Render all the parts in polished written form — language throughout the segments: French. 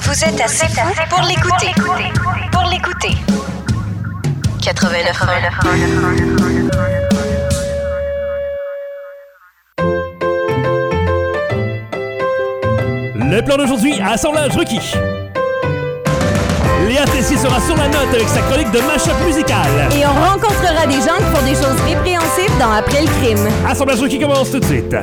Vous êtes assez fou pour l'écouter. Pour l'écouter. 89.1. Le plan d'aujourd'hui, assemblage requis. Léa Tessier sera sur la note avec sa chronique de mash-up musical. Et on rencontrera des gens qui font des choses répréhensibles dans Après le crime. Assemblage requis commence tout de suite.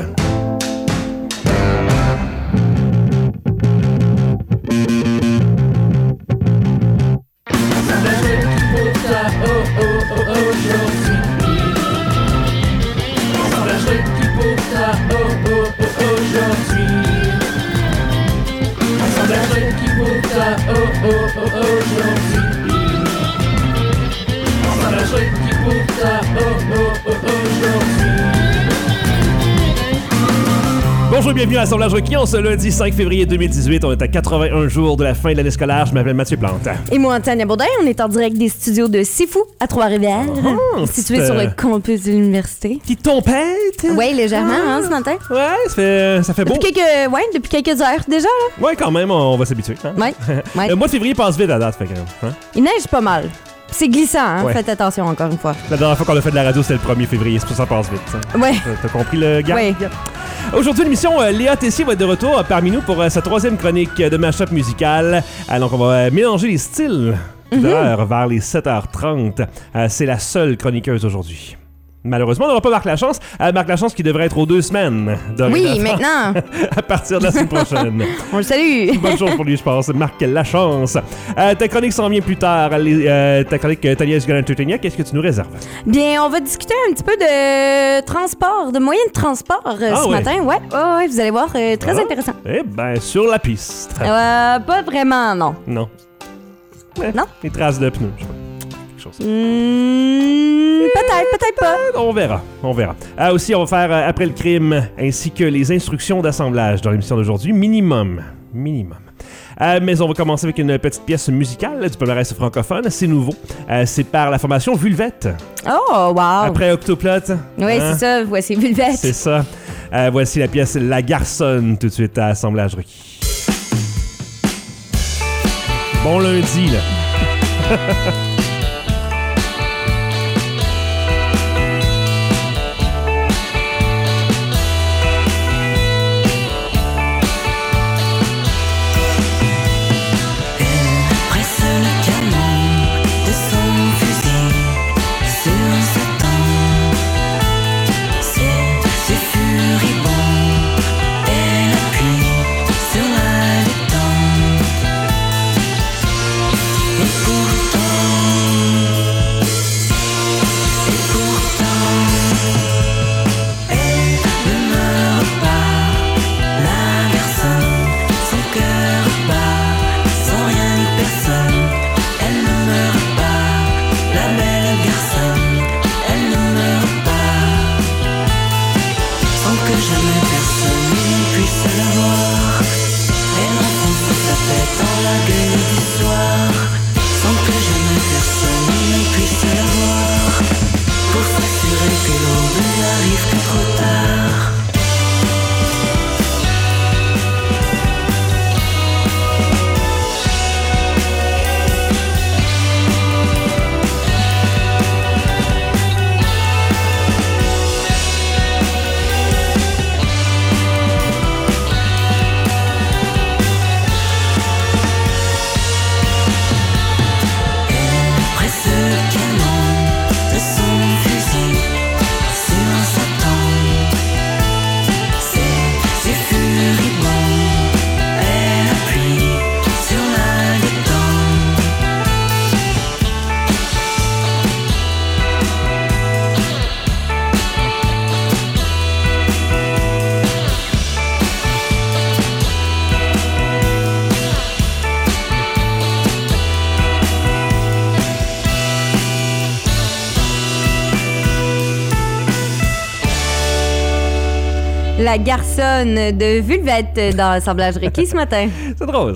Bonjour, bienvenue à Assemblage requis. On ce lundi 5 février 2018. On est à 81 jours de la fin de l'année scolaire. Je m'appelle Mathieu Plante. Et moi, Tania Baudin, on est en direct des studios de Sifu à Trois-Rivières, situé sur le campus de l'université. Qui tempête? Oui, légèrement, ce matin. Ouais, ça fait beau. Depuis quelques heures déjà. Là. Ouais, quand même, on va s'habituer. Hein? Ouais. Le mois de février passe vite à date. Fait que, hein? Il neige pas mal. C'est glissant, hein? Ouais. Faites attention encore une fois. La dernière fois qu'on a fait de la radio, c'était le 1er février. C'est pour ça que ça passe vite. Hein? Ouais. T'as compris le gars? Oui. Aujourd'hui, l'émission, Léa Tessier va être de retour parmi nous pour sa troisième chronique de mash-up musical. Donc, on va mélanger les styles tout à l'heure vers les 7h30. C'est la seule chroniqueuse aujourd'hui. Malheureusement, on n'aura pas Marc Lachance. Marc Lachance qui devrait être aux 2 semaines. Oui, maintenant. À partir de la semaine prochaine. On le salue. Bonne chose pour lui, je pense. Marc Lachance. Ta chronique s'en vient plus tard. Ta chronique Tania is gonna entertain you. Qu'est-ce que tu nous réserves? Bien, on va discuter un petit peu de transport, de moyens de transport ce matin. Ouais, vous allez voir, très intéressant. Eh ben, sur la piste. Pas vraiment, non. Non. Non? Les traces de pneus, je sais pas. Peut-être pas. On verra. Aussi, on va faire Après le crime, ainsi que les instructions d'assemblage dans l'émission d'aujourd'hui. Minimum. Mais on va commencer avec une petite pièce musicale du palmarès francophone. C'est nouveau. C'est par la formation Vulvette. Oh, wow. Après Octoplot. Oui, c'est ça. Voici Vulvette. C'est ça. Voici la pièce La Garçonne, tout de suite à Assemblage requis. Bon lundi, là. La Garçonne de Vulvette dans Assemblage requis ce matin. C'est drôle,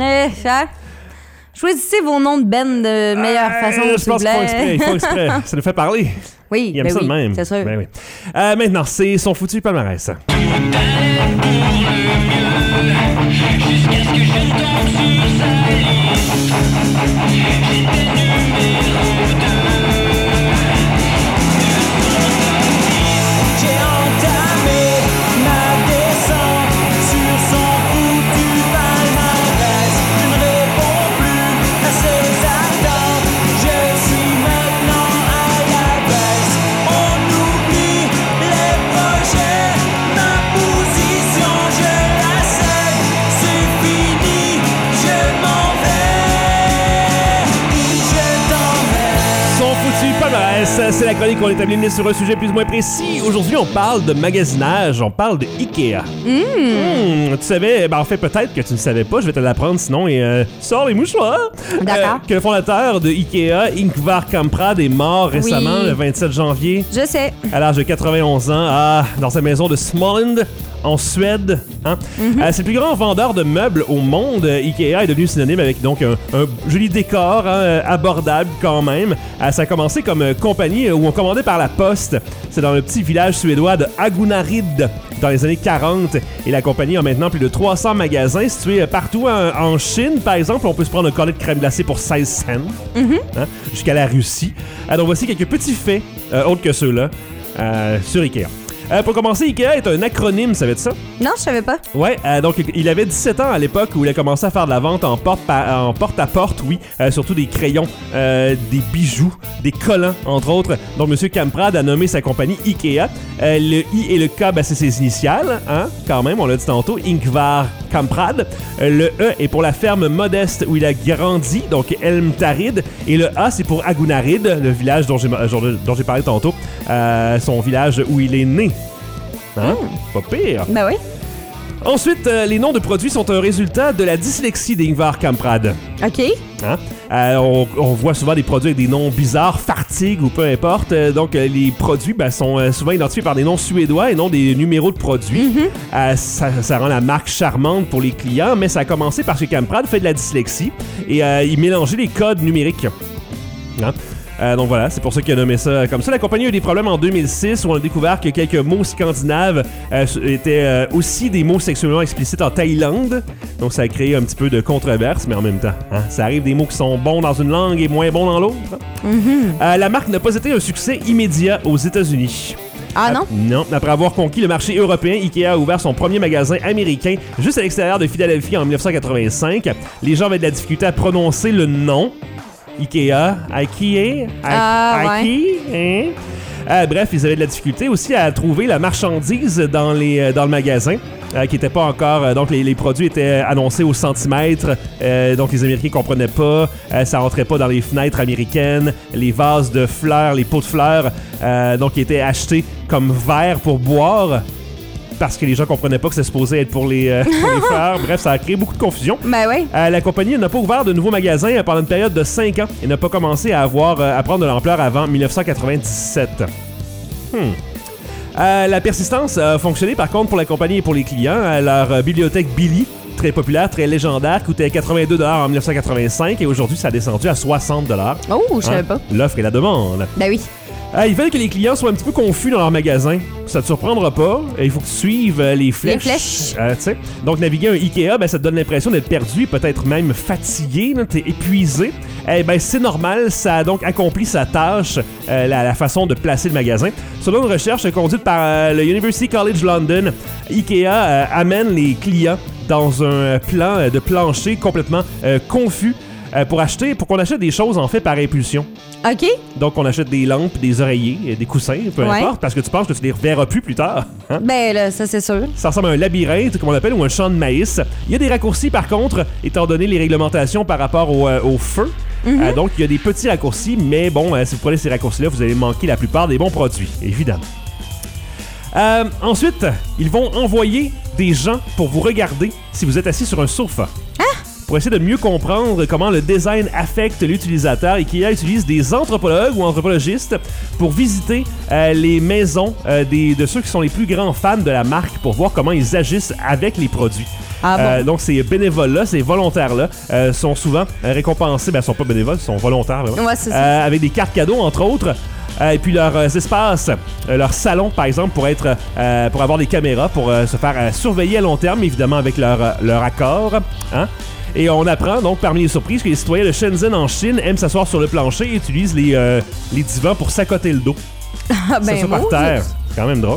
ça. Choisissez vos noms de band de meilleure façon, je pense qu'il faut exprès. Ça nous fait parler. Oui, il aime ça de même. C'est sûr. Ben oui. Maintenant, c'est son foutu palmarès. Jusqu'à ce que je tombe sur Yes, c'est la chronique où on établit une liste sur un sujet plus ou moins précis. Aujourd'hui, on parle de magasinage, on parle de Ikea. Tu savais, en fait, peut-être que tu ne savais pas, je vais te l'apprendre sinon, et sors les mouchoirs. D'accord. Que le fondateur de Ikea, Ingvar Kamprad, est mort récemment, le 27 janvier. Je sais. À l'âge de 91 ans, dans sa maison de Småland, en Suède. Hein? C'est le plus grand vendeur de meubles au monde. Ikea est devenu synonyme avec donc un joli décor abordable quand même. Ça a commencé comme compagnie où on commandait par la poste. C'est dans le petit village suédois de Agunnaryd dans les années 40. Et la compagnie a maintenant plus de 300 magasins situés partout en Chine. Par exemple, on peut se prendre un collet de crème glacée pour 16 cents jusqu'à la Russie. Donc voici quelques petits faits autres que ceux-là sur Ikea. Pour commencer, Ikea est un acronyme, savais-tu ça? Non, je savais pas. Ouais, donc il avait 17 ans à l'époque où il a commencé à faire de la vente en porte-à-porte, surtout des crayons, des bijoux, des collants, entre autres. Donc, M. Kamprad a nommé sa compagnie Ikea. Le I et le K, c'est ses initiales, quand même, on l'a dit tantôt, Ingvar Kamprad. Le E est pour la ferme modeste où il a grandi, donc Elmtarid. Et le A, c'est pour Agunnaryd, le village dont j'ai parlé tantôt, son village où il est né. Pas pire. Ben oui. Ensuite, les noms de produits sont un résultat de la dyslexie d'Ingvar Kamprad. OK. On voit souvent des produits avec des noms bizarres, Fartig ou peu importe. Donc, les produits sont souvent identifiés par des noms suédois et non des numéros de produits. Ça rend la marque charmante pour les clients, mais ça a commencé parce que Kamprad fait de la dyslexie et il mélangeait les codes numériques. Donc voilà, c'est pour ça qu'il a nommé ça comme ça. La compagnie a eu des problèmes en 2006 où on a découvert que quelques mots scandinaves étaient aussi des mots sexuellement explicites en Thaïlande. Donc ça a créé un petit peu de controverse, mais en même temps, ça arrive des mots qui sont bons dans une langue et moins bons dans l'autre. La marque n'a pas été un succès immédiat aux États-Unis. Ah non? Non. Après avoir conquis le marché européen, Ikea a ouvert son premier magasin américain juste à l'extérieur de Philadelphie en 1985. Les gens avaient de la difficulté à prononcer le nom. Ikea, Ikea, bref, ils avaient de la difficulté aussi à trouver la marchandise dans le magasin, qui n'était pas encore... donc, les produits étaient annoncés au centimètre, donc les Américains ne comprenaient pas, ça rentrait pas dans les fenêtres américaines, les vases de fleurs, les pots de fleurs, donc, ils étaient achetés comme verre pour boire, parce que les gens comprenaient pas que c'est supposé être pour les fleurs. Bref, ça a créé beaucoup de confusion. Ben oui. La compagnie n'a pas ouvert de nouveaux magasins pendant une période de 5 ans et n'a pas commencé à prendre de l'ampleur avant 1997. La persistance a fonctionné par contre pour la compagnie et pour les clients. Leur bibliothèque Billy, très populaire, très légendaire, coûtait 82$ en 1985 et aujourd'hui, ça a descendu à 60$. Oh, je savais pas. L'offre et la demande. Ben oui. Ils veulent que les clients soient un petit peu confus dans leur magasin. Ça te surprendra pas. Il faut que tu suives les flèches. Les flèches. Donc, naviguer un Ikea, ça te donne l'impression d'être perdu, peut-être même fatigué, t'es épuisé. C'est normal, ça a donc accompli sa tâche, la façon de placer le magasin. Selon une recherche conduite par le University College London, Ikea amène les clients dans un plan de plancher complètement confus pour qu'on achète des choses en fait par impulsion. OK. Donc, on achète des lampes, des oreillers, des coussins, peu importe, parce que tu penses que tu les reverras plus tard. Ben là, ça c'est sûr. Ça ressemble à un labyrinthe, comme on appelle, ou un champ de maïs. Il y a des raccourcis, par contre, étant donné les réglementations par rapport au feu. Donc, il y a des petits raccourcis, mais bon, si vous prenez ces raccourcis-là, vous allez manquer la plupart des bons produits, évidemment. Ensuite, ils vont envoyer des gens pour vous regarder si vous êtes assis sur un sofa. Pour essayer de mieux comprendre comment le design affecte l'utilisateur, Ikea utilise des anthropologues ou anthropologistes pour visiter les maisons de ceux qui sont les plus grands fans de la marque pour voir comment ils agissent avec les produits. Donc, ces bénévoles-là, ces volontaires-là, sont souvent récompensés. Ils sont pas bénévoles, ils sont volontaires. Ouais, c'est ça. Avec des cartes cadeaux, entre autres. Et puis leurs espaces, leur salon, par exemple, pour avoir des caméras, pour se faire surveiller à long terme, évidemment, avec leur accord. Et on apprend donc parmi les surprises que les citoyens de Shenzhen en Chine aiment s'asseoir sur le plancher et utilisent les divans pour s'accoter le dos. Ça par terre. C'est quand même drôle.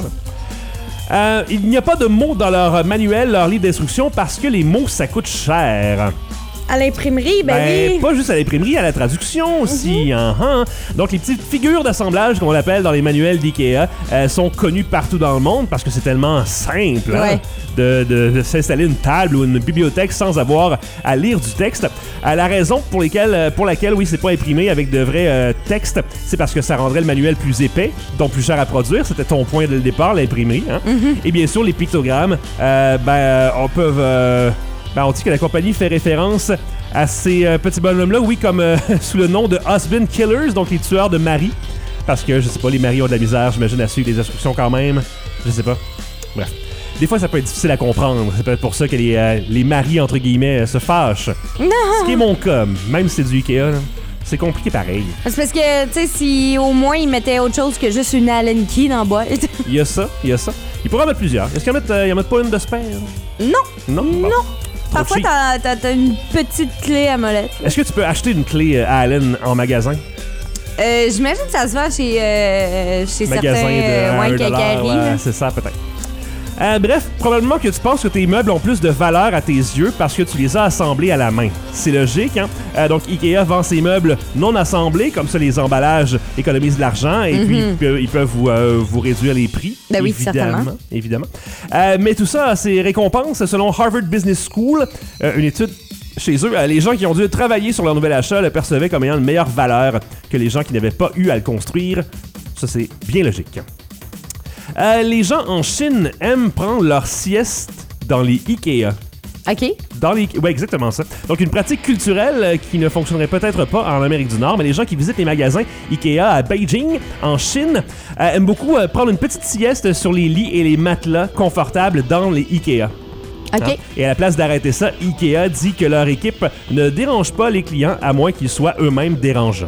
Il n'y a pas de mots dans leur manuel, leur livre d'instruction, parce que les mots, ça coûte cher. À l'imprimerie, ben oui. Pas juste à l'imprimerie, à la traduction aussi. Donc, les petites figures d'assemblage, comme on l'appelle dans les manuels d'IKEA, sont connues partout dans le monde parce que c'est tellement simple de s'installer une table ou une bibliothèque sans avoir à lire du texte. La raison pour laquelle, oui, c'est pas imprimé avec de vrais textes, c'est parce que ça rendrait le manuel plus épais, donc plus cher à produire. C'était ton point dès le départ, l'imprimerie. Et bien sûr, les pictogrammes, on dit que la compagnie fait référence à ces petits bonhommes-là, oui, comme sous le nom de Husband Killers, donc les tueurs de maris. Parce que, je sais pas, les maris ont de la misère, j'imagine, à suivre les instructions quand même. Je sais pas. Bref. Des fois, ça peut être difficile à comprendre. C'est peut-être pour ça que les maris, entre guillemets, se fâchent. Non. Ce qui est mon cas, même si c'est du Ikea, là, c'est compliqué pareil. C'est parce que, tu sais, si au moins ils mettaient autre chose que juste une Allen key dans la boîte. Il y a ça. Ils pourraient en mettre plusieurs. Est-ce qu'ils en mettent pas une de spare? Non. Parfois, t'as une petite clé à molette. Est-ce que tu peux acheter une clé Allen en magasin? J'imagine que ça se vend chez magasins certains quincailleries. C'est ça, peut-être. Bref, probablement que tu penses que tes meubles ont plus de valeur à tes yeux parce que tu les as assemblés à la main. C'est logique, hein? Donc, IKEA vend ses meubles non assemblés, comme ça les emballages économisent de l'argent et puis ils peuvent vous réduire les prix. Ben oui, évidemment. Mais tout ça a ses récompenses. Selon Harvard Business School, une étude chez eux, les gens qui ont dû travailler sur leur nouvel achat le percevaient comme ayant une meilleure valeur que les gens qui n'avaient pas eu à le construire. Ça, c'est bien logique. Les gens en Chine aiment prendre leur sieste dans les IKEA. OK. Oui, exactement ça. Donc, une pratique culturelle qui ne fonctionnerait peut-être pas en Amérique du Nord, mais les gens qui visitent les magasins IKEA à Beijing, en Chine, aiment beaucoup prendre une petite sieste sur les lits et les matelas confortables dans les IKEA. OK. Et à la place d'arrêter ça, IKEA dit que leur équipe ne dérange pas les clients à moins qu'ils soient eux-mêmes dérangeants.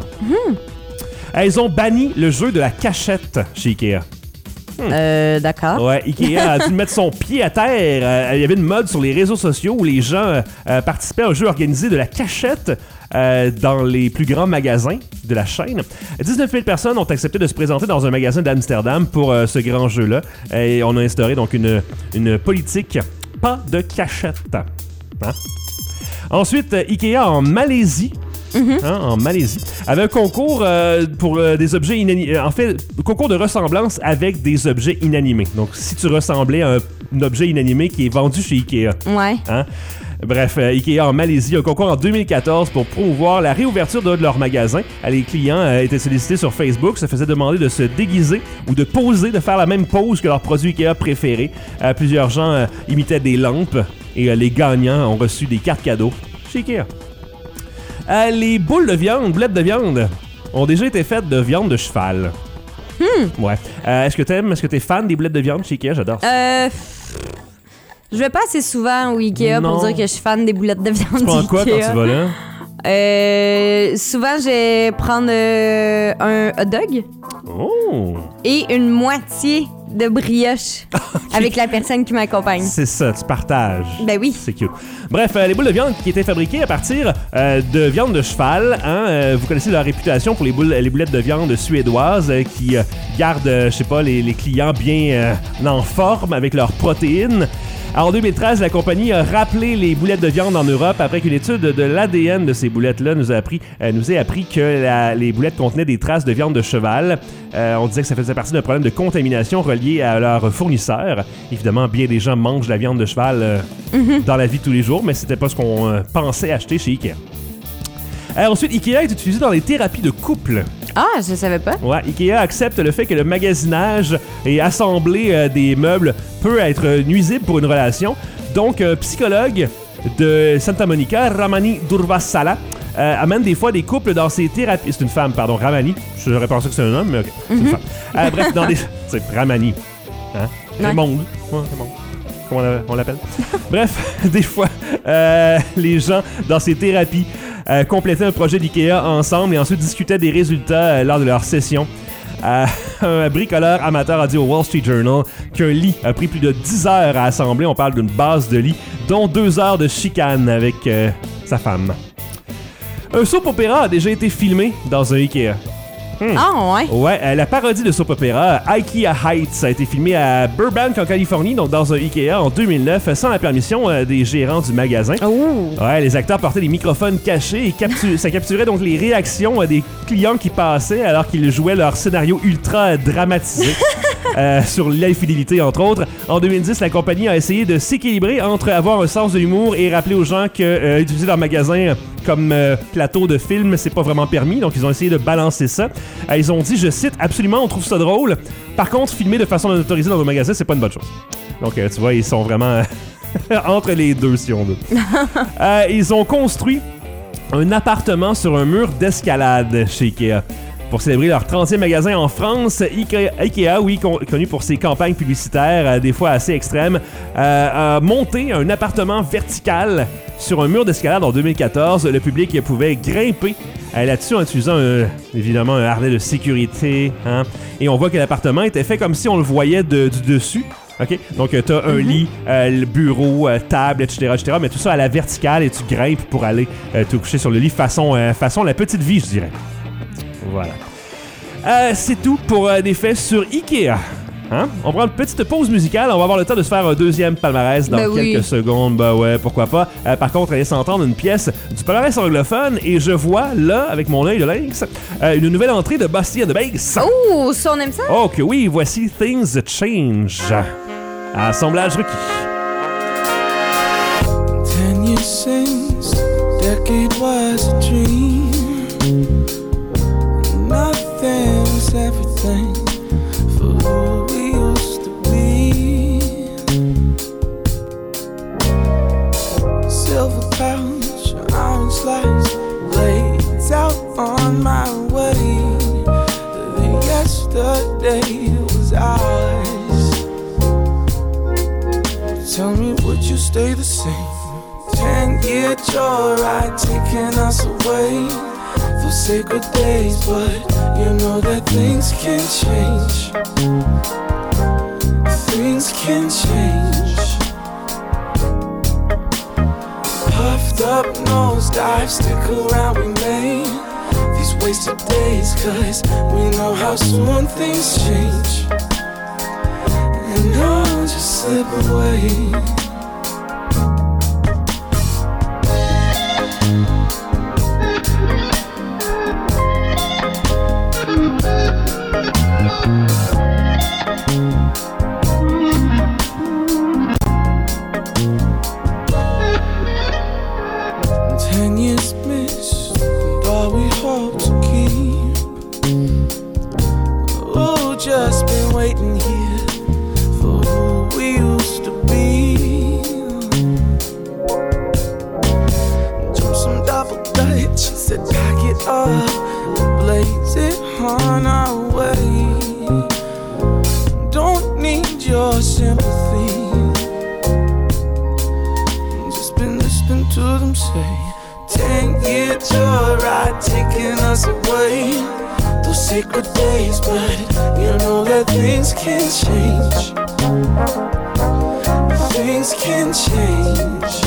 Ils ont banni le jeu de la cachette chez IKEA. D'accord. Ouais, IKEA a dû mettre son pied à terre. Il y avait une mode sur les réseaux sociaux où les gens participaient au jeu organisé de la cachette dans les plus grands magasins de la chaîne. 19 000 personnes ont accepté de se présenter dans un magasin d'Amsterdam pour ce grand jeu-là. Et on a instauré donc une politique pas de cachette. Hein? Ensuite, IKEA en Malaisie. En Malaisie, avait un concours pour des objets inanimés. En fait, concours de ressemblance avec des objets inanimés. Donc, si tu ressemblais à un objet inanimé qui est vendu chez IKEA. Ouais. Hein? Bref, IKEA en Malaisie, un concours en 2014 pour promouvoir la réouverture de leur magasin. Les clients étaient sollicités sur Facebook, se faisaient demander de se déguiser ou de poser, de faire la même pose que leur produit IKEA préféré. Plusieurs gens imitaient des lampes et les gagnants ont reçu des cartes cadeaux chez IKEA. Les boulettes de viande, ont déjà été faites de viande de cheval. Ouais. Est-ce que t'es fan des boulettes de viande chez IKEA? J'adore ça. Je vais pas assez souvent au IKEA pour dire que je suis fan des boulettes de viande. Tu prends quoi quand tu vas là? Souvent, je vais prendre un hot dog et une moitié de brioche avec la personne qui m'accompagne. C'est ça, tu partages. Ben oui. C'est cute. Bref, les boules de viande qui étaient fabriquées à partir de viande de cheval. Vous connaissez leur réputation pour les boulettes de viande suédoises qui gardent, je sais pas, les clients bien en forme avec leurs protéines. En 2013, la compagnie a rappelé les boulettes de viande en Europe après qu'une étude de l'ADN de ces boulettes-là nous ait appris que les boulettes contenaient des traces de viande de cheval. On disait que ça faisait partie d'un problème de contamination relié à leur fournisseur. Évidemment, bien des gens mangent la viande de cheval dans la vie de tous les jours, mais c'était pas ce qu'on pensait acheter chez IKEA. Ensuite, IKEA est utilisé dans les thérapies de couple. Ah, je savais pas. Ouais, IKEA accepte le fait que le magasinage et assembler des meubles peut être nuisible pour une relation. Donc, un psychologue de Santa Monica, Ramani Durvasala, amène des fois des couples dans ses thérapies. C'est une femme, pardon, Ramani. J'aurais pensé que c'est un homme, mais ok, c'est une femme. Bref, dans des... C'est Ramani. Hein? Raymond. Ouais, Raymond. Comment on l'appelle? Bref, des fois, les gens, dans ces thérapies, complétaient un projet d'IKEA ensemble et ensuite discutaient des résultats lors de leur session. Un bricoleur amateur a dit au Wall Street Journal qu'un lit a pris plus de 10 heures à assembler. On parle d'une base de lit, dont 2 heures de chicane avec sa femme. Un soap opéra a déjà été filmé dans un IKEA. Ah, ouais? Ouais, la parodie de soap opéra IKEA Heights a été filmée à Burbank, en Californie, donc dans un IKEA en 2009, sans la permission des gérants du magasin. Oh. Ouais, les acteurs portaient des microphones cachés et ça capturait donc les réactions des clients qui passaient alors qu'ils jouaient leur scénario ultra dramatisé. Sur l'infidélité, entre autres. En 2010, la compagnie a essayé de s'équilibrer entre avoir un sens de l'humour et rappeler aux gens que utiliser leur magasin comme plateau de film, c'est pas vraiment permis. Donc, ils ont essayé de balancer ça. Ils ont dit, je cite, « Absolument, on trouve ça drôle. Par contre, filmer de façon non autorisée dans nos magasins, c'est pas une bonne chose. » Donc, tu vois, ils sont vraiment entre les deux, si on veut. Ils ont construit un appartement sur un mur d'escalade chez Ikea. Pour célébrer leur 30e magasin en France, Ikea, oui, connu pour ses campagnes publicitaires, des fois assez extrêmes, a monté un appartement vertical sur un mur d'escalade en 2014. Le public pouvait grimper là-dessus en utilisant évidemment un harnais de sécurité. Hein? Et on voit que l'appartement était fait comme si on le voyait du dessus. OK? Donc, tu as un lit, le bureau, table, etc., mais tout ça à la verticale et tu grimpes pour aller te coucher sur le lit façon la petite vie, je dirais. Voilà. C'est tout pour des faits sur Ikea. Hein? On prend une petite pause musicale. On va avoir le temps de se faire un deuxième palmarès dans quelques secondes. Ben ouais, pourquoi pas. Par contre, allez s'entendre une pièce du palmarès anglophone et je vois là, avec mon œil de lynx, une nouvelle entrée de Bastille de Bass. Oh, ça on aime ça? Oh que oui, voici Things Change. Assemblage requis. 10 years since the decade was a dream. Nothing was everything for who we used to be. Silver pouch, orange slice laid out on my way. Yesterday was ours. Tell me, would you stay the same? 10-year joyride taking us away. For sacred days, but you know that things can change. Things can change. Puffed up nosedive, stick around, we made these wasted days, cause we know how soon things change. And I'll just slip away. Just been waiting here for who we used to be. Jump some double dutch, said pack it up, blaze it on our way. Don't need your sympathy. Just been listening to them say 10-year joyride taking us away. Those sacred days, but you know that things can change. Things can change.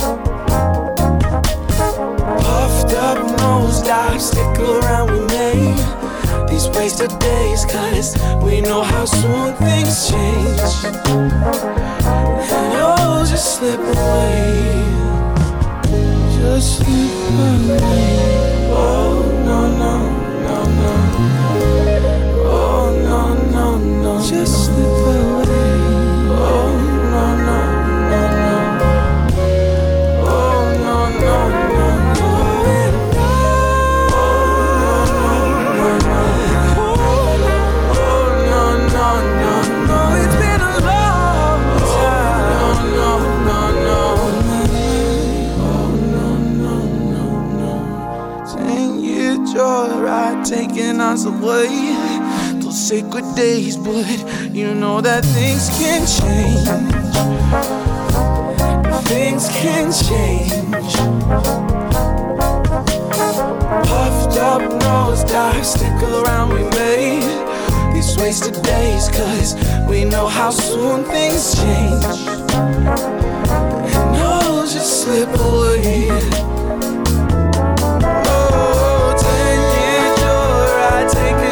Puffed up nosedive, stick around, we made these wasted days, cause we know how soon things change. And you'll just slip away. Just slip away. Oh, no, no. Oh, no, no, no. Just slip away. Oh, no, no, no, no. Oh, no, no, no, no. Oh, no, no, no, no. It's been a long time. Oh, no, no, no. Oh, no, no, no, no. 10-year joyride taking us away. Those sacred days, but you know that things can change. Things can change. Puffed up nosedive, stick around, we made these wasted days, cause we know how soon things change. And I'll just slip away. Oh, 10-year joyride taking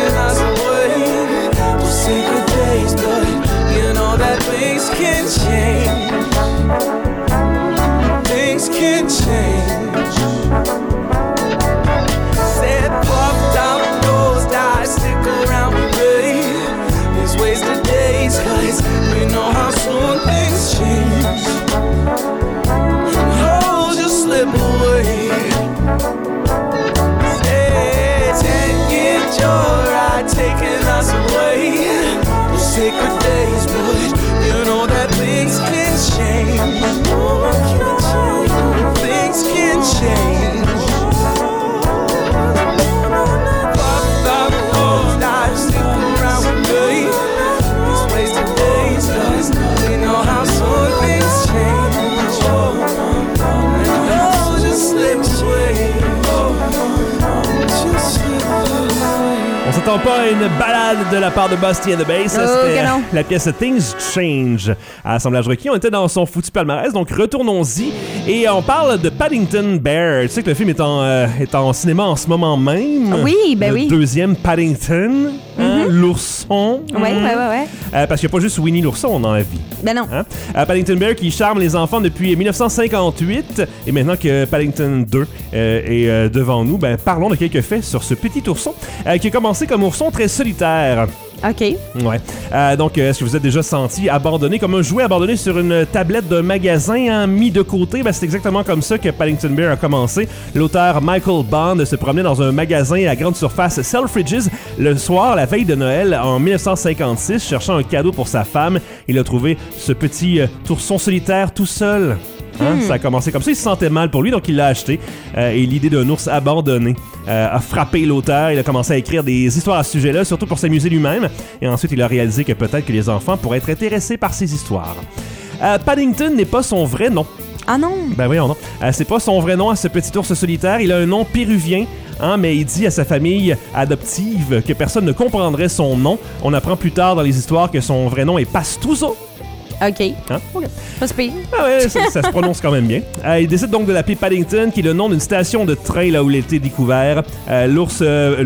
s'attend pas à une balade de la part de Busty and the Bass. C'était la pièce Things Change. À Assemblage requis, on était dans son foutu palmarès, donc retournons-y. Et on parle de Paddington Bear. Tu sais que le film est en cinéma en ce moment même. Oui, ben le deuxième Paddington, l'ourson. Ouais. Parce qu'il n'y a pas juste Winnie l'ourson dans la vie. Ben non. Paddington Bear qui charme les enfants depuis 1958. Et maintenant que Paddington 2 est devant nous, ben parlons de quelques faits sur ce petit ourson qui a commencé comme ourson très solitaire. OK. Ouais. Donc, est-ce que vous êtes déjà senti abandonné comme un jouet abandonné sur une tablette d'un magasin mis de côté? Ben, c'est exactement comme ça que Paddington Bear a commencé. L'auteur Michael Bond se promenait dans un magasin à grande surface Selfridges le soir, la veille de Noël, en 1956, cherchant un cadeau pour sa femme. Il a trouvé ce petit ourson solitaire tout seul. Ça a commencé comme ça, il se sentait mal pour lui, donc il l'a acheté. Et l'idée d'un ours abandonné a frappé l'auteur. Il a commencé à écrire des histoires à ce sujet-là, surtout pour s'amuser lui-même. Et ensuite, il a réalisé que peut-être que les enfants pourraient être intéressés par ces histoires. Paddington n'est pas son vrai nom. Ah non? Ben voyons, non. C'est pas son vrai nom à ce petit ours solitaire. Il a un nom péruvien, mais il dit à sa famille adoptive que personne ne comprendrait son nom. On apprend plus tard dans les histoires que son vrai nom est Pastuso. OK. Pas pire. Ah ouais, ça se prononce quand même bien. Il décide donc de l'appeler Paddington, qui est le nom d'une station de train là où il a été découvert. L'ours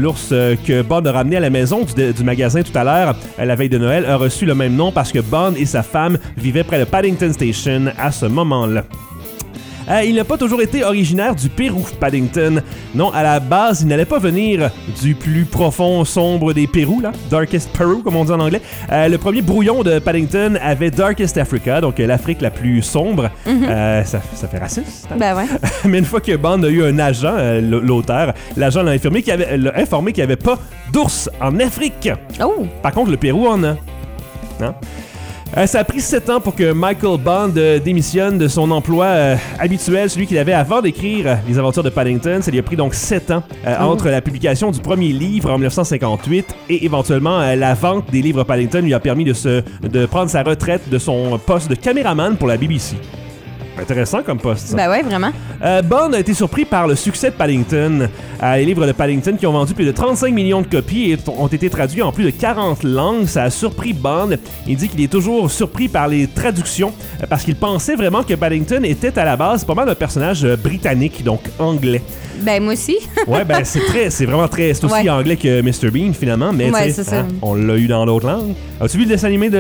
que Bond a ramené à la maison du magasin tout à l'heure, la veille de Noël, a reçu le même nom parce que Bond et sa femme vivaient près de Paddington Station à ce moment-là. Il n'a pas toujours été originaire du Pérou, Paddington. Non, à la base, il n'allait pas venir du plus profond sombre des Pérous, là, Darkest Peru, comme on dit en anglais. Le premier brouillon de Paddington avait Darkest Africa, donc l'Afrique la plus sombre. Ça fait raciste. Hein? Ben ouais. Mais une fois que Bond a eu un agent, l'auteur, l'agent l'a informé qu'il n'y avait pas d'ours en Afrique. Oh! Par contre, le Pérou en a. Hein? Ça a pris 7 ans pour que Michael Bond démissionne de son emploi habituel, celui qu'il avait avant d'écrire Les Aventures de Paddington. Ça lui a pris donc 7 ans entre la publication du premier livre en 1958 et éventuellement la vente des livres Paddington lui a permis de prendre sa retraite de son poste de caméraman pour la BBC. Intéressant comme poste, ça. Ben ouais, vraiment. Bond a été surpris par le succès de Paddington. Les livres de Paddington qui ont vendu plus de 35 millions de copies et ont été traduits en plus de 40 langues. Ça a surpris Bond. Il dit qu'il est toujours surpris par les traductions parce qu'il pensait vraiment que Paddington était à la base pas mal un personnage britannique, donc anglais. Ben moi aussi. Ouais, ben c'est vraiment très... C'est aussi anglais que Mr. Bean, finalement, mais c'est ça. On l'a eu dans d'autres langues. As-tu vu les dessins animés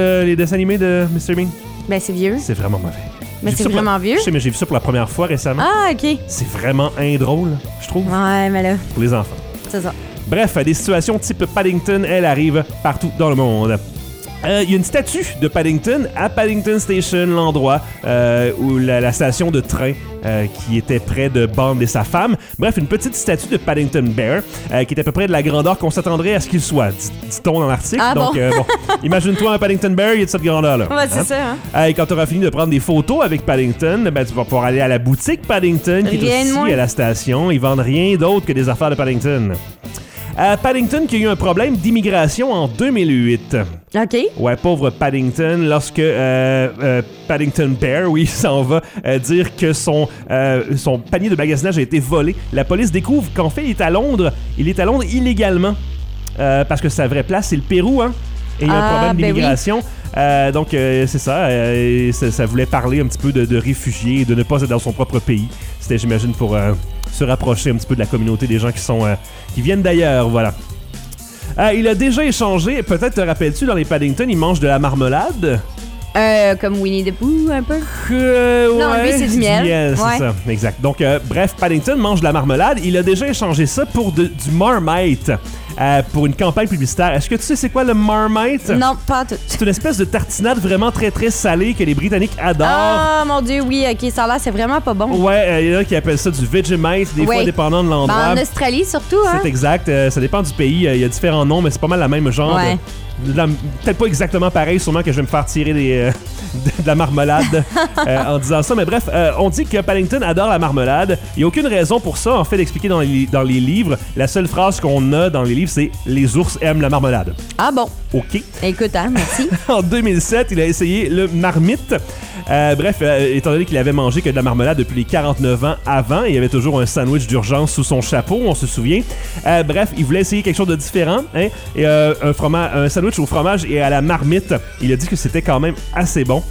de Mr. Bean? Ben c'est vieux. C'est vraiment mauvais. Mais c'est vraiment vieux. Je sais, mais j'ai vu ça pour la première fois récemment. Ah, OK. C'est vraiment drôle, je trouve. Ouais, mais là... Pour les enfants. C'est ça. Bref, des situations type Paddington, elles arrivent partout dans le monde. Il y a une statue de Paddington à Paddington Station, l'endroit où la station de train qui était près de Bond et sa femme. Bref, une petite statue de Paddington Bear qui est à peu près de la grandeur qu'on s'attendrait à ce qu'il soit, dit-on dans l'article. Ah, donc, bon, imagine-toi un Paddington Bear, il est de cette grandeur-là. Ouais, c'est ça. Hein? Et quand tu auras fini de prendre des photos avec Paddington, ben, tu vas pouvoir aller à la boutique Paddington qui est aussi à la station. Ils vendent rien d'autre que des affaires de Paddington. Paddington qui a eu un problème d'immigration en 2008. OK. Ouais, pauvre Paddington, lorsque Paddington Bear, s'en va dire que son panier de magasinage a été volé. La police découvre qu'en fait, il est à Londres illégalement. Parce que sa vraie place, c'est le Pérou, hein? Et il y a un problème d'immigration. Oui. Donc, c'est ça. Ça voulait parler un petit peu de réfugiés et de ne pas être dans son propre pays. C'était, j'imagine, pour se rapprocher un petit peu de la communauté des gens qui viennent d'ailleurs, voilà. Il a déjà échangé, peut-être te rappelles-tu, dans les Paddington, il mange de la marmelade. Comme Winnie the Pooh, un peu? Non, lui, c'est du miel. C'est ça, exact. Donc, bref, Paddington mange de la marmelade. Il a déjà échangé ça pour du Marmite. Pour une campagne publicitaire. Est-ce que tu sais c'est quoi le Marmite? Non, pas tout. C'est une espèce de tartinade vraiment très très salée que les Britanniques adorent. Ah mon Dieu, oui, ok, ça a l'air, c'est vraiment pas bon. Ouais, il y en a qui appellent ça du Vegemite, des fois dépendant de l'endroit. En Australie surtout, hein? C'est exact, ça dépend du pays, il y a différents noms, mais c'est pas mal la même genre. Ouais. Peut-être pas exactement pareil, sûrement que je vais me faire tirer de la marmelade en disant ça, mais bref, on dit que Paddington adore la marmelade. Il n'y a aucune raison pour ça, en fait, d'expliquer dans les livres. La seule phrase qu'on a dans les livres, livre, c'est « Les ours aiment la marmelade ». Ah bon? OK. Écoute, hein, merci. En 2007, il a essayé le marmite. Étant donné qu'il avait mangé que de la marmelade depuis les 49 ans avant, il y avait toujours un sandwich d'urgence sous son chapeau, on se souvient. Il voulait essayer quelque chose de différent. Hein, et un sandwich au fromage et à la marmite. Il a dit que c'était quand même assez bon.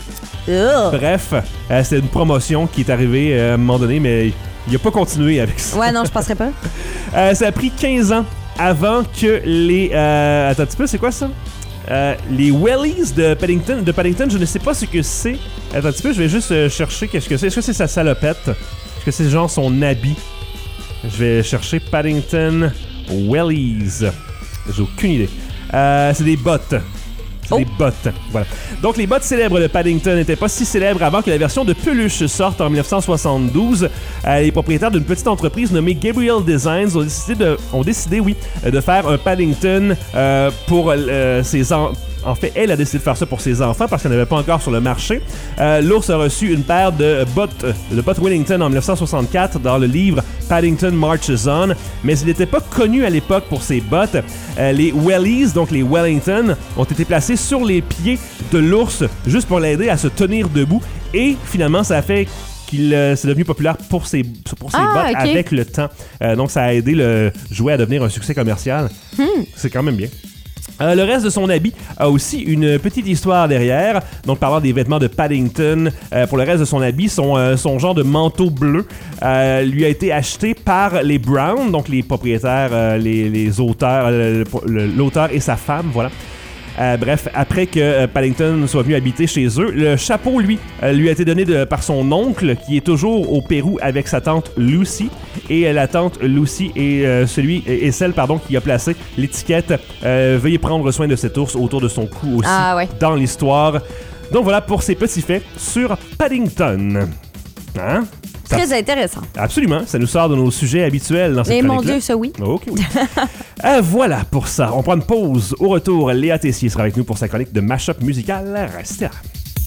C'est une promotion qui est arrivée à un moment donné, mais il n'a pas continué avec ça. Ouais, non, je passerai pas. Ça a pris 15 ans avant que les... attends un petit peu, c'est quoi ça? Les wellies de Paddington, je ne sais pas ce que c'est. Attends un petit peu, je vais juste chercher qu'est-ce que c'est. Est-ce que c'est sa salopette? Est-ce que c'est genre son habit? Je vais chercher Paddington wellies. J'ai aucune idée. C'est des bottes. Des bottes. Voilà. Donc, les bottes célèbres de Paddington n'étaient pas si célèbres avant que la version de peluche sorte en 1972. Les propriétaires d'une petite entreprise nommée Gabriel Designs ont décidé de faire un Paddington pour ses enfants. En fait, elle a décidé de faire ça pour ses enfants parce qu'elle n'avait pas encore sur le marché. L'ours a reçu une paire de bottes Wellington en 1964 dans le livre Paddington Marches On, mais il n'était pas connu à l'époque pour ses bottes. Les wellies, donc les Wellington, ont été placés sur les pieds de l'ours juste pour l'aider à se tenir debout et finalement ça a fait qu'il s'est devenu populaire pour ses bottes avec le temps. Donc ça a aidé le jouet à devenir un succès commercial. C'est quand même bien. Le reste de son habit a aussi une petite histoire derrière. Donc, parlant des vêtements de Paddington, pour le reste de son habit, son genre de manteau bleu lui a été acheté par les Brown, donc les propriétaires, les auteurs, l'auteur et sa femme, voilà. Après que Paddington soit venu habiter chez eux, le chapeau, lui a été donné par son oncle, qui est toujours au Pérou avec sa tante Lucy. Et la tante Lucy est celle qui a placé l'étiquette « Veuillez prendre soin de cet ours » autour de son cou aussi dans l'histoire. Donc voilà pour ces petits faits sur Paddington. Hein? Très intéressant. Absolument. Ça nous sort de nos sujets habituels dans cette chronique-là. Mon Dieu, ça oui. OK, oui. Voilà pour ça. On prend une pause. Au retour, Léa Tessier sera avec nous pour sa chronique de Mashup musical. Restez là.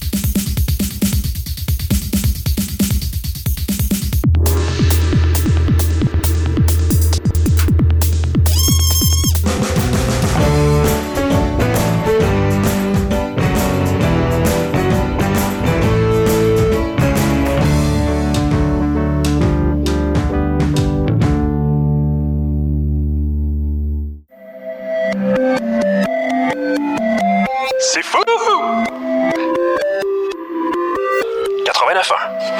C'est fou! 89 ans.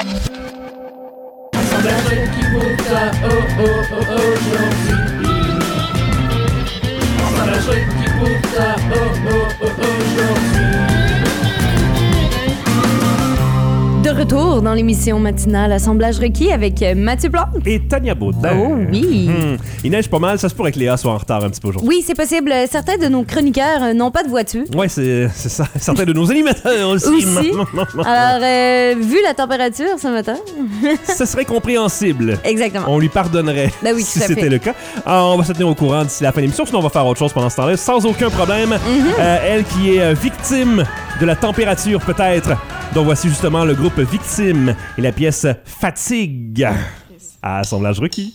De retour dans l'émission matinale Assemblage requis avec Mathieu Plante et Tania Baudin. Oh oui. Il neige pas mal, ça se pourrait que Léa soit en retard un petit peu aujourd'hui. Oui, c'est possible. Certains de nos chroniqueurs n'ont pas de voiture. Oui, c'est ça. Certains de nos animateurs aussi. Alors, vu la température ce matin... Ce serait compréhensible. Exactement. On lui pardonnerait si c'était le cas. Alors, on va se tenir au courant d'ici la fin de l'émission, sinon on va faire autre chose pendant ce temps-là, sans aucun problème. Elle qui est victime de la température peut-être. Donc voici justement le groupe Victime et la pièce Fatigue. À Assemblage requis.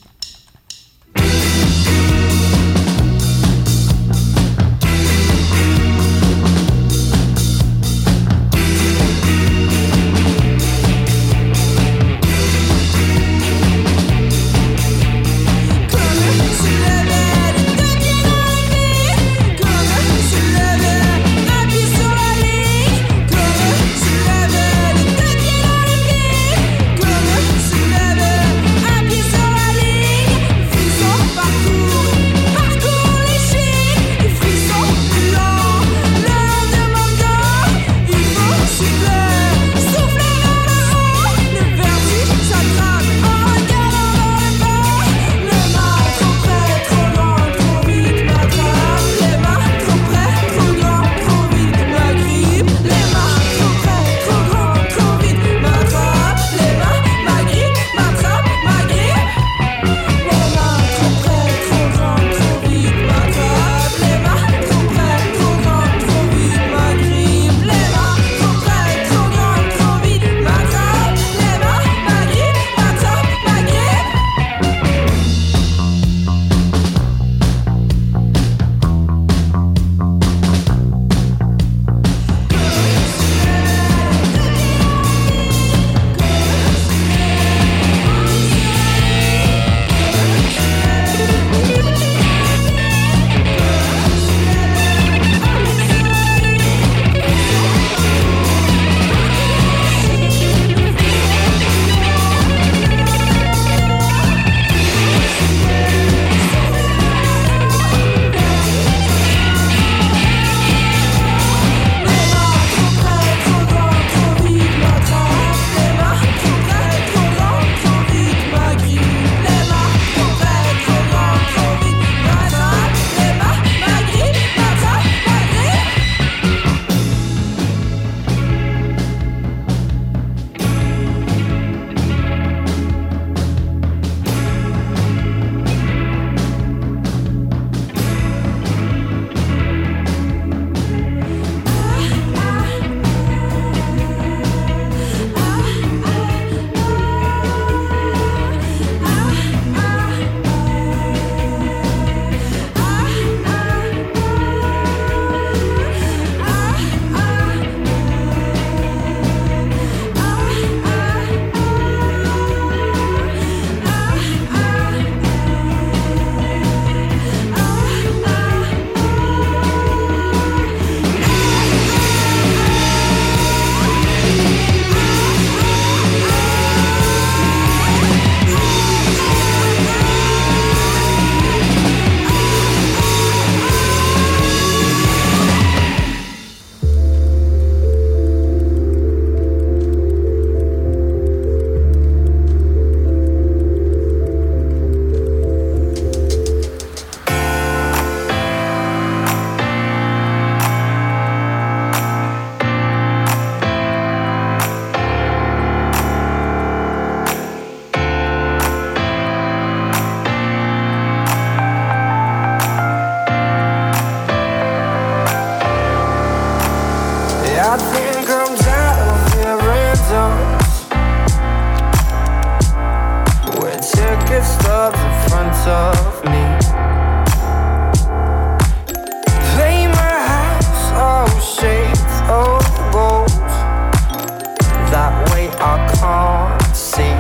Sur la ligne, parts of me. Play my house, oh shades of gold. That way I can't see.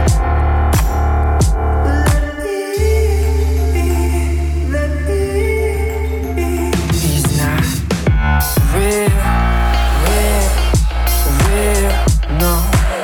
He's not real, no.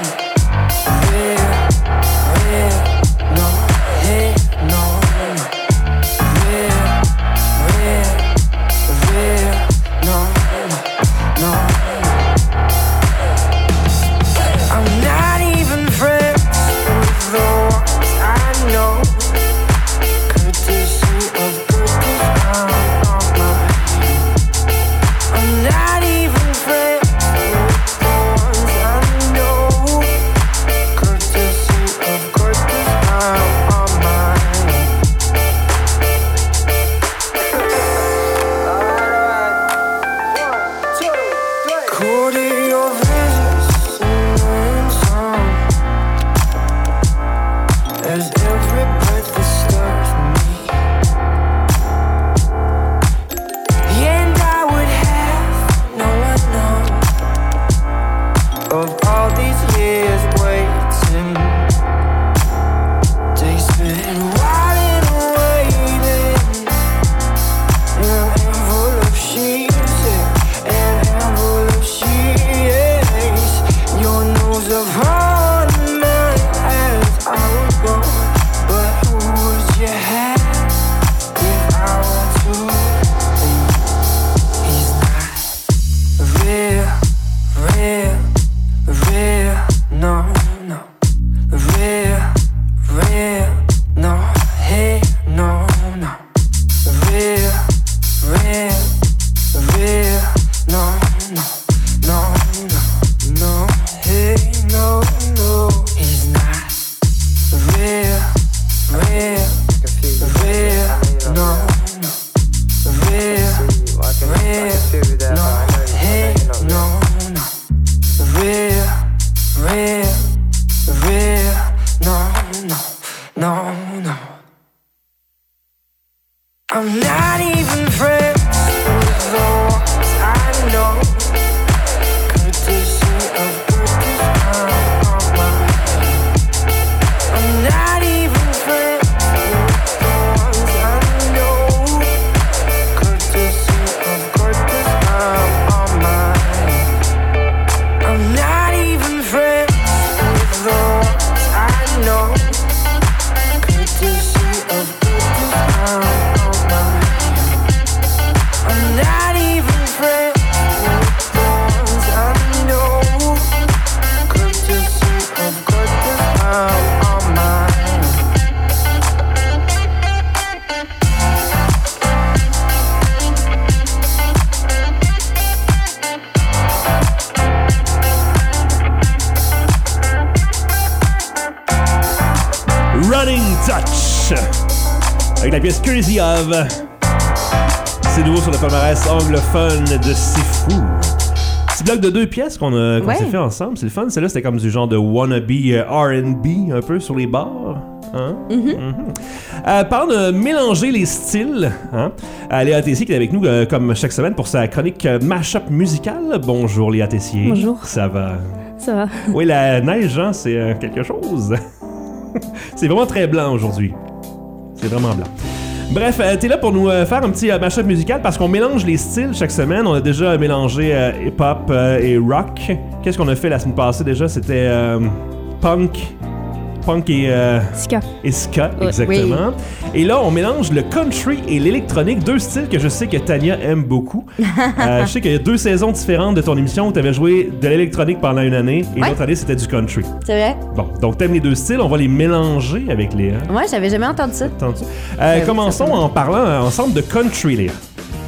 I'm not even friends with the ones I know. Courtesy of British on my head. I'm not even friends with the ones I know. Courtesy of British on my head. I'm not even friends with the ones I know. Courtesy of British on my head. I'm not even friends with the ones I know. Courtesy of British on my head. Running Touch avec la pièce Crazy of. C'est nouveau sur le palmarès anglophone de C'est Fou. Petit bloc de 2 pièces qu'on s'est fait ensemble, c'est le fun. Celle-là, c'était comme du genre de wannabe R&B un peu sur les bars. Hein? Parlant de mélanger les styles, hein? Léa Tessier qui est avec nous comme chaque semaine pour sa chronique Mashup musicale. Bonjour Léa Tessier. Bonjour. Ça va? Ça va. Oui, la neige, hein, c'est quelque chose. C'est vraiment très blanc aujourd'hui. C'est vraiment blanc. Bref, t'es là pour nous faire un petit mashup musical parce qu'on mélange les styles chaque semaine. On a déjà mélangé hip-hop et rock. Qu'est-ce qu'on a fait la semaine passée déjà? C'était punk et ska. Et ska, Ouais. exactement. Oui. Et là, on mélange le country et l'électronique, 2 styles que je sais que Tania aime beaucoup. Je sais qu'il y a 2 saisons différentes de ton émission où tu avais joué de l'électronique pendant une année et l'autre année, c'était du country. C'est vrai? Bon, donc t'aimes les 2 styles, on va les mélanger avec Léa. Ouais, j'avais jamais entendu ça. Commençons en parlant ensemble de country, Léa.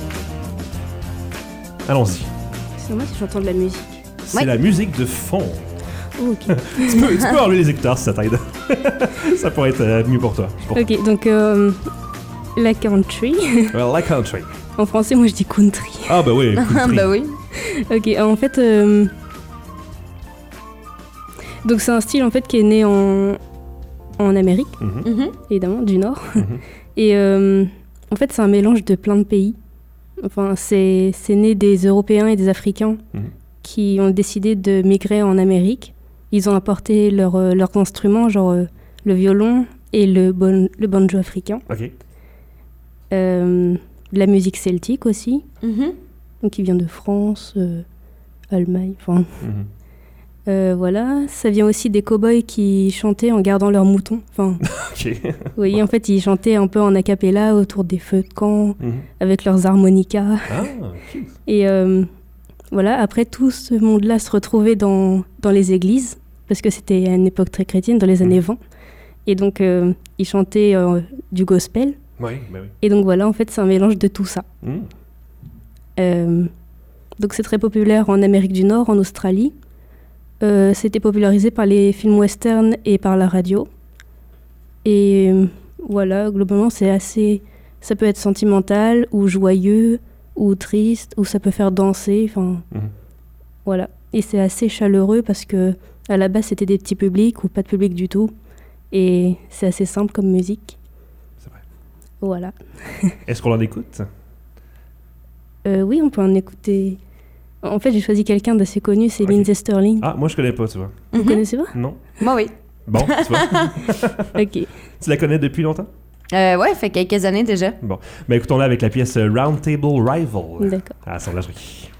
Allons-y. C'est moi si j'entends de la musique. C'est la musique de fond. Oh, ok. tu peux enlever les écouteurs si ça t'aide. Ça pourrait être mieux pour toi. Ok, donc la country. La country. En français, moi je dis country. Ah bah oui, country. Bah oui. Ok, en fait, donc c'est un style en fait qui est né en Amérique, Mhm. évidemment, du Nord. Mhm. Et en fait, c'est un mélange de plein de pays. Enfin, c'est né des Européens et des Africains Mhm. qui ont décidé de migrer en Amérique. Ils ont apporté leurs instruments, genre le violon et le banjo africain. OK. La musique celtique aussi, Mhm. donc qui vient de France, Allemagne, enfin... Mhm. Voilà, ça vient aussi des cow-boys qui chantaient en gardant leurs moutons. Enfin, OK. oui, en fait, ils chantaient un peu en a cappella autour des feux de camp, Mhm. avec leurs harmonicas. Ah, cute. Et voilà, après, tout ce monde-là se retrouvait dans les églises, parce que c'était à une époque très chrétienne, dans les années 20. Et donc, ils chantaient du gospel. Oui, ben oui. Et donc, voilà, en fait, c'est un mélange de tout ça. Mhm. Donc, c'est très populaire en Amérique du Nord, en Australie. C'était popularisé par les films western et par la radio. Et voilà, globalement, c'est assez... Ça peut être sentimental, ou joyeux, ou triste, ou ça peut faire danser, enfin... Mhm. Voilà. Et c'est assez chaleureux parce que à la base, c'était des petits publics ou pas de public du tout. Et c'est assez simple comme musique. C'est vrai. Voilà. Est-ce qu'on en écoute? Oui, on peut en écouter... En fait, j'ai choisi quelqu'un d'assez connu, c'est Ok. Lindsey Sterling. Ah, moi, je connais pas, tu vois. Vous connaissez pas? Non? Moi, oui. Bon, tu vois. Ok. Tu la connais depuis longtemps? Ouais, fait quelques années déjà. Bon. Ben, écoutons-la avec la pièce Round Table Rival. D'accord. À Assemblagerie.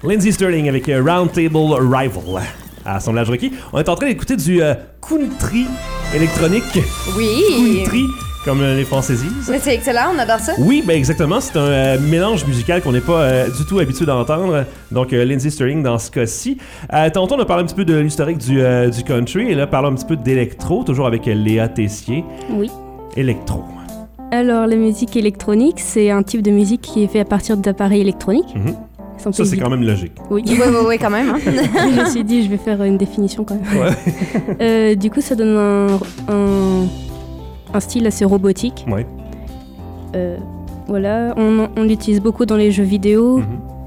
Lindsey Stirling avec Round Table Rival. À Assemblage requis. On est en train d'écouter du country électronique. Oui. Country, comme les Français disent. Mais c'est excellent, on adore ça. Oui, ben exactement. C'est un mélange musical qu'on n'est pas du tout habitué d'entendre. Donc, Lindsey Stirling dans ce cas-ci. Tantôt, on a parlé un petit peu de l'historique du country. Et là, parlons un petit peu d'électro, toujours avec Léa Tessier. Oui. Électro. Alors, la musique électronique, c'est un type de musique qui est fait à partir d'appareils électroniques. Ça, c'est quand même logique. Oui. Oui, quand même. Hein. Je me suis dit, je vais faire une définition quand même. Ouais. Du coup, ça donne un style assez robotique. Ouais. Voilà, on l'utilise beaucoup dans les jeux vidéo,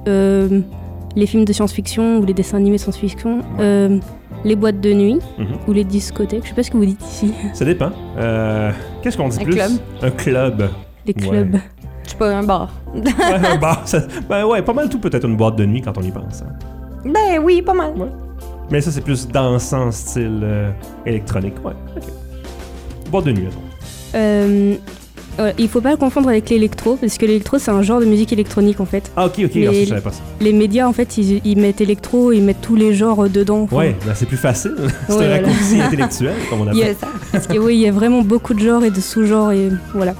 les films de science-fiction ou les dessins animés de science-fiction, les boîtes de nuit ou les discothèques. Je sais pas ce que vous dites ici. Ça dépend. Qu'est-ce qu'on dit plus? Club. Un club. Les clubs. Ouais. Je sais pas, un bar. Un bar. Ouais, pas mal tout peut-être une boîte de nuit quand on y pense. Hein. Ben oui, pas mal. Ouais. Mais ça, c'est plus dansant, style électronique. Ouais, ok. Boîte de nuit, attends. Il faut pas le confondre avec l'électro, parce que l'électro, c'est un genre de musique électronique, en fait. Ah, ok, alors ça, je savais pas ça. Les médias, en fait, ils mettent électro, ils mettent tous les genres dedans. Enfin. Ouais, ben c'est plus facile. C'est Ouais, un voilà. raccourci intellectuel, comme on appelle. Parce que oui, il y a vraiment beaucoup de genres et de sous-genres, et voilà.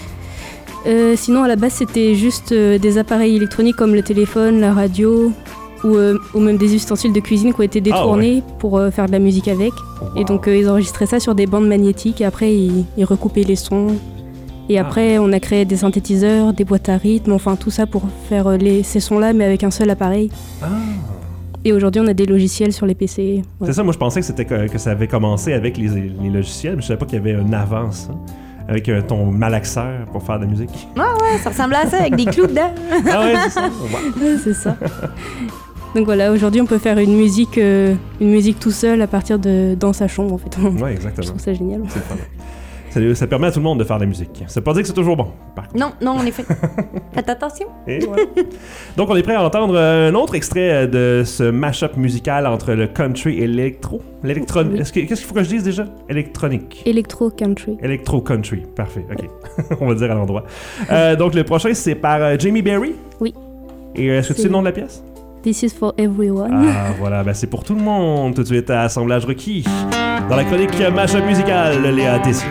Sinon, à la base, c'était juste des appareils électroniques comme le téléphone, la radio, ou même des ustensiles de cuisine qui ont été détournés pour faire de la musique avec. Wow. Et donc, ils enregistraient ça sur des bandes magnétiques, et après, ils recoupaient les sons. Et après, on a créé des synthétiseurs, des boîtes à rythme, enfin tout ça pour faire ces sons-là, mais avec un seul appareil. Ah. Et aujourd'hui, on a des logiciels sur les PC. C'est ça, moi je pensais que ça avait commencé avec les logiciels, mais je savais pas qu'il y avait une avance. Hein, avec ton malaxeur pour faire de la musique. Ouais, ça ressemblait à ça, avec des clous dedans. Ah ouais, c'est ça. Wow. Ouais, c'est ça. Donc voilà, aujourd'hui, on peut faire une musique tout seul à partir dans sa chambre, en fait. Ouais, exactement. Je trouve ça génial. C'est fun. Ça permet à tout le monde de faire de la musique. Ça veut pas dire que c'est toujours bon, par contre. Non, en effet. Faites attention. Et voilà. Donc, on est prêt à entendre un autre extrait de ce mash-up musical entre le country et l'électro. L'électronique. Oui. Qu'est-ce qu'il faut que je dise déjà? Électronique. Electro-country. Electro-country. Parfait, ok. On va le dire à l'endroit. Donc, le prochain, c'est par Jamie Berry. Oui. Et est-ce que tu sais le nom de la pièce? This is for everyone. Ah, voilà. Ben, c'est pour tout le monde. Tout de suite à Assemblage requis. Dans la chronique mash-up musical, Léa Tessier.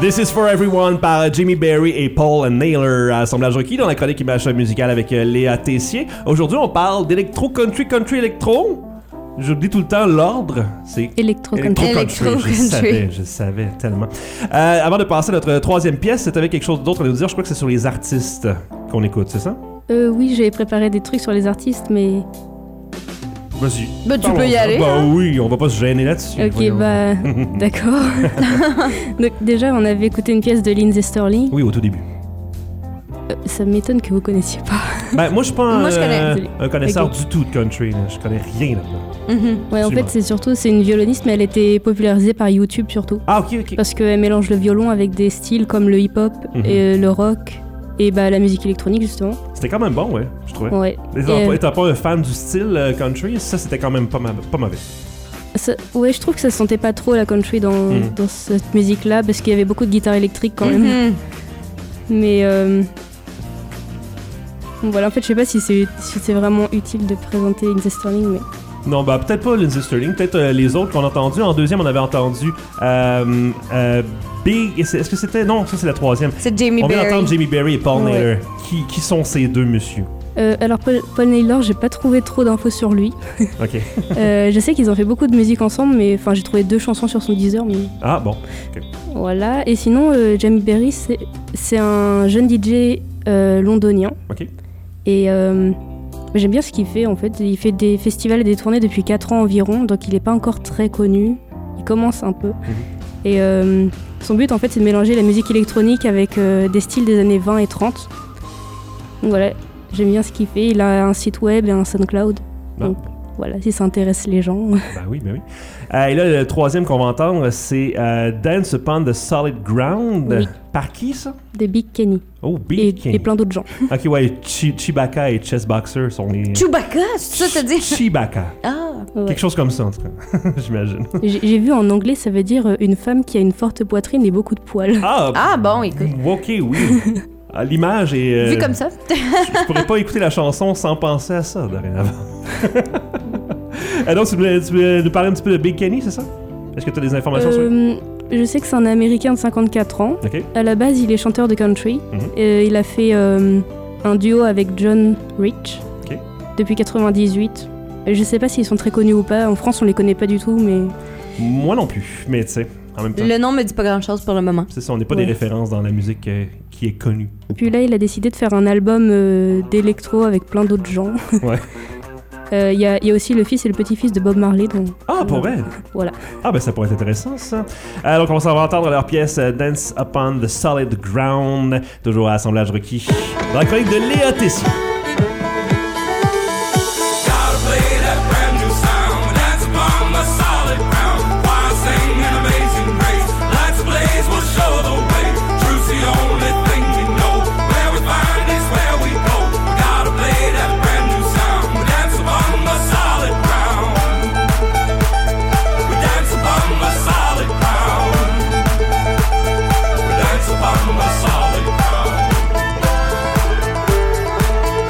This is for everyone par Jimmy Berry et Paul Naylor. Assemblage requis dans la chronique Image musicale avec Léa Tessier. Aujourd'hui, on parle d'électro country électro. Je dis tout le temps l'ordre, c'est Electro country. Je savais tellement. Avant de passer à notre troisième pièce, tu avais quelque chose d'autre à nous dire. Je crois que c'est sur les artistes qu'on écoute, c'est ça? Oui, j'ai préparé des trucs sur les artistes, mais... Vas-y. Bah, tu peux y aller. Bah hein? oui, on va pas se gêner là-dessus. Ok, voyons. bah, d'accord. Donc déjà, on avait écouté une pièce de Lindsey Stirling. Oui, au tout début. Ça m'étonne que vous connaissiez pas. Ben, moi, je suis pas Moi, je connais. un connaisseur Ok. du tout de country. Là. Je connais rien là-dedans. Ouais, en Absolument. fait, c'est une violoniste, mais elle était popularisée par YouTube surtout. Ah, ok. Parce qu'elle mélange le violon avec des styles comme le hip-hop, et le rock, et bah, la musique électronique, justement. C'était quand même bon, ouais, je trouvais. Ouais. Étant pas un fan du style country, ça, c'était quand même pas mauvais. Ouais, je trouve que ça se sentait pas trop la country dans cette musique-là, parce qu'il y avait beaucoup de guitare électrique quand même. Mais voilà, en fait, je sais pas si c'est vraiment utile de présenter Lindsey Stirling, mais... Non, bah peut-être pas Lindsey Stirling, peut-être les autres qu'on a entendus. En deuxième, on avait entendu Big... Est-ce que c'était... Non, ça c'est la troisième. C'est Jamie On vient Berry. d'entendre Jamie Berry et Paul Ouais. Naylor. Qui sont ces deux messieurs? Alors, Paul Naylor, j'ai pas trouvé trop d'infos sur lui. Ok. Je sais qu'ils ont fait beaucoup de musique ensemble, mais enfin, j'ai trouvé 2 chansons sur son Deezer, mais Ah, bon. voilà. Et sinon, Jamie Berry, c'est un jeune DJ londonien. Ok. Et j'aime bien ce qu'il fait, en fait. Il fait des festivals et des tournées depuis 4 ans environ, donc il est pas encore très connu. Il commence un peu. Et son but, en fait, c'est de mélanger la musique électronique avec des styles des années 20 et 30. Donc voilà, j'aime bien ce qu'il fait. Il a un site web et un SoundCloud. Donc voilà, si ça intéresse les gens. Ben oui. Et là, le troisième qu'on va entendre, c'est Dance Upon the Solid Ground. Oui. Par qui, ça? De Big Kenny. Oh, Big King. Et plein d'autres gens. Ok, ouais, Chewbacca et Chessboxer sont les... Chewbacca, c'est ça, t'as dit? Chewbacca. Ah. Ouais. Quelque chose comme ça, en tout cas. J'imagine. J'ai vu en anglais, ça veut dire une femme qui a une forte poitrine et beaucoup de poils. Ah bon, écoute. Ok, oui. Ah, l'image est... Vu comme ça. Je pourrais pas écouter la chanson sans penser à ça, dorénavant. Alors, tu voulais nous parler un petit peu de Big Kenny, c'est ça? Est-ce que tu as des informations sur lui? Je sais que c'est un Américain de 54 ans. Ok. À la base, il est chanteur de country. Il a fait un duo avec John Rich Ok. depuis 98. Je sais pas s'ils sont très connus ou pas. En France, on les connaît pas du tout, mais... Moi non plus, mais tu sais, en même temps, Le nom me dit pas grand-chose pour le moment. c'est ça, on n'est pas des références dans la musique qui est connue. Puis là, il a décidé de faire un album d'électro avec plein d'autres gens. Ouais. Il y a aussi le fils et le petit-fils de Bob Marley. Donc, Ah, pour vrai? voilà. Ah, ben ça pourrait être intéressant, ça. Donc, on va entendre leur pièce Dance Upon the Solid Ground, toujours à Assemblage requis, dans la chronique de Léa Tessier. Gotta play that brand new sound. Dance upon the solid ground. While singing Amazing Grace. Lights ablaze will show the way. Truth's the only thing we know. Where we find is where we go. Gotta play that brand new sound. We dance upon the solid ground. We dance upon the solid ground. We dance upon the solid ground.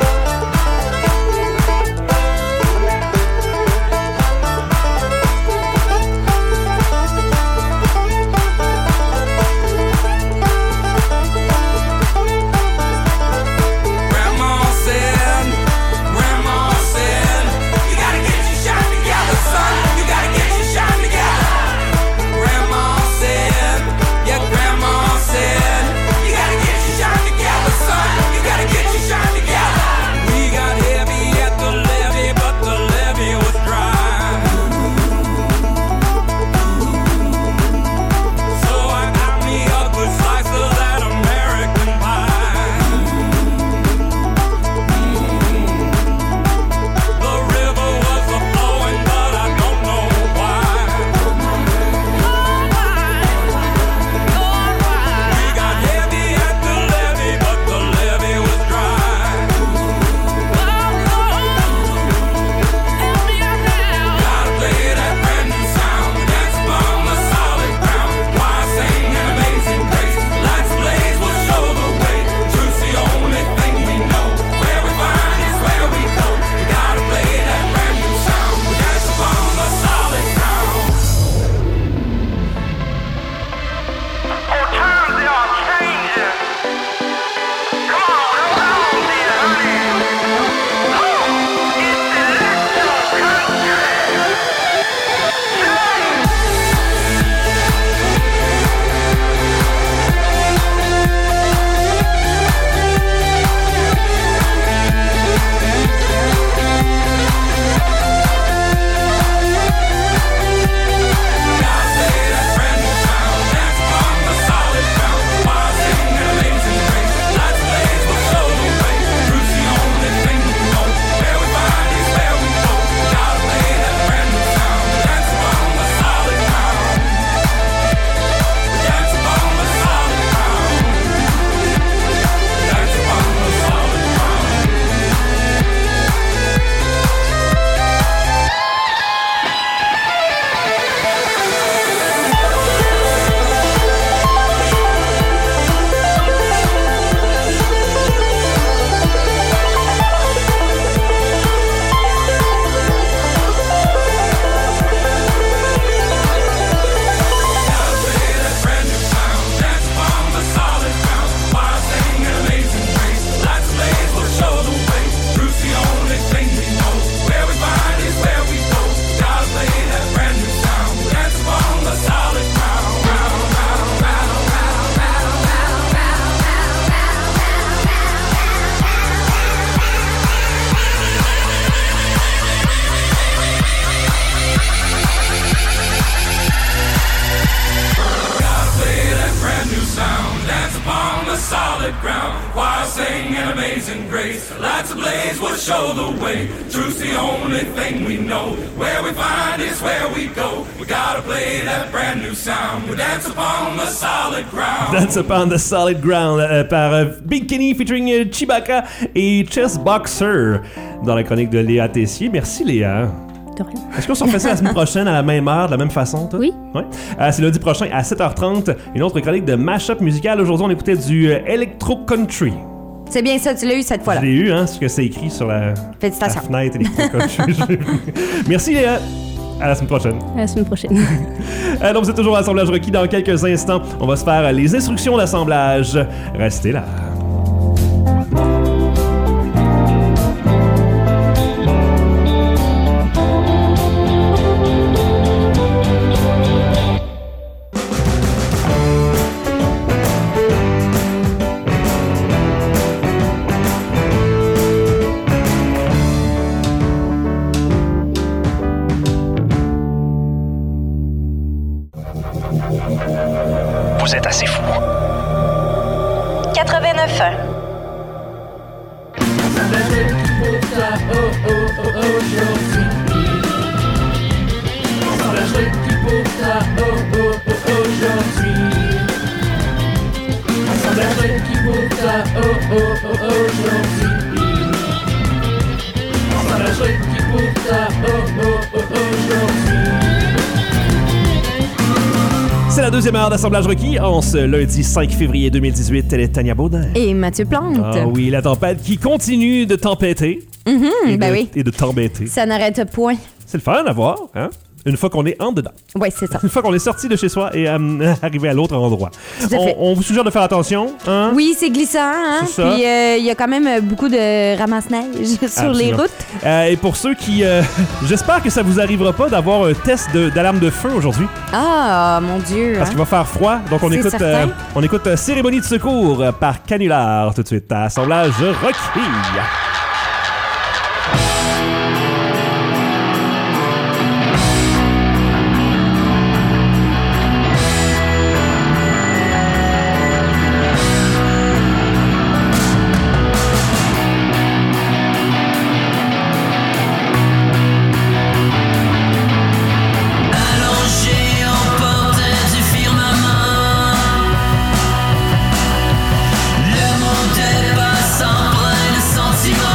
amazing grace. Lights ablaze will show the way. Truth's the only thing we know. Where we find is where we go. We gotta play that brand new sound. We dance upon the solid ground. Dance Upon the Solid Ground par Big Kenny featuring Chewbacca et Chess Boxer dans la chronique de Léa Tessier. Merci Léa. De rien. Est-ce qu'on se refait ça la semaine prochaine à la même heure, de la même façon? Toi? Oui. Ouais. C'est lundi prochain à 7h30. Une autre chronique de Mashup musical. Aujourd'hui, on écoutait du Electro Country. C'est bien ça, tu l'as eu cette fois-là. Je l'ai eu, hein, ce que c'est écrit sur la Félicitations. fenêtre Electro Country. Merci Léa. À la semaine prochaine. À la semaine prochaine. Donc, vous êtes toujours à l'assemblage requis. Dans quelques instants, on va se faire les instructions d'assemblage. Restez là. Vous êtes assez fou. 89.1. C'est la deuxième heure d'assemblage requis en ce lundi 5 février 2018. Elle est Tania Baudin. Et Mathieu Plante. Ah oui, la tempête qui continue de tempêter. Oui. Et de t'embêter. Ça n'arrête point. C'est le fun à voir, hein? Une fois qu'on est en dedans. Oui, c'est ça. Une fois qu'on est sorti de chez soi et arrivé à l'autre endroit. Tout à fait. On vous suggère de faire attention, hein? Oui, c'est glissant, hein? C'est ça. Puis il y a quand même beaucoup de ramasse-neige sur les Absolument. routes. Et pour ceux qui... j'espère que ça vous arrivera pas d'avoir un test d'alarme de feu aujourd'hui. Ah, mon Dieu. Parce hein. qu'il va faire froid. Donc C'est certain. on écoute Cérémonie de secours par Canular tout de suite à Assemblage requis. Allongé en porte du firmament, le monde est pas sans plein de sentiments.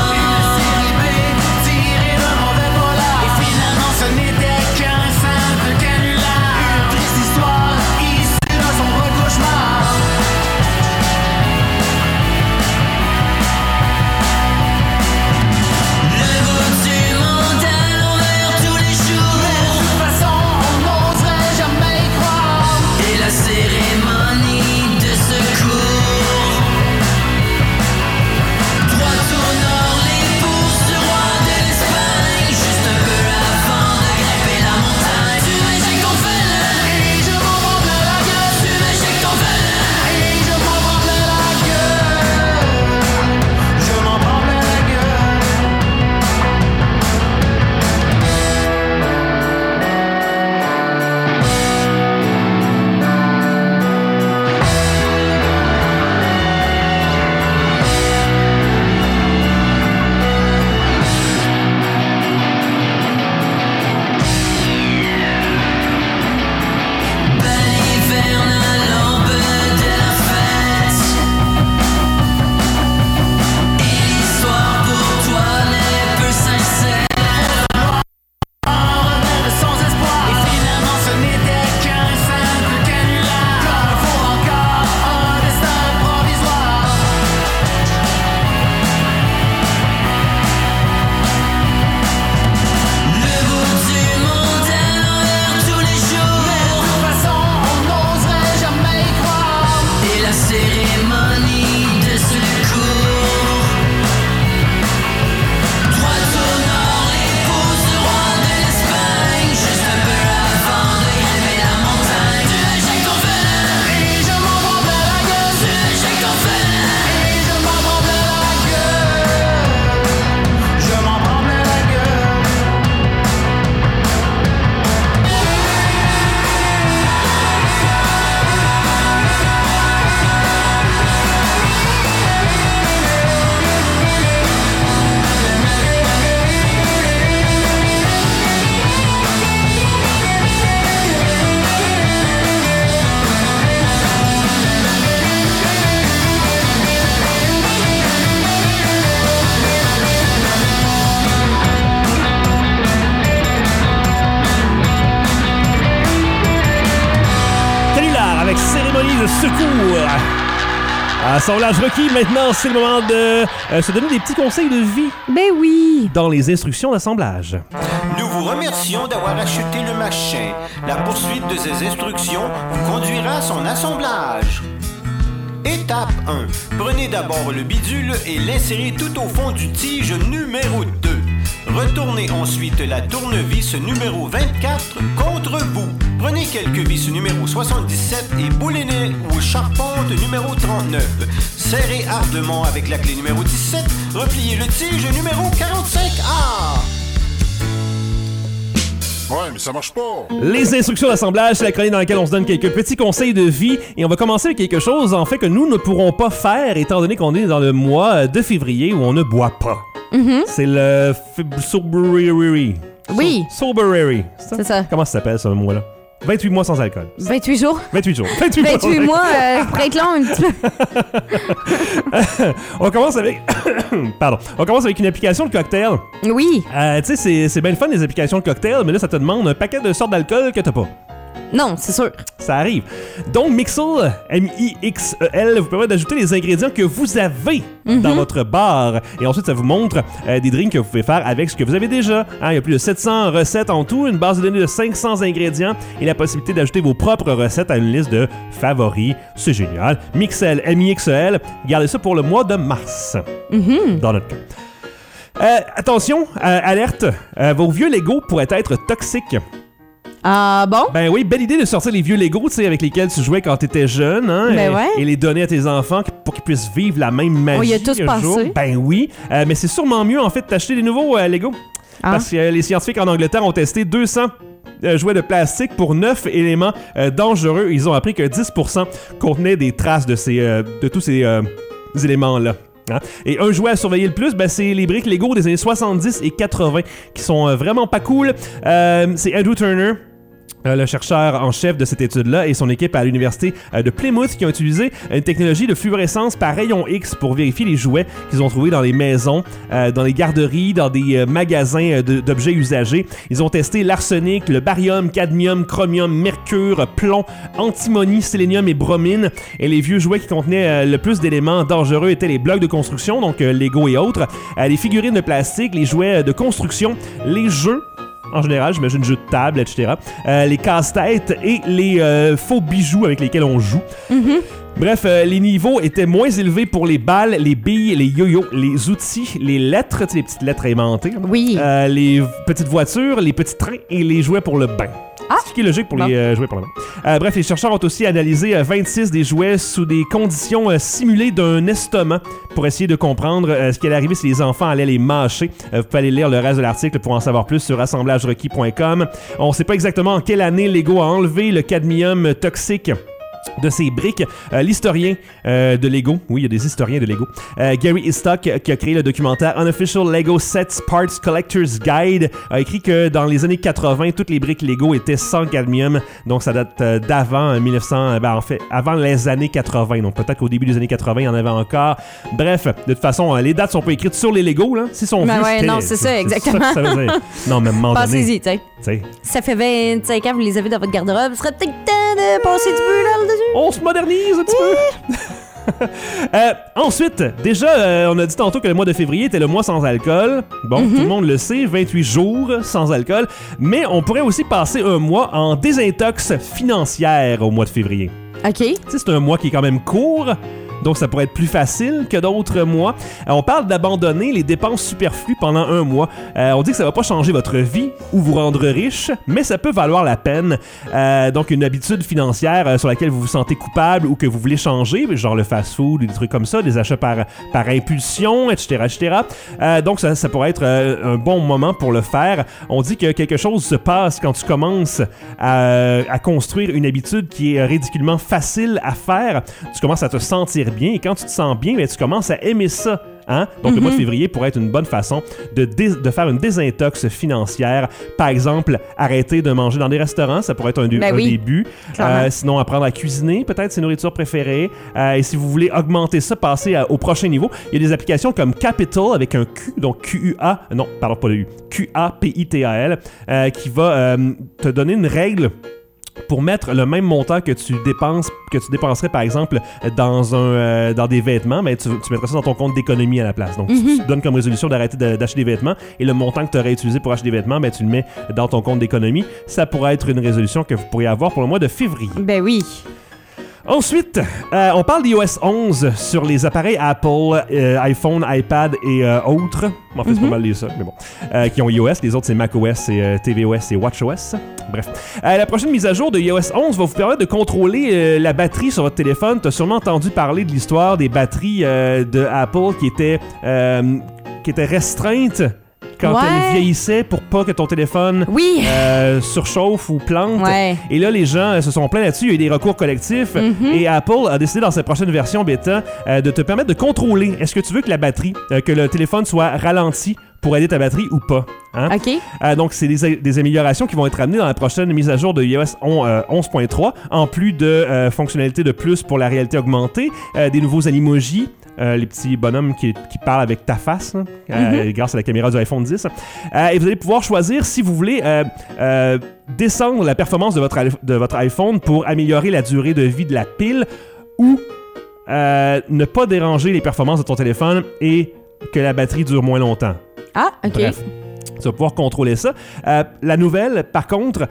avec Cérémonie de secours. Assemblage requis, maintenant c'est le moment de se donner des petits conseils de vie. Ben oui. Dans les instructions d'assemblage. Nous vous remercions d'avoir acheté le machin. La poursuite de ces instructions vous conduira à son assemblage. Étape 1. Prenez d'abord le bidule et l'insérez tout au fond du tige numéro 2. Retournez ensuite la tournevis numéro 24 contre vous. Prenez quelques vis numéro 77 et boulonnez ou charpente numéro 39. Serrez ardemment avec la clé numéro 17. Repliez le tige numéro 45A. Ouais, mais ça marche pas. Les instructions d'assemblage, c'est la chronique dans laquelle on se donne quelques petits conseils de vie. Et on va commencer avec quelque chose, en fait, que nous ne pourrons pas faire, étant donné qu'on est dans le mois de février où on ne boit pas. C'est le Soberary. Oui. Soberary. C'est ça. Comment ça s'appelle, ce mois-là? 28 mois sans alcool. 28 jours. 28 jours. 28 mois, pour être long un petit peu. On commence avec... Pardon. On commence avec une application de cocktail. Oui. Tu sais, c'est bien le fun, les applications de cocktail, mais là, ça te demande un paquet de sortes d'alcool que t'as pas. Non, c'est sûr. Ça arrive. Donc, Mixel, M-I-X-E-L, vous permet d'ajouter les ingrédients que vous avez dans votre bar. Et ensuite, ça vous montre des drinks que vous pouvez faire avec ce que vous avez déjà. Il y a plus de 700 recettes en tout, une base de données de 500 ingrédients et la possibilité d'ajouter vos propres recettes à une liste de favoris. C'est génial. Mixel, M-I-X-E-L, gardez ça pour le mois de mars. Dans notre cas. Attention, alerte, vos vieux Legos pourraient être toxiques. Ah bon? Ben oui, belle idée de sortir les vieux Legos, tu sais, avec lesquels tu jouais quand t'étais jeune, hein, Ben ouais. et les donner à tes enfants pour qu'ils puissent vivre la même magie. On y a tous un jour. pensé. Ben oui, mais c'est sûrement mieux en fait d'acheter des nouveaux Legos. Parce que les scientifiques en Angleterre ont testé 200 jouets de plastique pour 9 éléments dangereux. Ils ont appris que 10% contenaient des traces de tous ces éléments-là. Hein? Et un jouet à surveiller le plus, c'est les briques Lego des années 70 et 80 qui sont vraiment pas cool. C'est Andrew Turner, le chercheur en chef de cette étude-là, et son équipe à l'université de Plymouth qui ont utilisé une technologie de fluorescence par rayon X pour vérifier les jouets qu'ils ont trouvés dans les maisons, dans les garderies, dans des magasins d'objets usagés. Ils ont testé l'arsenic, le barium, cadmium, chromium, mercure, plomb, antimony, sélénium et bromine. Et les vieux jouets qui contenaient le plus d'éléments dangereux étaient les blocs de construction, donc Lego et autres, les figurines de plastique, les jouets de construction, les jeux, en général, j'imagine jeux de table, etc. Les casse-têtes et les faux bijoux avec lesquels on joue. Bref, les niveaux étaient moins élevés pour les balles, les billes, les yo-yo, les outils, les lettres, tu sais, les petites lettres aimantées. Oui. Les petites voitures, les petits trains et les jouets pour le bain. Ce qui est logique pour les jouets pour le bain. Bref, les chercheurs ont aussi analysé 26 des jouets sous des conditions simulées d'un estomac pour essayer de comprendre ce qui allait arriver si les enfants allaient les mâcher. Vous pouvez aller lire le reste de l'article pour en savoir plus sur assemblagerequis.com. On ne sait pas exactement en quelle année Lego a enlevé le cadmium toxique de ces briques. L'historien de Lego, oui, il y a des historiens de Lego, Gary Istock, qui a créé le documentaire Unofficial Lego Sets Parts Collector's Guide, a écrit que dans les années 80, toutes les briques Lego étaient sans cadmium, donc ça date d'avant 1900, en fait, avant les années 80, donc peut-être qu'au début des années 80, il y en avait encore. Bref, de toute façon, les dates sont pas écrites sur les Lego, là. Si sont vieux, ouais, non, c'est ça, exactement. Ça veut dire. Non, mais à un moment donné... Pensez-y, tu sais. Ça fait 25 ans que vous les avez dans votre garde-robe, ce serait peut-être temps de passer du peu là-dessus. On se modernise un petit peu. Ensuite, déjà, on a dit tantôt que le mois de février était le mois sans alcool. Bon, tout le monde le sait, 28 jours sans alcool. Mais on pourrait aussi passer un mois en désintox financière au mois de février. OK. Tu sais, c'est un mois qui est quand même court. Donc, ça pourrait être plus facile que d'autres mois. On parle d'abandonner les dépenses superflues pendant un mois. On dit que ça va pas changer votre vie ou vous rendre riche, mais ça peut valoir la peine. Donc, une habitude financière sur laquelle vous vous sentez coupable ou que vous voulez changer, genre le fast-food ou des trucs comme ça, des achats par impulsion, etc., etc. Donc, ça pourrait être un bon moment pour le faire. On dit que quelque chose se passe quand tu commences à construire une habitude qui est ridiculement facile à faire. Tu commences à te sentir bien, et quand tu te sens bien, tu commences à aimer ça. Hein? Donc, le mois de février pourrait être une bonne façon de faire une désintox financière. Par exemple, arrêter de manger dans des restaurants, ça pourrait être un début. Sinon, apprendre à cuisiner, peut-être ses nourritures préférées. Et si vous voulez augmenter ça, passer au prochain niveau, il y a des applications comme Capital avec un Q, donc Q-U-A, non, pardon, pas le U, Q-A-P-I-T-A-L, qui va te donner une règle pour mettre le même montant que tu dépenserais par exemple dans des vêtements, mais tu mettrais ça dans ton compte d'économie à la place. Donc tu te donnes comme résolution d'arrêter d'acheter des vêtements et le montant que tu aurais utilisé pour acheter des vêtements, ben, tu le mets dans ton compte d'économie. Ça pourrait être une résolution que vous pourriez avoir pour le mois de février. Ben oui. Ensuite, on parle d'iOS 11 sur les appareils Apple, iPhone, iPad et autres. En fait, c'est pas mal les seuls, mais bon. Qui ont iOS. Les autres, c'est macOS, et tvOS et watchOS. Bref. La prochaine mise à jour de iOS 11 va vous permettre de contrôler la batterie sur votre téléphone. Tu as sûrement entendu parler de l'histoire des batteries de Apple qui étaient restreintes quand elle vieillissait pour pas que ton téléphone surchauffe ou plante. Ouais. Et là, les gens se sont plaints là-dessus. Il y a eu des recours collectifs. Et Apple a décidé dans sa prochaine version bêta de te permettre de contrôler. Est-ce que tu veux que la batterie, que le téléphone soit ralenti pour aider ta batterie ou pas? Hein? OK. Donc, c'est des améliorations qui vont être amenées dans la prochaine mise à jour de iOS 11.3, en plus de fonctionnalités de plus pour la réalité augmentée, des nouveaux animojis, les petits bonhommes qui parlent avec ta face, grâce à la caméra du iPhone 10. Et vous allez pouvoir choisir si vous voulez descendre la performance de votre iPhone pour améliorer la durée de vie de la pile ou ne pas déranger les performances de ton téléphone et que la batterie dure moins longtemps. Ah, OK. Bref. Tu vas pouvoir contrôler ça. La nouvelle, par contre,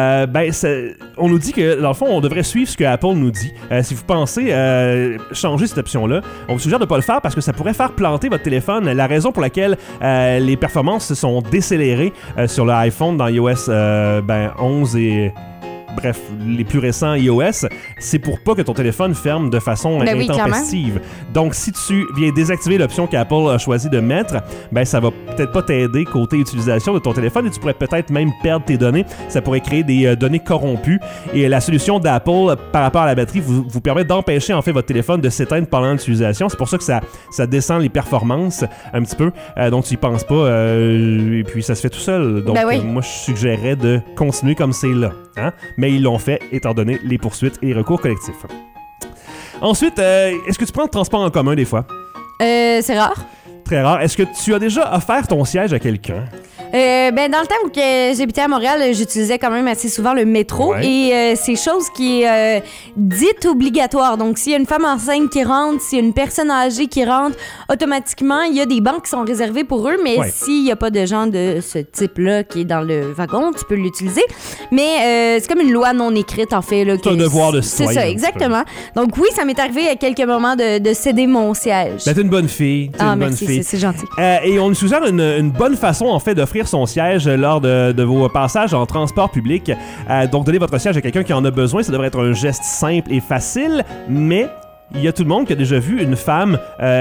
on nous dit que, dans le fond, on devrait suivre ce que Apple nous dit. Si vous pensez changer cette option-là, on vous suggère de ne pas le faire parce que ça pourrait faire planter votre téléphone. La raison pour laquelle les performances se sont décélérées sur l'iPhone dans iOS 11 et... Bref, les plus récents iOS, c'est pour pas que ton téléphone ferme de façon intempestive. Donc, si tu viens désactiver l'option qu'Apple a choisi de mettre, ben ça va peut-être pas t'aider côté utilisation de ton téléphone et tu pourrais peut-être même perdre tes données. Ça pourrait créer des données corrompues. Et la solution d'Apple par rapport à la batterie vous permet d'empêcher en fait votre téléphone de s'éteindre pendant l'utilisation. C'est pour ça que ça descend les performances un petit peu. Donc, tu y penses pas et puis ça se fait tout seul. Donc, moi, je suggérerais de continuer comme c'est là. Hein? Mais ils l'ont fait étant donné les poursuites et les recours collectifs. Ensuite, est-ce que tu prends le transport en commun des fois? C'est rare. Très rare. Est-ce que tu as déjà offert ton siège à quelqu'un? Dans le temps où j'habitais à Montréal, j'utilisais quand même assez souvent le métro et c'est chose qui est dite obligatoire. Donc, s'il y a une femme enceinte qui rentre, s'il y a une personne âgée qui rentre, automatiquement, il y a des bancs qui sont réservés pour eux, mais s'il n'y a pas de gens de ce type-là qui est dans le wagon, tu peux l'utiliser. Mais c'est comme une loi non écrite, en fait. C'est un devoir de citoyen. C'est ça, exactement. Donc oui, ça m'est arrivé à quelques moments de céder mon siège. T'es une bonne fille. Merci, c'est gentil. Et on nous suggère une bonne façon, en fait, d'offrir son siège lors de vos passages en transport public. Donc, donner votre siège à quelqu'un qui en a besoin, ça devrait être un geste simple et facile, mais il y a tout le monde qui a déjà vu une femme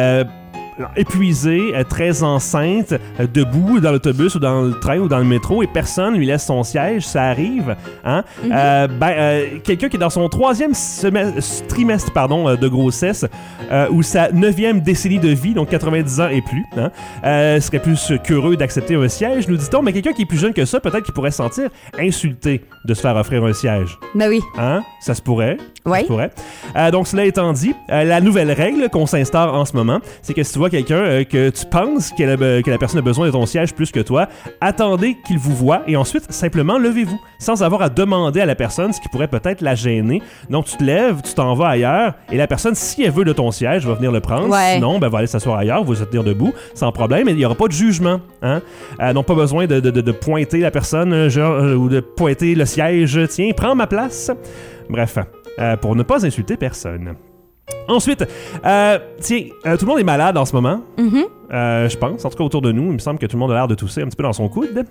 épuisée, très enceinte, debout dans l'autobus ou dans le train ou dans le métro et personne lui laisse son siège, ça arrive. Hein? Quelqu'un qui est dans son 3e trimestre de grossesse ou sa 9e décennie de vie, donc 90 ans et plus, serait plus qu'heureux d'accepter un siège, nous dit-on, mais quelqu'un qui est plus jeune que ça, peut-être qu'il pourrait se sentir insulté de se faire offrir un siège. Ben oui. Hein? Ça se pourrait. Oui. Ça se pourrait. Donc, cela étant dit, la nouvelle règle qu'on s'instaure en ce moment, c'est que si tu vois quelqu'un que tu penses que la personne a besoin de ton siège plus que toi, attendez qu'il vous voie et ensuite, simplement, levez-vous, sans avoir à demander à la personne ce qui pourrait peut-être la gêner. Donc, tu te lèves, tu t'en vas ailleurs et la personne, si elle veut de ton siège, va venir le prendre. Sinon, va aller s'asseoir ailleurs, vous allez se tenir debout, sans problème, et il n'y aura pas de jugement. Hein? Donc, pas besoin de pointer la personne ou de pointer le siège. Tiens, prends ma place. Bref, pour ne pas insulter personne. Ensuite, tout le monde est malade en ce moment. Je pense, en tout cas autour de nous, il me semble que tout le monde a l'air de tousser un petit peu dans son coude.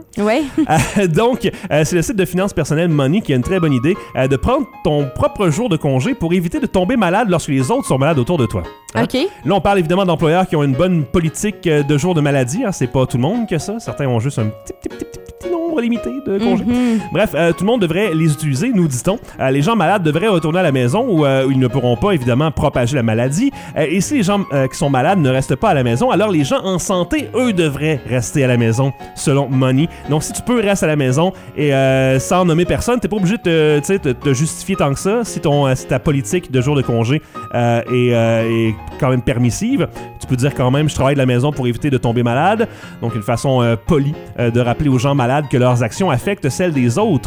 Donc, c'est le site de finances personnelles Money qui a une très bonne idée de prendre ton propre jour de congé pour éviter de tomber malade lorsque les autres sont malades autour de toi. Hein? Là, on parle évidemment d'employeurs qui ont une bonne politique de jours de maladie. Hein? C'est pas tout le monde qui a ça. Certains ont juste un petit nombre limité de congés. Bref, tout le monde devrait les utiliser, nous dit-on. Les gens malades devraient retourner à la maison où ils ne pourront pas évidemment propager la maladie. Et si les gens qui sont malades ne restent pas à la maison, alors les gens en santé, eux, devraient rester à la maison, selon Money. Donc, si tu peux, reste à la maison et sans nommer personne, t'es pas obligé de te justifier tant que ça. Si ta politique de jour de congé est quand même permissive, tu peux dire quand même, je travaille de la maison pour éviter de tomber malade. Donc, une façon polie de rappeler aux gens malades que leurs actions affectent celles des autres.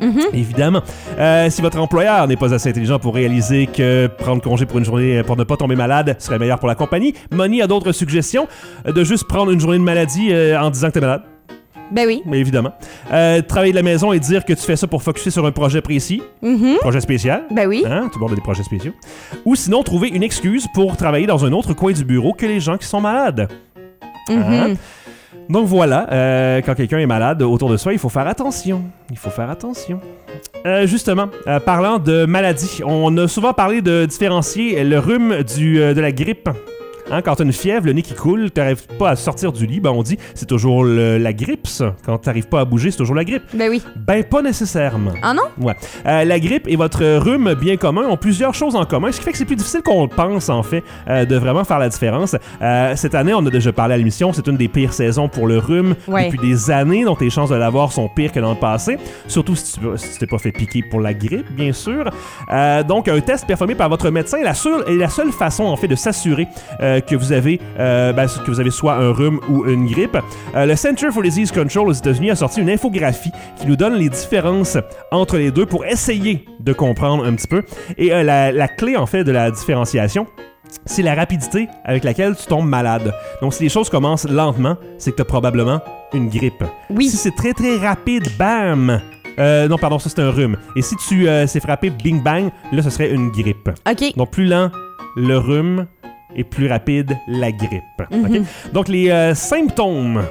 Évidemment. Si votre employeur n'est pas assez intelligent pour réaliser que prendre congé pour une journée pour ne pas tomber malade serait meilleur pour la compagnie, Moni a d'autres suggestions de juste prendre une journée de maladie en disant que t'es malade. Ben oui. Mais évidemment. Travailler de la maison et dire que tu fais ça pour focuser sur un projet précis. Projet spécial. Ben oui. Hein? Tout le monde a des projets spéciaux. Ou sinon, trouver une excuse pour travailler dans un autre coin du bureau que les gens qui sont malades. Hein? Donc voilà, quand quelqu'un est malade autour de soi, il faut faire attention. Il faut faire attention. Justement, parlant de maladie, on a souvent parlé de différencier le rhume de la grippe. Hein, quand t'as une fièvre, le nez qui coule, t'arrives pas à sortir du lit, ben on dit c'est toujours la grippe, ça. Quand t'arrives pas à bouger, c'est toujours la grippe. Ben oui. Ben pas nécessairement. Ah non? Ouais. La grippe et votre rhume bien commun ont plusieurs choses en commun, ce qui fait que c'est plus difficile qu'on le pense, en fait, de vraiment faire la différence. Cette année, on a déjà parlé à l'émission, c'est une des pires saisons pour le rhume depuis des années, donc tes chances de l'avoir sont pires que dans le passé, surtout si tu t'es pas fait piquer pour la grippe, bien sûr. Donc, un test performé par votre médecin est la seule façon, en fait, de s'assurer que vous avez soit un rhume ou une grippe. Le Center for Disease Control aux États-Unis a sorti une infographie qui nous donne les différences entre les deux pour essayer de comprendre un petit peu. Et la clé, en fait, de la différenciation, c'est la rapidité avec laquelle tu tombes malade. Donc, si les choses commencent lentement, c'est que tu as probablement une grippe. Oui. Si c'est très, très rapide, bam! Non, pardon, ça, c'est un rhume. Et si tu s'es frappé bing bang, là, ce serait une grippe. OK. Donc, plus lent, le rhume, et plus rapide, la grippe. Okay? Donc, les symptômes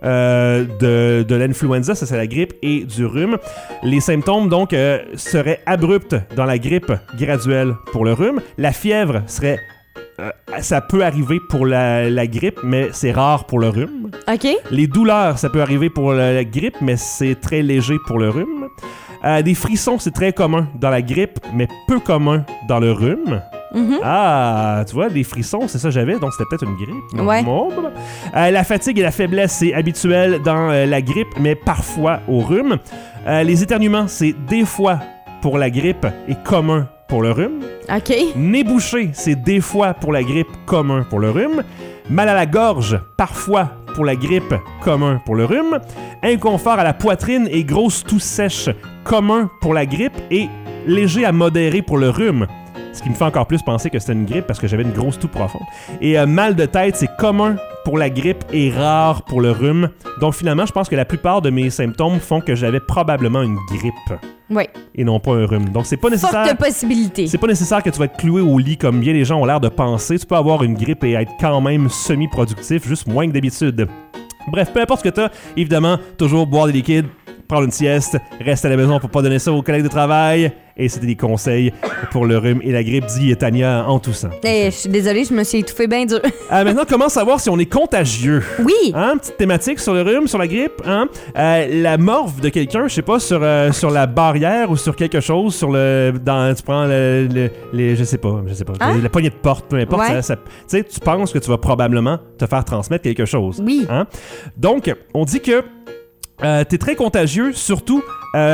de l'influenza, ça c'est la grippe, et du rhume. Les symptômes, donc, seraient abrupts dans la grippe, graduels pour le rhume. La fièvre serait... ça peut arriver pour la grippe, mais c'est rare pour le rhume. OK. Les douleurs, ça peut arriver pour la grippe, mais c'est très léger pour le rhume. Des frissons, c'est très commun dans la grippe, mais peu commun dans le rhume. Ah, tu vois, des frissons, c'est ça que j'avais, donc c'était peut-être une grippe. Ouais. La fatigue et la faiblesse, c'est habituel dans la grippe, mais parfois au rhume. Les éternuements, c'est des fois pour la grippe et commun pour le rhume. OK. Nez bouché, c'est des fois pour la grippe, commun pour le rhume. Mal à la gorge, parfois pour la grippe, commun pour le rhume. Inconfort à la poitrine et grosse toux sèche, commun pour la grippe et léger à modéré pour le rhume. Ce qui me fait encore plus penser que c'était une grippe parce que j'avais une grosse toux profonde. Et mal de tête, c'est commun pour la grippe et rare pour le rhume. Donc finalement, je pense que la plupart de mes symptômes font que j'avais probablement une grippe. Oui. Et non pas un rhume. Donc c'est pas nécessaire. Forte possibilité. C'est pas nécessaire que tu vas être cloué au lit comme bien les gens ont l'air de penser. Tu peux avoir une grippe et être quand même semi-productif, juste moins que d'habitude. Bref, peu importe ce que t'as, évidemment, toujours boire des liquides, prendre une sieste, reste à la maison pour pas donner ça aux collègues de travail. Et c'était des conseils pour le rhume et la grippe, dit Tania en toussant. Je suis désolée, je me suis étouffée bien dur. Maintenant, comment savoir si on est contagiu? Oui. Hein? Petite thématique sur le rhume, sur la grippe. Hein? La morve de quelqu'un, je sais pas, sur la barrière ou sur quelque chose, tu prends je sais pas, Hein? la poignée de porte, peu importe. Ouais. Tu sais, tu penses que tu vas probablement te faire transmettre quelque chose. Oui. Hein? Donc, on dit que t'es très contagieux, surtout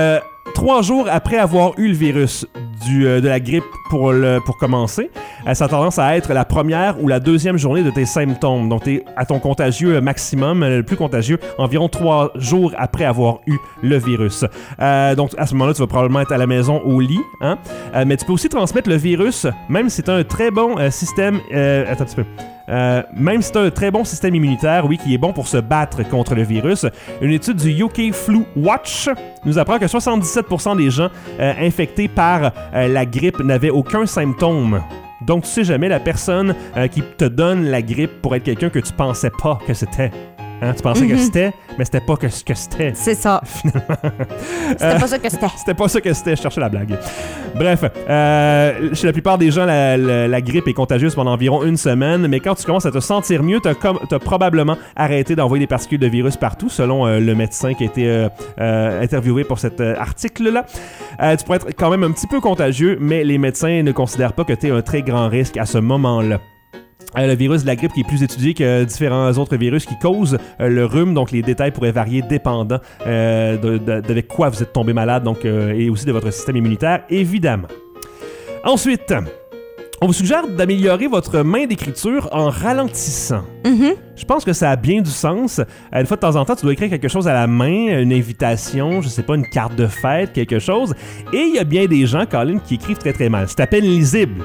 3 jours après avoir eu le virus de la grippe pour commencer. Ça a tendance à être la première ou la deuxième journée de tes symptômes. Donc, t'es à ton contagieux maximum, le plus contagieux, environ 3 jours après avoir eu le virus. Donc, à ce moment-là, tu vas probablement être à la maison au lit. Hein? Mais tu peux aussi transmettre le virus, même si tu as un très bon système... attends un petit peu. Même si tu as un très bon système immunitaire, oui, qui est bon pour se battre contre le virus. Une étude du UK Flu Watch nous apprend que 77% des gens infectés par la grippe n'avaient aucun symptôme. Donc, tu sais jamais, la personne qui te donne la grippe pour être quelqu'un que tu pensais pas que c'était. Hein, tu pensais que c'était, mais c'était pas ce que c'était. C'est ça. Finalement. C'était pas ça que c'était. C'était pas ça que c'était, je cherchais la blague. Bref, chez la plupart des gens, la grippe est contagieuse pendant environ 1 semaine, mais quand tu commences à te sentir mieux, t'as probablement arrêté d'envoyer des particules de virus partout, selon le médecin qui a été interviewé pour cet article-là. Tu pourrais être quand même un petit peu contagieux, mais les médecins ne considèrent pas que tu es un très grand risque à ce moment-là. Le virus de la grippe qui est plus étudié que différents autres virus qui causent le rhume, donc les détails pourraient varier dépendant d'avec quoi vous êtes tombé malade, donc, et aussi de votre système immunitaire, évidemment. Ensuite, On vous suggère d'améliorer votre main d'écriture en ralentissant. Je pense que ça a bien du sens. Une fois de temps en temps, tu dois écrire quelque chose à la main, une invitation, je sais pas, une carte de fête, quelque chose. Et il y a bien des gens, Colin, qui écrivent très très mal. C'est à peine lisible.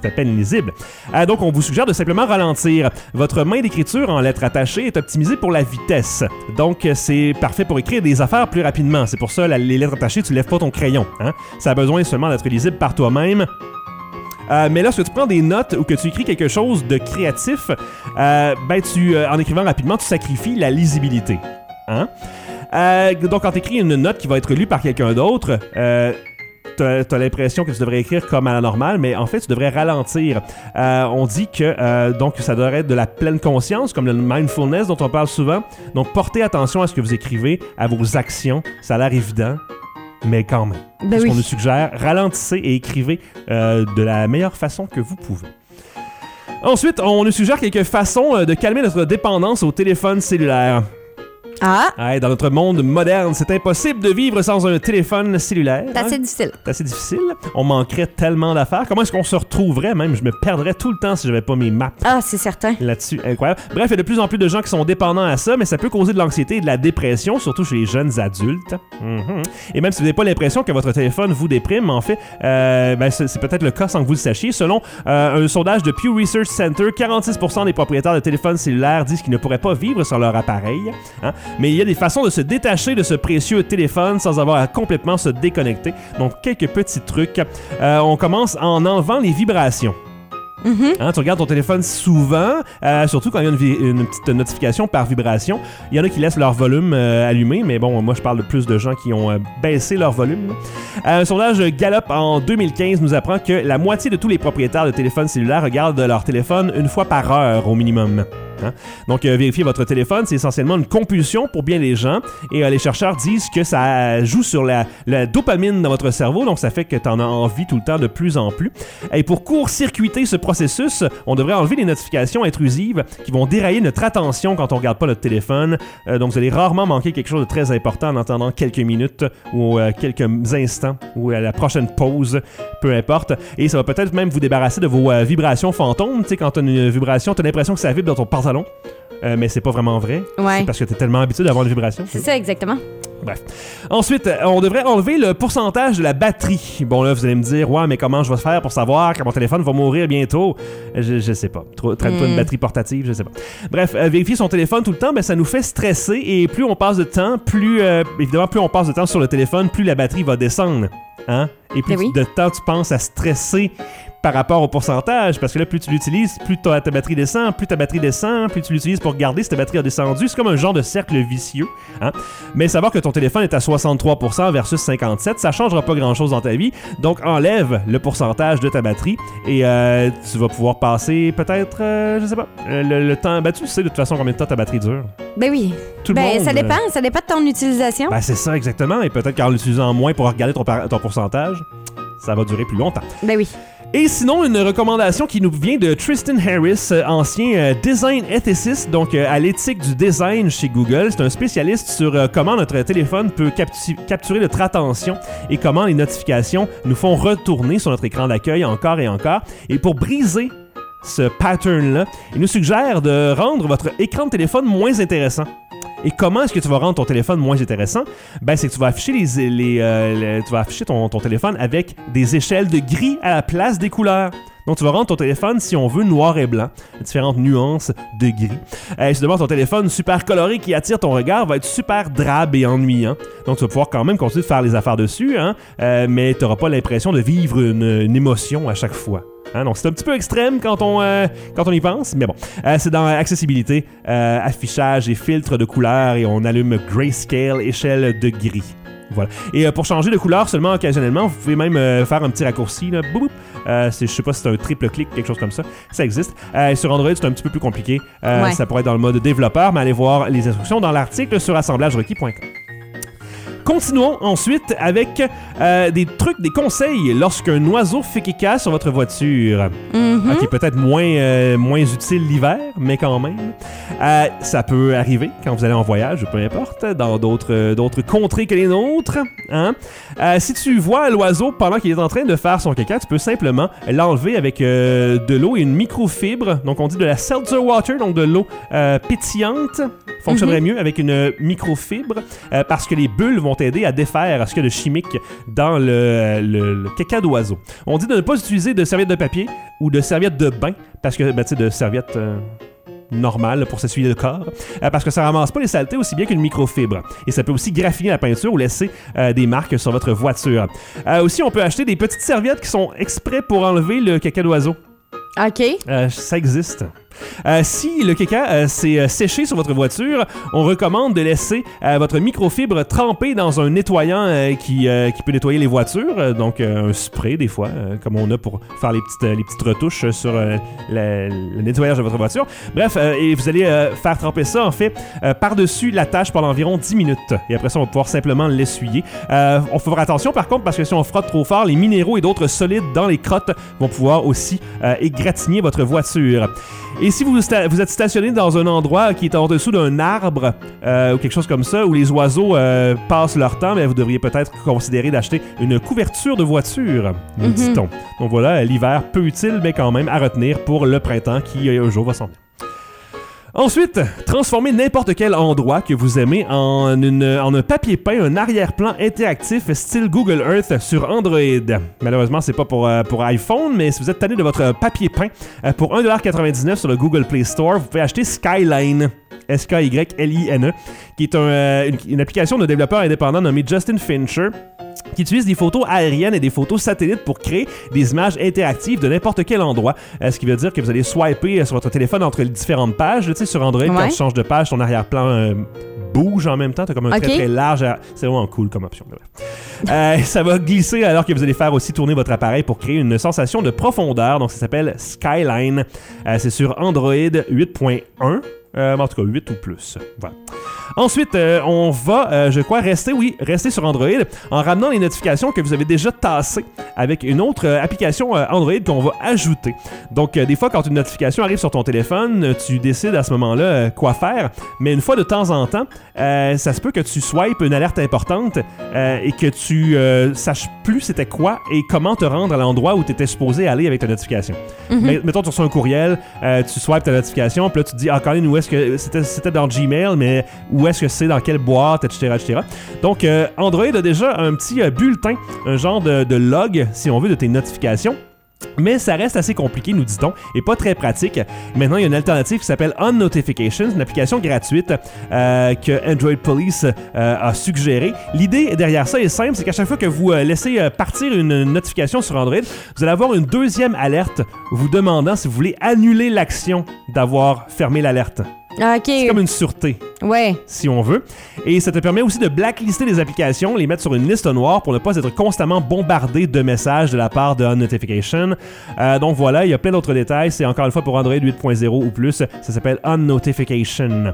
Donc, on vous suggère de simplement ralentir. Votre main d'écriture en lettres attachées est optimisée pour la vitesse. Donc, c'est parfait pour écrire des affaires plus rapidement. C'est pour ça, les lettres attachées, tu lèves pas ton crayon. Hein? Ça a besoin seulement d'être lisible par toi-même. Mais lorsque tu prends des notes ou que tu écris quelque chose de créatif, en écrivant rapidement, tu sacrifies la lisibilité. Hein? Donc, quand tu écris une note qui va être lue par quelqu'un d'autre, t'as l'impression que tu devrais écrire comme à la normale, mais en fait, tu devrais ralentir. On dit que donc ça devrait être de la pleine conscience, comme le mindfulness dont on parle souvent. Donc, portez attention à ce que vous écrivez, à vos actions. Ça a l'air évident, mais quand même. Ce qu'on nous suggère, ralentissez et écrivez de la meilleure façon que vous pouvez. Ensuite, on nous suggère quelques façons de calmer notre dépendance au téléphone cellulaire. Dans notre monde moderne, c'est impossible de vivre sans un téléphone cellulaire. C'est assez difficile. C'est assez difficile. On manquerait tellement d'affaires. Comment est-ce qu'on se retrouverait même? Je me perdrais tout le temps si j'avais pas mes maps. C'est certain. Là-dessus, incroyable. Bref, il y a de plus en plus de gens qui sont dépendants à ça, mais ça peut causer de l'anxiété et de la dépression, surtout chez les jeunes adultes. Et même si vous n'avez pas l'impression que votre téléphone vous déprime, en fait, c'est peut-être le cas sans que vous le sachiez. Selon un sondage de Pew Research Center, 46% des propriétaires de téléphones cellulaires disent qu'ils ne pourraient pas vivre sans leur appareil. Hein? Mais il y a des façons de se détacher de ce précieux téléphone sans avoir à complètement se déconnecter. Donc, quelques petits trucs. On commence en enlevant les vibrations. Hein, tu regardes ton téléphone souvent, surtout quand il y a une petite notification par vibration. Il y en a qui laissent leur volume allumé, mais bon, moi je parle de plus de gens qui ont baissé leur volume. Un sondage Gallup en 2015 nous apprend que la moitié de tous les propriétaires de téléphones cellulaires regardent leur téléphone une fois par heure au minimum. Hein? Donc, vérifier votre téléphone, c'est essentiellement une compulsion pour bien des gens. Et les chercheurs disent que ça joue sur la dopamine dans votre cerveau, donc ça fait que tu en as envie tout le temps de plus en plus. Et pour court-circuiter ce processus, on devrait enlever les notifications intrusives qui vont dérailler notre attention quand on regarde pas notre téléphone. Donc, vous allez rarement manquer quelque chose de très important en attendant quelques minutes ou quelques instants ou à la prochaine pause, peu importe. Et ça va peut-être même vous débarrasser de vos vibrations fantômes. Tu sais, quand tu as une vibration, tu as l'impression que ça vibre dans ton pantalon. Mais c'est pas vraiment vrai. C'est parce que t'es tellement habitué d'avoir une vibration. C'est ça, exactement. Bref. Ensuite, on devrait enlever le pourcentage de la batterie. Bon, là, vous allez me dire, ouais, mais comment je vais faire pour savoir que mon téléphone va mourir bientôt? Je sais pas. Traîne-toi une batterie portative, je sais pas. Bref, vérifier son téléphone tout le temps, ça nous fait stresser. Et plus on passe de temps, évidemment, plus on passe de temps sur le téléphone, plus la batterie va descendre. Hein? Et plus de temps tu penses à stresser par rapport au pourcentage, parce que là, plus tu l'utilises, plus ta batterie descend, plus ta batterie descend, plus tu l'utilises pour regarder si ta batterie a descendu. C'est comme un genre de cercle vicieux. Hein? Mais savoir que ton téléphone est à 63% versus 57%, ça changera pas grand-chose dans ta vie. Donc, enlève le pourcentage de ta batterie et tu vas pouvoir passer peut-être, je sais pas, le temps... tu sais de toute façon combien de temps ta batterie dure. Ben oui. Tout le monde, ça dépend de ton utilisation. C'est ça, exactement. Et peut-être qu'en l'utilisant moins pour regarder ton pourcentage, ça va durer plus longtemps. Ben oui. Et sinon, une recommandation qui nous vient de Tristan Harris, ancien design ethicist, donc à l'éthique du design chez Google. C'est un spécialiste sur comment notre téléphone peut capturer notre attention et comment les notifications nous font retourner sur notre écran d'accueil encore et encore. Et pour briser ce pattern-là, il nous suggère de rendre votre écran de téléphone moins intéressant. Et comment est-ce que tu vas rendre ton téléphone moins intéressant? C'est que tu vas afficher tu vas afficher ton téléphone avec des échelles de gris à la place des couleurs. Donc, tu vas rendre ton téléphone, si on veut, noir et blanc. Différentes nuances de gris. Si tu ton téléphone super coloré qui attire ton regard, va être super drabe et ennuyant. Donc, tu vas pouvoir quand même continuer de faire les affaires dessus, hein, mais tu n'auras pas l'impression de vivre une émotion à chaque fois. Hein, donc c'est un petit peu extrême quand on y pense, mais bon. C'est dans accessibilité, affichage et filtre de couleurs et on allume grayscale, échelle de gris. Voilà. Et pour changer de couleur seulement occasionnellement, vous pouvez même faire un petit raccourci, là, boum, je sais pas si c'est un triple clic, quelque chose comme ça. Ça existe. Sur Android, c'est un petit peu plus compliqué. Ça pourrait être dans le mode développeur, mais allez voir les instructions dans l'article sur assemblagerequis.com. Continuons ensuite avec des trucs, des conseils lorsqu'un oiseau fait caca sur votre voiture. Qui est peut-être moins utile l'hiver, mais quand même. Ça peut arriver quand vous allez en voyage, peu importe, dans d'autres contrées que les nôtres. Hein? Si tu vois l'oiseau pendant qu'il est en train de faire son caca, tu peux simplement l'enlever avec de l'eau et une microfibre. Donc on dit de la seltzer water, donc de l'eau pétillante. Fonctionnerait mieux avec une microfibre parce que les bulles vont t'aider à défaire ce qu'il y a de chimique dans le caca d'oiseau. On dit de ne pas utiliser de serviette de papier ou de serviette de bain parce que, tu sais, de serviette normale pour s'essuyer le corps parce que ça ramasse pas les saletés aussi bien qu'une microfibre. Et ça peut aussi graffiner la peinture ou laisser des marques sur votre voiture. Aussi, on peut acheter des petites serviettes qui sont exprès pour enlever le caca d'oiseau. OK. Ça existe. Si le caca s'est séché sur votre voiture, on recommande de laisser votre microfibre trempée dans un nettoyant qui peut nettoyer les voitures, donc un spray des fois, comme on a pour faire les petites retouches sur le nettoyage de votre voiture. Bref, et vous allez faire tremper ça en fait par-dessus la tâche pendant environ 10 minutes. Et après ça, on va pouvoir simplement l'essuyer. On faut faire attention par contre parce que si on frotte trop fort, les minéraux et d'autres solides dans les crottes vont pouvoir aussi égratigner votre voiture. Et si vous êtes stationné dans un endroit qui est en dessous d'un arbre ou quelque chose comme ça, où les oiseaux passent leur temps, mais vous devriez peut-être considérer d'acheter une couverture de voiture, nous dit-on. Donc voilà, l'hiver peu utile, mais quand même à retenir pour le printemps qui un jour va s'en venir. Ensuite, transformez n'importe quel endroit que vous aimez en un papier peint, un arrière-plan interactif style Google Earth sur Android. Malheureusement, c'est pas pour iPhone, mais si vous êtes tanné de votre papier peint, pour 1,99$ sur le Google Play Store, vous pouvez acheter Skyline. Skyline, qui est une application de développeur indépendant nommé Justin Fincher, qui utilise des photos aériennes et des photos satellites pour créer des images interactives de n'importe quel endroit. Ce qui veut dire que vous allez swiper sur votre téléphone entre les différentes pages. Tu sais, sur Android, quand tu changes de page, ton arrière-plan bouge en même temps. Tu as comme un très très large... C'est vraiment cool comme option. Ça va glisser alors que vous allez faire aussi tourner votre appareil pour créer une sensation de profondeur. Donc, ça s'appelle Skyline. C'est sur Android 8.1. En tout cas, 8 ou plus. Voilà. Ensuite, on va, je crois, rester sur Android en ramenant les notifications que vous avez déjà tassées avec une autre application Android qu'on va ajouter. Donc, des fois, quand une notification arrive sur ton téléphone, tu décides à ce moment-là quoi faire, mais une fois de temps en temps, ça se peut que tu swipes une alerte importante et que tu saches plus c'était quoi et comment te rendre à l'endroit où tu étais supposé aller avec ta notification. Mettons, tu reçois un courriel, tu swipes ta notification, puis là, tu te dis, Colin, où est-ce que c'était dans Gmail, mais où est-ce que c'est, dans quelle boîte, etc. Donc, Android a déjà un petit bulletin, un genre de log, si on veut, de tes notifications. Mais ça reste assez compliqué, nous dit-on, et pas très pratique. Maintenant, il y a une alternative qui s'appelle OnNotifications, une application gratuite que Android Police a suggérée. L'idée derrière ça est simple, c'est qu'à chaque fois que vous laissez partir une notification sur Android, vous allez avoir une deuxième alerte vous demandant si vous voulez annuler l'action d'avoir fermé l'alerte. C'est comme une sûreté, si on veut. Et ça te permet aussi de blacklister les applications, les mettre sur une liste noire pour ne pas être constamment bombardé de messages de la part de OnNotification. Donc voilà, il y a plein d'autres détails. C'est encore une fois pour Android 8.0 ou plus. Ça s'appelle OnNotification.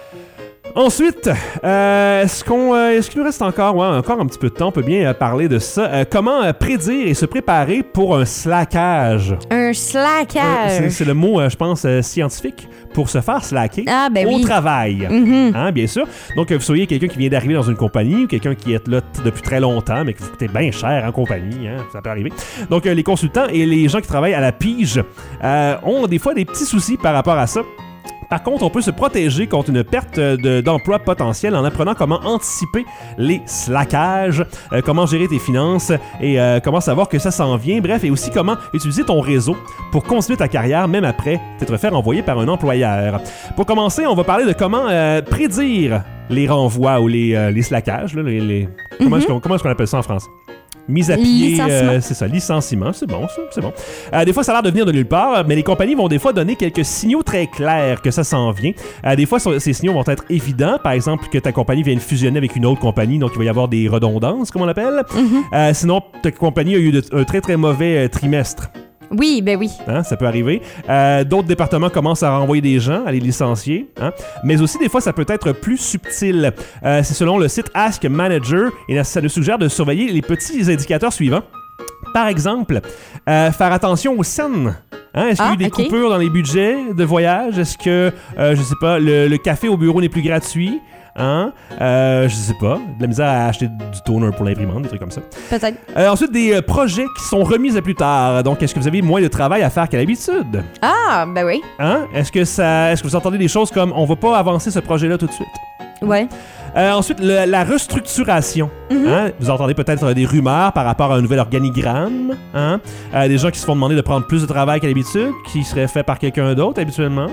Ensuite, est-ce qu'il nous reste encore un petit peu de temps? On peut bien parler de ça. Comment prédire et se préparer pour un slackage? Un slackage? C'est le mot, je pense, scientifique pour se faire slacker au travail. Hein, bien sûr. Donc, vous soyez quelqu'un qui vient d'arriver dans une compagnie ou quelqu'un qui est là depuis très longtemps, mais qui vous coûtez bien cher en compagnie. Hein, ça peut arriver. Donc, les consultants et les gens qui travaillent à la pige ont des fois des petits soucis par rapport à ça. Par contre, on peut se protéger contre une perte d'emploi potentielle en apprenant comment anticiper les slackages, comment gérer tes finances et comment savoir que ça s'en vient. Bref, et aussi comment utiliser ton réseau pour continuer ta carrière même après t'être fait renvoyer par un employeur. Pour commencer, on va parler de comment prédire les renvois ou les slackages. Là, comment est-ce qu'on appelle ça en français? Mise à pied, c'est ça, licenciement, c'est bon, ça, c'est bon. Des fois, ça a l'air de venir de nulle part, mais les compagnies vont des fois donner quelques signaux très clairs que ça s'en vient. Des fois, ces signaux vont être évidents, par exemple que ta compagnie vient de fusionner avec une autre compagnie, donc il va y avoir des redondances, comme on l'appelle. Sinon, ta compagnie a eu un très très mauvais trimestre. Oui, ben oui. Hein, ça peut arriver. D'autres départements commencent à renvoyer des gens, à les licencier. Hein? Mais aussi, des fois, ça peut être plus subtil. C'est selon le site Ask Manager et ça nous suggère de surveiller les petits indicateurs suivants. Par exemple, faire attention aux scènes. Hein? Est-ce qu'il y a eu des coupures dans les budgets de voyage? Est-ce que, je sais pas, le café au bureau n'est plus gratuit? Hein? Je sais pas. De la misère à acheter du toner pour l'imprimante, des trucs comme ça. Peut-être. Ensuite, des projets qui sont remis à plus tard. Donc, est-ce que vous avez moins de travail à faire qu'à l'habitude? Ah, ben oui. Hein? Est-ce que vous entendez des choses comme on va pas avancer ce projet-là tout de suite? Ouais. Ensuite, la restructuration. Hein? Vous entendez peut-être des rumeurs par rapport à un nouvel organigramme. Hein? Des gens qui se font demander de prendre plus de travail qu'à l'habitude, qui serait fait par quelqu'un d'autre habituellement.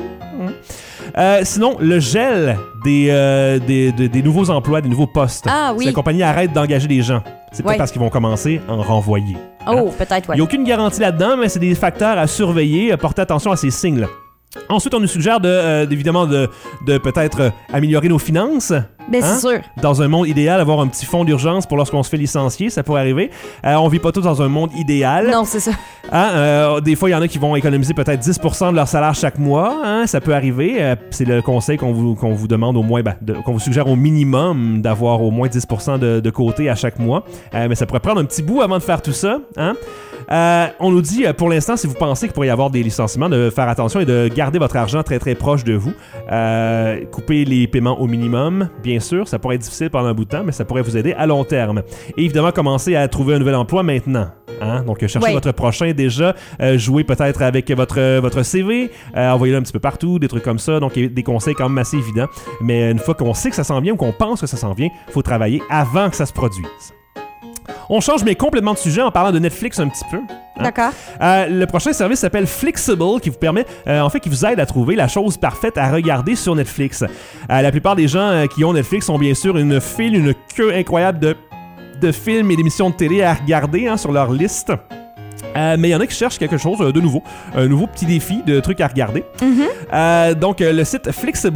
Sinon, le gel des nouveaux emplois, des nouveaux postes. Ah oui. Si la compagnie arrête d'engager des gens, c'est peut-être parce qu'ils vont commencer à en renvoyer. Oh, peut-être, ouais. Il n'y a aucune garantie là-dedans, mais c'est des facteurs à surveiller. Portez attention à ces signes-là. Ensuite, on nous suggère évidemment de peut-être améliorer nos finances. Ben, c'est sûr. Dans un monde idéal, avoir un petit fonds d'urgence pour lorsqu'on se fait licencier, ça pourrait arriver. On vit pas tous dans un monde idéal. Non, c'est ça. Des fois, il y en a qui vont économiser peut-être 10% de leur salaire chaque mois. Hein, ça peut arriver. C'est le conseil qu'on vous demande au moins, qu'on vous suggère au minimum d'avoir au moins 10% de côté à chaque mois. Mais ça pourrait prendre un petit bout avant de faire tout ça. Hein? On nous dit, pour l'instant, si vous pensez qu'il pourrait y avoir des licenciements, de faire attention et de garder votre argent très très proche de vous. Couper les paiements au minimum, bien sûr. Ça pourrait être difficile pendant un bout de temps, mais ça pourrait vous aider à long terme. Et évidemment, commencer à trouver un nouvel emploi maintenant. Hein? Donc, cherchez votre prochain déjà. Jouez peut-être avec votre CV. Envoyez-le un petit peu partout, des trucs comme ça. Donc, des conseils quand même assez évidents. Mais une fois qu'on sait que ça s'en vient ou qu'on pense que ça s'en vient, il faut travailler avant que ça se produise. On change mais complètement de sujet en parlant de Netflix un petit peu. Hein? D'accord. Le prochain service s'appelle Flixible, qui vous permet, qui vous aide à trouver la chose parfaite à regarder sur Netflix. La plupart des gens qui ont Netflix ont bien sûr une queue incroyable de films et d'émissions de télé à regarder sur leur liste. Mais il y en a qui cherchent quelque chose de nouveau. Un nouveau petit défi de trucs à regarder. Donc, le site Flixible,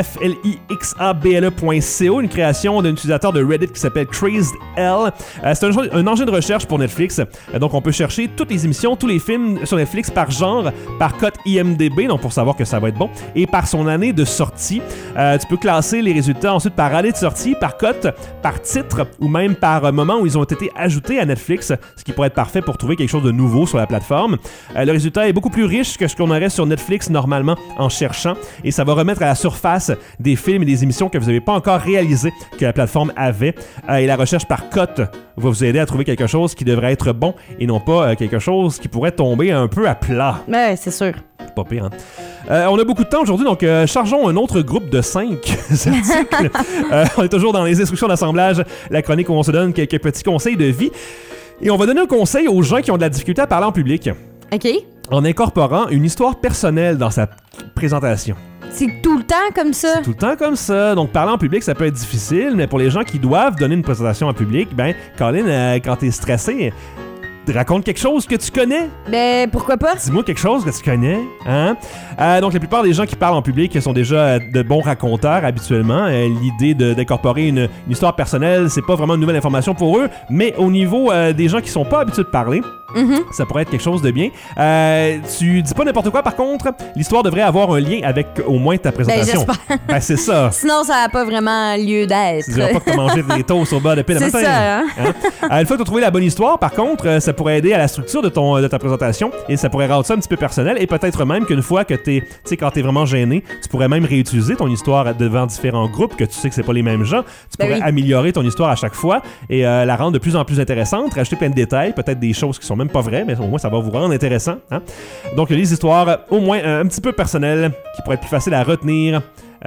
flixable.co, une création d'un utilisateur de Reddit qui s'appelle CrazedL. C'est un engin de recherche pour Netflix. Donc, on peut chercher toutes les émissions, tous les films sur Netflix par genre, par cote IMDb, donc pour savoir que ça va être bon, et par son année de sortie. Tu peux classer les résultats ensuite par année de sortie, par cote, par titre, ou même par moment où ils ont été ajoutés à Netflix, ce qui pourrait être parfait pour trouver quelque chose de nouveau sur la plateforme. Le résultat est beaucoup plus riche que ce qu'on aurait sur Netflix normalement en cherchant, et ça va remettre à la surface des films et des émissions que vous n'avez pas encore réalisées que la plateforme avait. Et la recherche par cote va vous aider à trouver quelque chose qui devrait être bon et non pas quelque chose qui pourrait tomber un peu à plat. Ouais, c'est sûr. Pas pire, hein? On a beaucoup de temps aujourd'hui, donc chargeons un autre groupe de 5 articles. On est toujours dans les instructions d'assemblage, la chronique où on se donne quelques petits conseils de vie. Et on va donner un conseil aux gens qui ont de la difficulté à parler en public. OK. En incorporant une histoire personnelle dans sa présentation. C'est tout le temps comme ça? C'est tout le temps comme ça. Donc, parler en public, ça peut être difficile, mais pour les gens qui doivent donner une présentation en public, Colin, quand t'es stressé, raconte quelque chose que tu connais. Ben, pourquoi pas? Dis-moi quelque chose que tu connais. Hein? Donc, la plupart des gens qui parlent en public sont déjà de bons raconteurs habituellement. L'idée d'incorporer une histoire personnelle, c'est pas vraiment une nouvelle information pour eux, mais au niveau des gens qui sont pas habitués de parler, ça pourrait être quelque chose de bien. Tu dis pas n'importe quoi, par contre, l'histoire devrait avoir un lien avec au moins ta présentation. Ben, j'espère. C'est ça. Sinon, ça n'a pas vraiment lieu d'être. Tu diras pas que t'as mangé des toasts au bas de pain le matin. C'est ça, hein? Une fois que t'as trouvé la bonne histoire, par contre, ça pourrait aider à la structure de ta présentation et ça pourrait rendre ça un petit peu personnel et peut-être même qu'une fois que quand t'es vraiment gêné, tu pourrais même réutiliser ton histoire devant différents groupes que tu sais que c'est pas les mêmes gens. Tu pourrais améliorer ton histoire à chaque fois et la rendre de plus en plus intéressante, rajouter plein de détails, peut-être des choses qui sont même pas vraies, mais au moins ça va vous rendre intéressant. Hein? Donc les histoires au moins un petit peu personnelles qui pourraient être plus faciles à retenir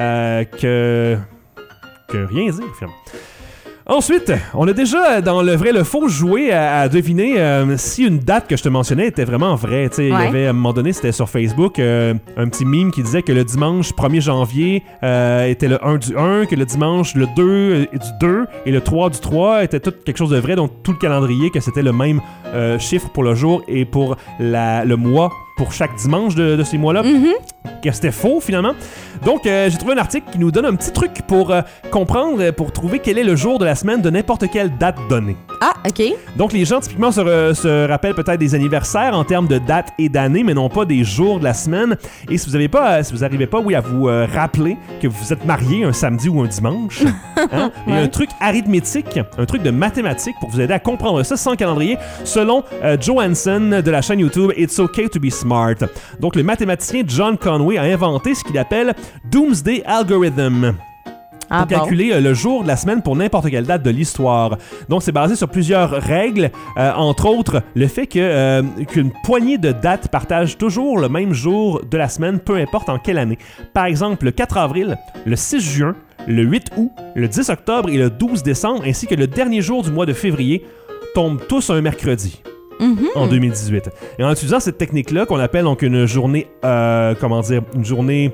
que rien dire finalement. Ensuite, on a déjà dans le vrai le faux joué à deviner si une date que je te mentionnais était vraiment vraie. Il y avait à un moment donné, c'était sur Facebook, un petit meme qui disait que le dimanche 1er janvier était le 1 du 1, que le dimanche le 2 du 2 et le 3 du 3 était tout quelque chose de vrai, donc tout le calendrier, que c'était le même chiffre pour le jour et pour le mois, pour chaque dimanche de ces mois-là. que c'était faux finalement. Donc, j'ai trouvé un article qui nous donne un petit truc pour comprendre, pour trouver quel est le jour de la semaine de n'importe quelle date donnée. Ah, OK. Donc, les gens, typiquement, se rappellent peut-être des anniversaires en termes de date et d'année, mais non pas des jours de la semaine. Et si vous n'arrivez pas, à vous rappeler que vous êtes marié un samedi ou un dimanche, hein, il y a un truc arithmétique, un truc de mathématiques pour vous aider à comprendre ça sans calendrier, selon Johansson de la chaîne YouTube It's Okay to be Smart. Donc, le mathématicien John Conway a inventé ce qu'il appelle Doomsday Algorithm. Pour calculer le jour de la semaine pour n'importe quelle date de l'histoire. Donc, c'est basé sur plusieurs règles, entre autres le fait qu'une poignée de dates partagent toujours le même jour de la semaine, peu importe en quelle année. Par exemple, le 4 avril, le 6 juin, le 8 août, le 10 octobre et le 12 décembre, ainsi que le dernier jour du mois de février, tombent tous un mercredi. En 2018. Et en utilisant cette technique-là, qu'on appelle donc une journée, une journée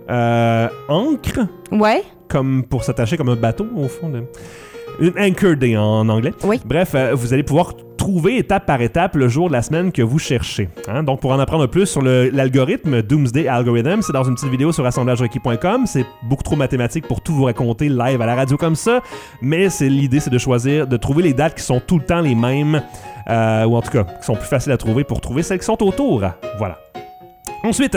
encre. Ouais. Comme pour s'attacher comme un bateau, au fond. Une anchor day en anglais. Oui. Bref, vous allez pouvoir trouver étape par étape le jour de la semaine que vous cherchez. Hein? Donc, pour en apprendre plus sur l'algorithme Doomsday Algorithm, c'est dans une petite vidéo sur assemblagerequis.com. C'est beaucoup trop mathématique pour tout vous raconter live à la radio comme ça, mais l'idée, c'est de choisir, de trouver les dates qui sont tout le temps les mêmes, ou en tout cas, qui sont plus faciles à trouver pour trouver celles qui sont autour. Voilà. Ensuite,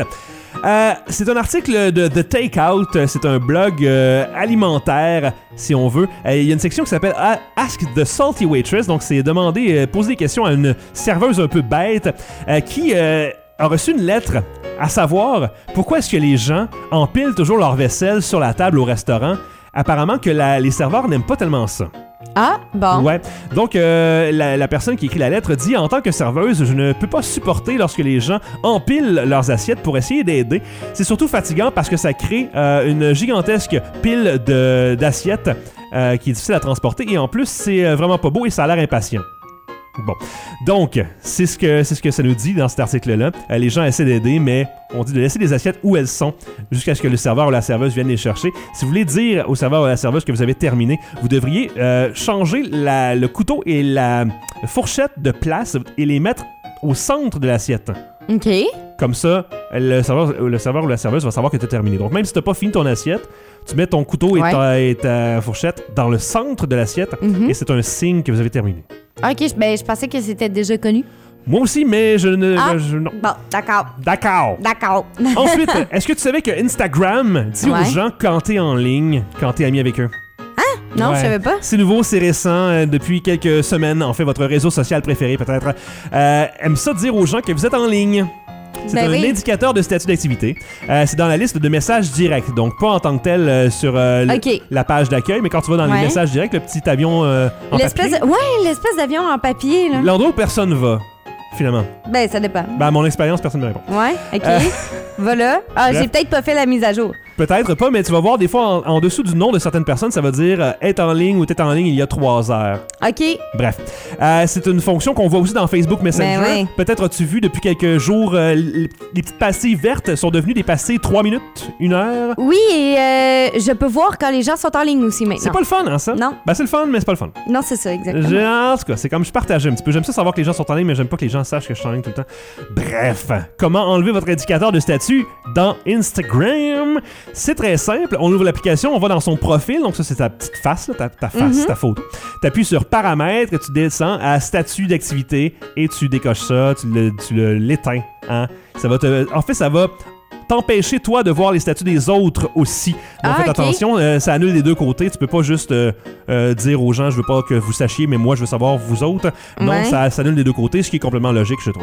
c'est un article de The Takeout, c'est un blog alimentaire, si on veut. Il y a une section qui s'appelle Ask the Salty Waitress, donc c'est poser des questions à une serveuse un peu bête qui a reçu une lettre à savoir pourquoi est-ce que les gens empilent toujours leur vaisselle sur la table au restaurant. Apparemment que les serveurs n'aiment pas tellement ça. Ah, bon. Ouais. Donc, la personne qui écrit la lettre dit « En tant que serveuse, je ne peux pas supporter lorsque les gens empilent leurs assiettes pour essayer d'aider. C'est surtout fatigant parce que ça crée une gigantesque pile d'assiettes qui est difficile à transporter et en plus, c'est vraiment pas beau et ça a l'air impatient. » Bon, donc, c'est ce que ça nous dit dans cet article-là. Les gens essaient d'aider, mais on dit de laisser les assiettes où elles sont jusqu'à ce que le serveur ou la serveuse vienne les chercher. Si vous voulez dire au serveur ou à la serveuse que vous avez terminé, vous devriez changer le couteau et la fourchette de place et les mettre au centre de l'assiette. OK. Comme ça, le serveur ou la serveuse va savoir que tu as terminé. Donc, même si tu n'as pas fini ton assiette, tu mets ton couteau et ta fourchette dans le centre de l'assiette et c'est un signe que vous avez terminé. OK, je pensais que c'était déjà connu. Moi aussi, mais je ne... non. Bon, d'accord. D'accord. Ensuite, est-ce que tu savais que Instagram dit aux gens quand t'es en ligne, quand t'es ami avec eux? Hein? Non, je savais pas. C'est nouveau, c'est récent. Depuis quelques semaines, en fait, votre réseau social préféré, peut-être, aime ça dire aux gens que vous êtes en ligne. C'est un indicateur de statut d'activité. C'est dans la liste de messages directs, donc pas en tant que tel sur la page d'accueil, mais quand tu vas dans les messages directs, le petit avion en papier. L'espèce d'avion en papier. Là. L'endroit où personne va, finalement. Ben, ça dépend. Ben, à mon expérience, personne ne me répond. Ouais, OK. Voilà. J'ai peut-être pas fait la mise à jour. Peut-être pas, mais tu vas voir des fois en dessous du nom de certaines personnes, ça va dire être en ligne ou t'es en ligne il y a 3 heures. OK. Bref. C'est une fonction qu'on voit aussi dans Facebook Messenger. Ben oui. Peut-être as-tu vu depuis quelques jours, les petites pastilles vertes sont devenues des pastilles 3 minutes, 1 heure. Oui, et je peux voir quand les gens sont en ligne aussi maintenant. C'est pas le fun, hein, ça? Non. Ben, c'est le fun, mais c'est pas le fun. Non, c'est ça, exactement. En tout cas, c'est comme je partage un petit peu. J'aime ça savoir que les gens sont en ligne, mais j'aime pas que les gens sachent que je suis en ligne tout le temps. Bref, comment enlever votre indicateur de statut dans Instagram? C'est très simple. On ouvre l'application, on va dans son profil, donc ça c'est ta petite face, là, ta face, ta photo. Tu appuies sur paramètres, tu descends à statut d'activité et tu décoches ça, tu l'éteins. Hein? En fait, ça va t'empêcher toi de voir les statuts des autres aussi. Donc faites attention, ça annule des deux côtés. Tu peux pas juste dire aux gens je veux pas que vous sachiez, mais moi je veux savoir vous autres. Non, ça annule des deux côtés, ce qui est complètement logique, je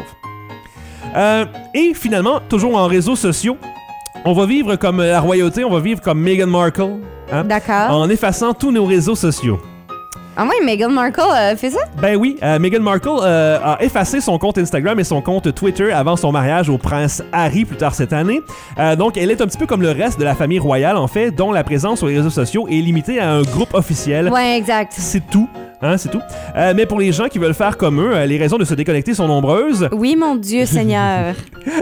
trouve. Et finalement, toujours en réseaux sociaux, on va vivre comme la royauté, on va vivre comme Meghan Markle. Hein? D'accord. En effaçant tous nos réseaux sociaux. Ah oui, Meghan Markle fait ça? Ben oui, Meghan Markle a effacé son compte Instagram et son compte Twitter avant son mariage au prince Harry plus tard cette année. Donc elle est un petit peu comme le reste de la famille royale en fait, dont la présence sur les réseaux sociaux est limitée à un groupe officiel. Ouais, exact. C'est tout. Hein, c'est tout. Mais pour les gens qui veulent faire comme eux, les raisons de se déconnecter sont nombreuses. Oui, mon Dieu Seigneur.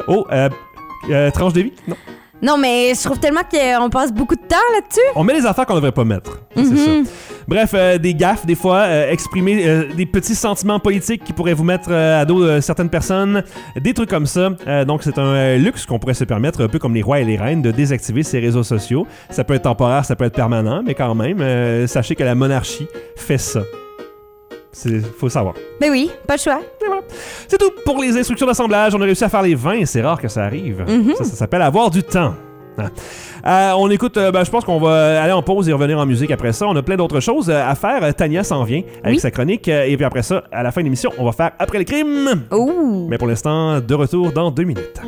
Tranche de vie? Non. Non, mais je trouve tellement qu'on passe beaucoup de temps là-dessus. On met les affaires qu'on devrait pas mettre. C'est ça. Bref, des gaffes, des fois, exprimer des petits sentiments politiques qui pourraient vous mettre à dos certaines personnes, des trucs comme ça. Donc, c'est un luxe qu'on pourrait se permettre, un peu comme les rois et les reines, de désactiver ces réseaux sociaux. Ça peut être temporaire, ça peut être permanent, mais quand même, sachez que la monarchie fait ça. Faut savoir. Ben oui, pas de choix. C'est tout pour les instructions d'assemblage. On a réussi à faire les 20, c'est rare que ça arrive. Ça s'appelle avoir du temps. On écoute, je pense qu'on va aller en pause et revenir en musique après ça. On a plein d'autres choses à faire. Tania s'en vient avec sa chronique. Et puis après ça, à la fin de l'émission, on va faire Après les crimes. Ouh. Mais pour l'instant, de retour dans 2 minutes.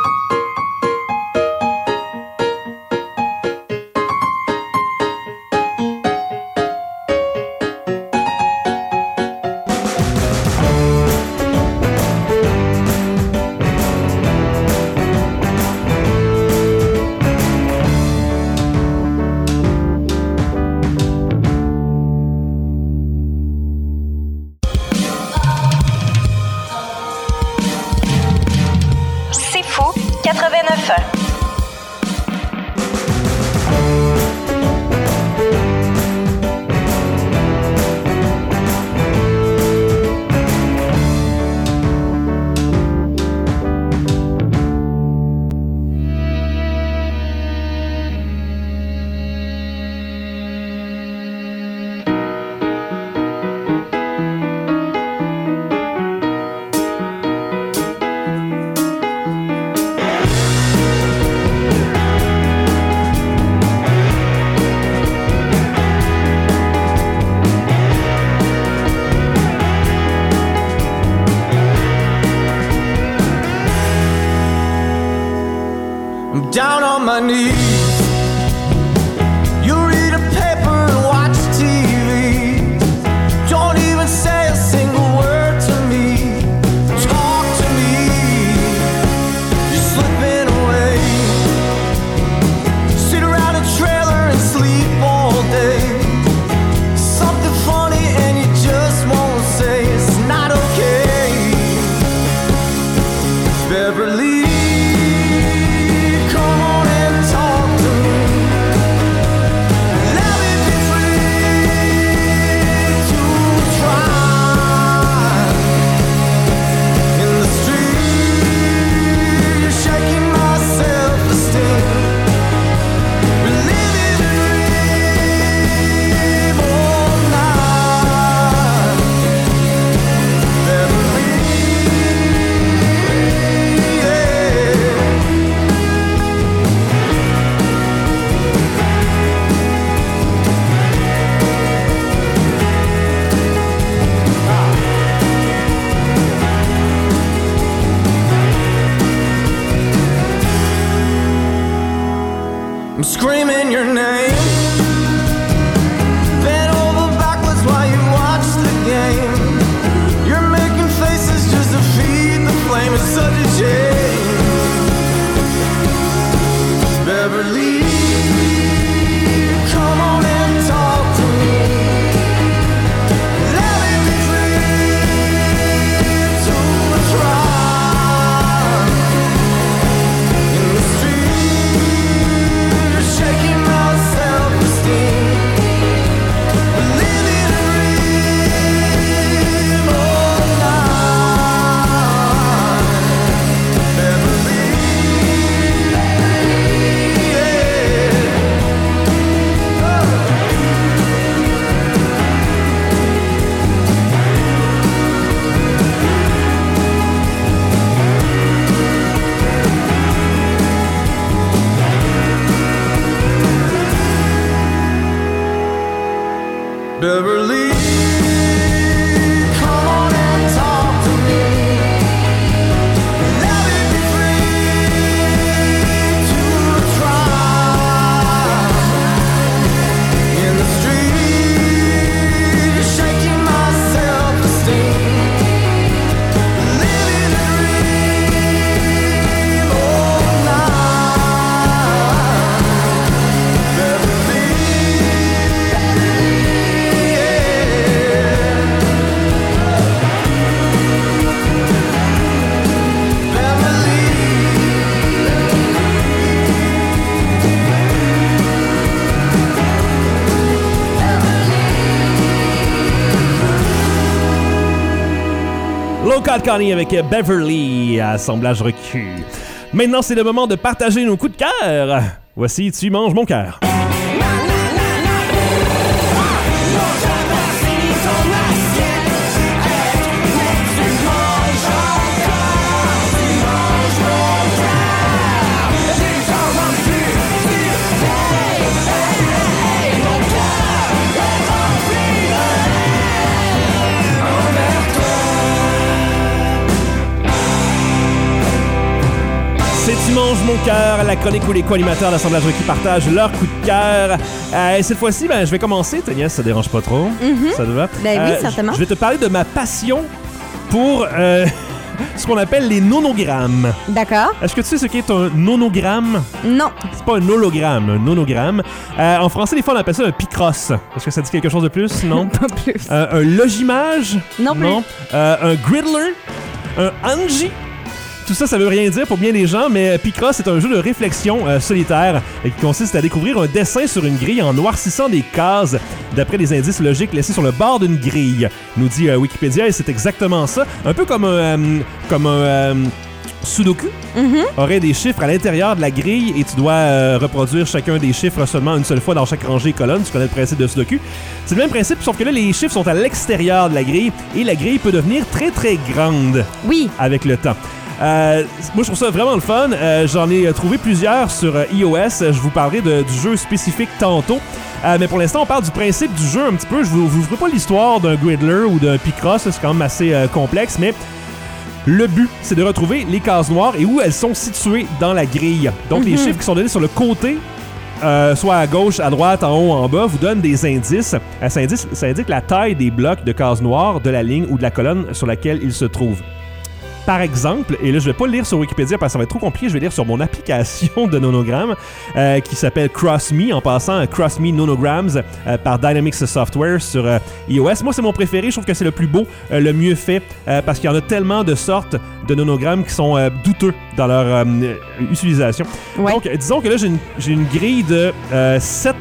C'est fou, 89 ans. I'm down on my knees. You read a paper and watch TV. Don't even say a single word to me. Talk to me. You're slipping away. Sit around a trailer and sleep all day. Something funny and you just won't say it's not okay. Beverly, I'm screaming your name. Bent over backwards while you watch the game. You're making faces just to feed the flame. It's such a shame. Beverly, come on and talk to me. Let me be free to try. In the street, shaking myself Scott Connie avec Beverly, assemblage recu. Maintenant, c'est le moment de partager nos coups de cœur. Voici Tu manges mon cœur. Tu manges mon cœur, la chronique où les co-animateurs d'assemblage qui partagent leur coup de cœur. Cette fois-ci, je vais commencer, Tania, si ça dérange pas trop. Ça te va? Ben oui, certainement. Je vais te parler de ma passion pour ce qu'on appelle les nonogrammes. D'accord. Est-ce que tu sais ce qu'est un nonogramme? Non. C'est pas un hologramme, un nonogramme. En français, des fois, on appelle ça un picross. Est-ce que ça dit quelque chose de plus? Non. Pas plus. Un logimage? Non plus. Non. Un griddler? Un angie? Tout ça, ça veut rien dire pour bien des gens, mais Picross est un jeu de réflexion solitaire qui consiste à découvrir un dessin sur une grille en noircissant des cases d'après des indices logiques laissés sur le bord d'une grille. Nous dit Wikipédia, et c'est exactement ça. Un peu comme un Sudoku aurait des chiffres à l'intérieur de la grille et tu dois reproduire chacun des chiffres seulement une seule fois dans chaque rangée et colonne. Tu connais le principe de Sudoku. C'est le même principe, sauf que là, les chiffres sont à l'extérieur de la grille et la grille peut devenir très, très grande avec le temps. Moi, je trouve ça vraiment le fun. J'en ai trouvé plusieurs sur iOS. Je vous parlerai du jeu spécifique tantôt. Mais pour l'instant, on parle du principe du jeu un petit peu. Je vous ferai pas l'histoire d'un Griddler ou d'un Picross. C'est quand même assez complexe, mais le but, c'est de retrouver les cases noires et où elles sont situées dans la grille. Donc, les chiffres qui sont donnés sur le côté, soit à gauche, à droite, en haut, en bas, vous donnent des indices. Ça indique la taille des blocs de cases noires de la ligne ou de la colonne sur laquelle ils se trouvent. Par exemple, et là je vais pas le lire sur Wikipédia parce que ça va être trop compliqué, je vais lire sur mon application de nonogramme qui s'appelle CrossMe, en passant CrossMe Nonograms par Dynamics Software sur iOS. Moi c'est mon préféré, je trouve que c'est le plus beau, le mieux fait parce qu'il y en a tellement de sortes de nonogrammes qui sont douteux dans leur utilisation. Ouais. Donc disons que là j'ai une grille de 7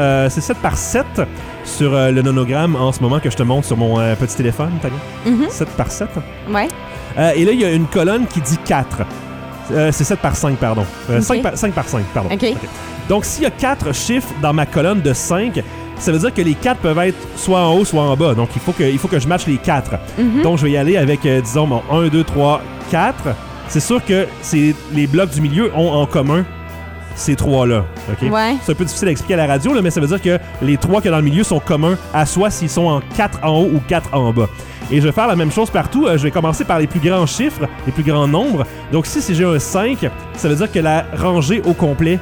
par 7 sur le nonogramme en ce moment que je te montre sur mon petit téléphone, Tania. 7 par 7. Ouais. Et là, il y a une colonne qui dit 4. C'est 7 par 5, pardon. 5 par 5, pardon. Okay. Donc, s'il y a 4 chiffres dans ma colonne de 5, ça veut dire que les 4 peuvent être soit en haut, soit en bas. Donc, il faut que je matche les 4. Donc, je vais y aller avec, disons, 1, 2, 3, 4. C'est sûr que les blocs du milieu ont en commun ces 3-là. Okay? Ouais. C'est un peu difficile à expliquer à la radio, là, mais ça veut dire que les 3 qu'il y a dans le milieu sont communs à soi s'ils sont en 4 en haut ou 4 en bas. Et je vais faire la même chose partout. Je vais commencer par les plus grands chiffres, les plus grands nombres. Donc, si j'ai un 5, ça veut dire que la rangée au complet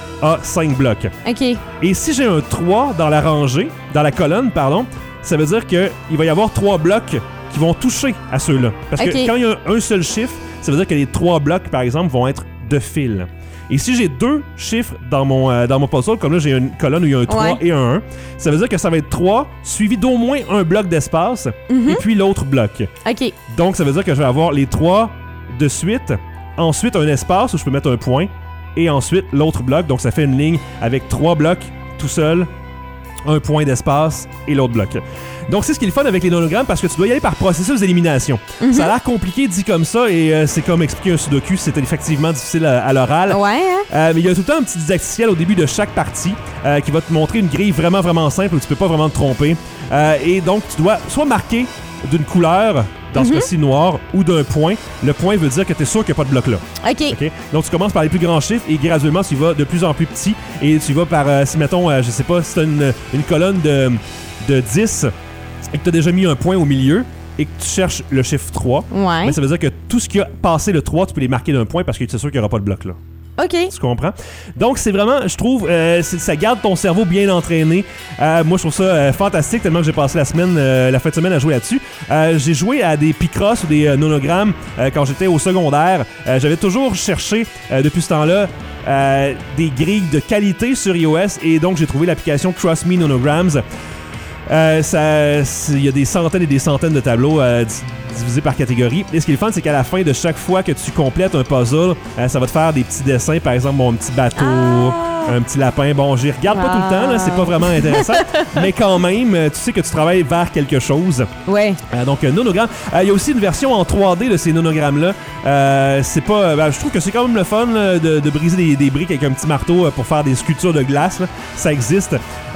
a 5 blocs. OK. Et si j'ai un 3 dans la rangée, dans la colonne, pardon, ça veut dire qu'il va y avoir 3 blocs qui vont toucher à ceux-là. Parce que quand il y a un seul chiffre, ça veut dire que les 3 blocs, par exemple, vont être de fil. Et si j'ai 2 chiffres dans mon puzzle, comme là j'ai une colonne où il y a un 3 et un 1, ça veut dire que ça va être 3 suivi d'au moins un bloc d'espace et puis l'autre bloc. OK. Donc ça veut dire que je vais avoir les 3 de suite, ensuite un espace où je peux mettre un point et ensuite l'autre bloc. Donc ça fait une ligne avec 3 blocs tout seul, un point d'espace et l'autre bloc. Donc c'est ce qui est le fun avec les nonogrammes parce que tu dois y aller par processus d'élimination. Ça a l'air compliqué dit comme ça et c'est comme expliquer un sudoku, c'était effectivement difficile à l'oral. Ouais. Mais il y a tout le temps un petit didacticiel au début de chaque partie qui va te montrer une grille vraiment vraiment simple où tu peux pas vraiment te tromper. Et donc tu dois soit marquer d'une couleur, dans ce cas-ci noir, ou d'un point. Le point veut dire que tu es sûr qu'il n'y a pas de bloc là. OK. Donc tu commences par les plus grands chiffres et graduellement tu vas de plus en plus petit et tu vas par, si mettons, je sais pas, si tu as une colonne de 10 et que tu as déjà mis un point au milieu et que tu cherches le chiffre 3, ben, ça veut dire que tout ce qui a passé le 3, tu peux les marquer d'un point parce que c'est sûr qu'il n'y aura pas de bloc là. OK. Tu comprends? Donc, c'est vraiment, je trouve, ça garde ton cerveau bien entraîné. Moi, je trouve ça fantastique, tellement que j'ai passé la fin de semaine à jouer là-dessus. J'ai joué à des Picross ou des nonogrammes quand j'étais au secondaire. J'avais toujours cherché, depuis ce temps-là, des grilles de qualité sur iOS et donc j'ai trouvé l'application CrossMe Nonograms. Il y a des centaines et des centaines de tableaux divisés par catégorie. Et ce qui est le fun, c'est qu'à la fin de chaque fois que tu complètes un puzzle, ça va te faire des petits dessins. Par exemple, un petit bateau, un petit lapin. Bon, j'y regarde pas tout le temps, là, c'est pas vraiment intéressant. Mais quand même, tu sais que tu travailles vers quelque chose. Ouais. Donc, nonogramme. Il y a aussi une version en 3D de ces nonogrammes-là. C'est pas... je trouve que c'est quand même le fun là, de briser des briques avec un petit marteau pour faire des sculptures de glace. Là. Ça existe.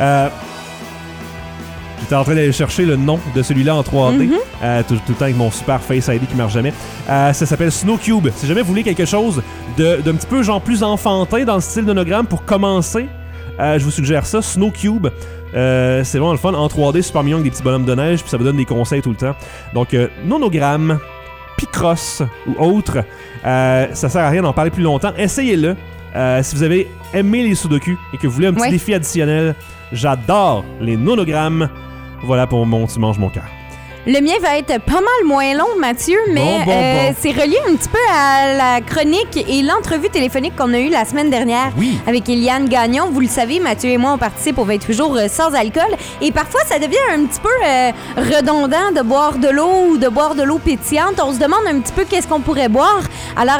J'étais en train d'aller chercher le nom de celui-là en 3D. Tout le temps avec mon super Face ID qui marche jamais. Ça s'appelle Snowcube. Si jamais vous voulez quelque chose d'un petit peu genre plus enfantin dans le style nonogramme pour commencer, je vous suggère ça, Snowcube. C'est vraiment le fun. En 3D, super mignon avec des petits bonhommes de neige, puis ça vous donne des conseils tout le temps. Donc, nonogramme, Picross ou autre, ça sert à rien d'en parler plus longtemps. Essayez-le. Si vous avez aimé les Sudoku et que vous voulez un petit défi additionnel, j'adore les nonogrammes. Voilà pour mon Tu manges mon cœur. Le mien va être pas mal moins long, Mathieu, mais c'est relié un petit peu à la chronique et l'entrevue téléphonique qu'on a eue la semaine dernière avec Eliane Gagnon. Vous le savez, Mathieu et moi, on participe aux 28 jours sans alcool et parfois, ça devient un petit peu redondant de boire de l'eau ou de boire de l'eau pétillante. On se demande un petit peu qu'est-ce qu'on pourrait boire. Alors,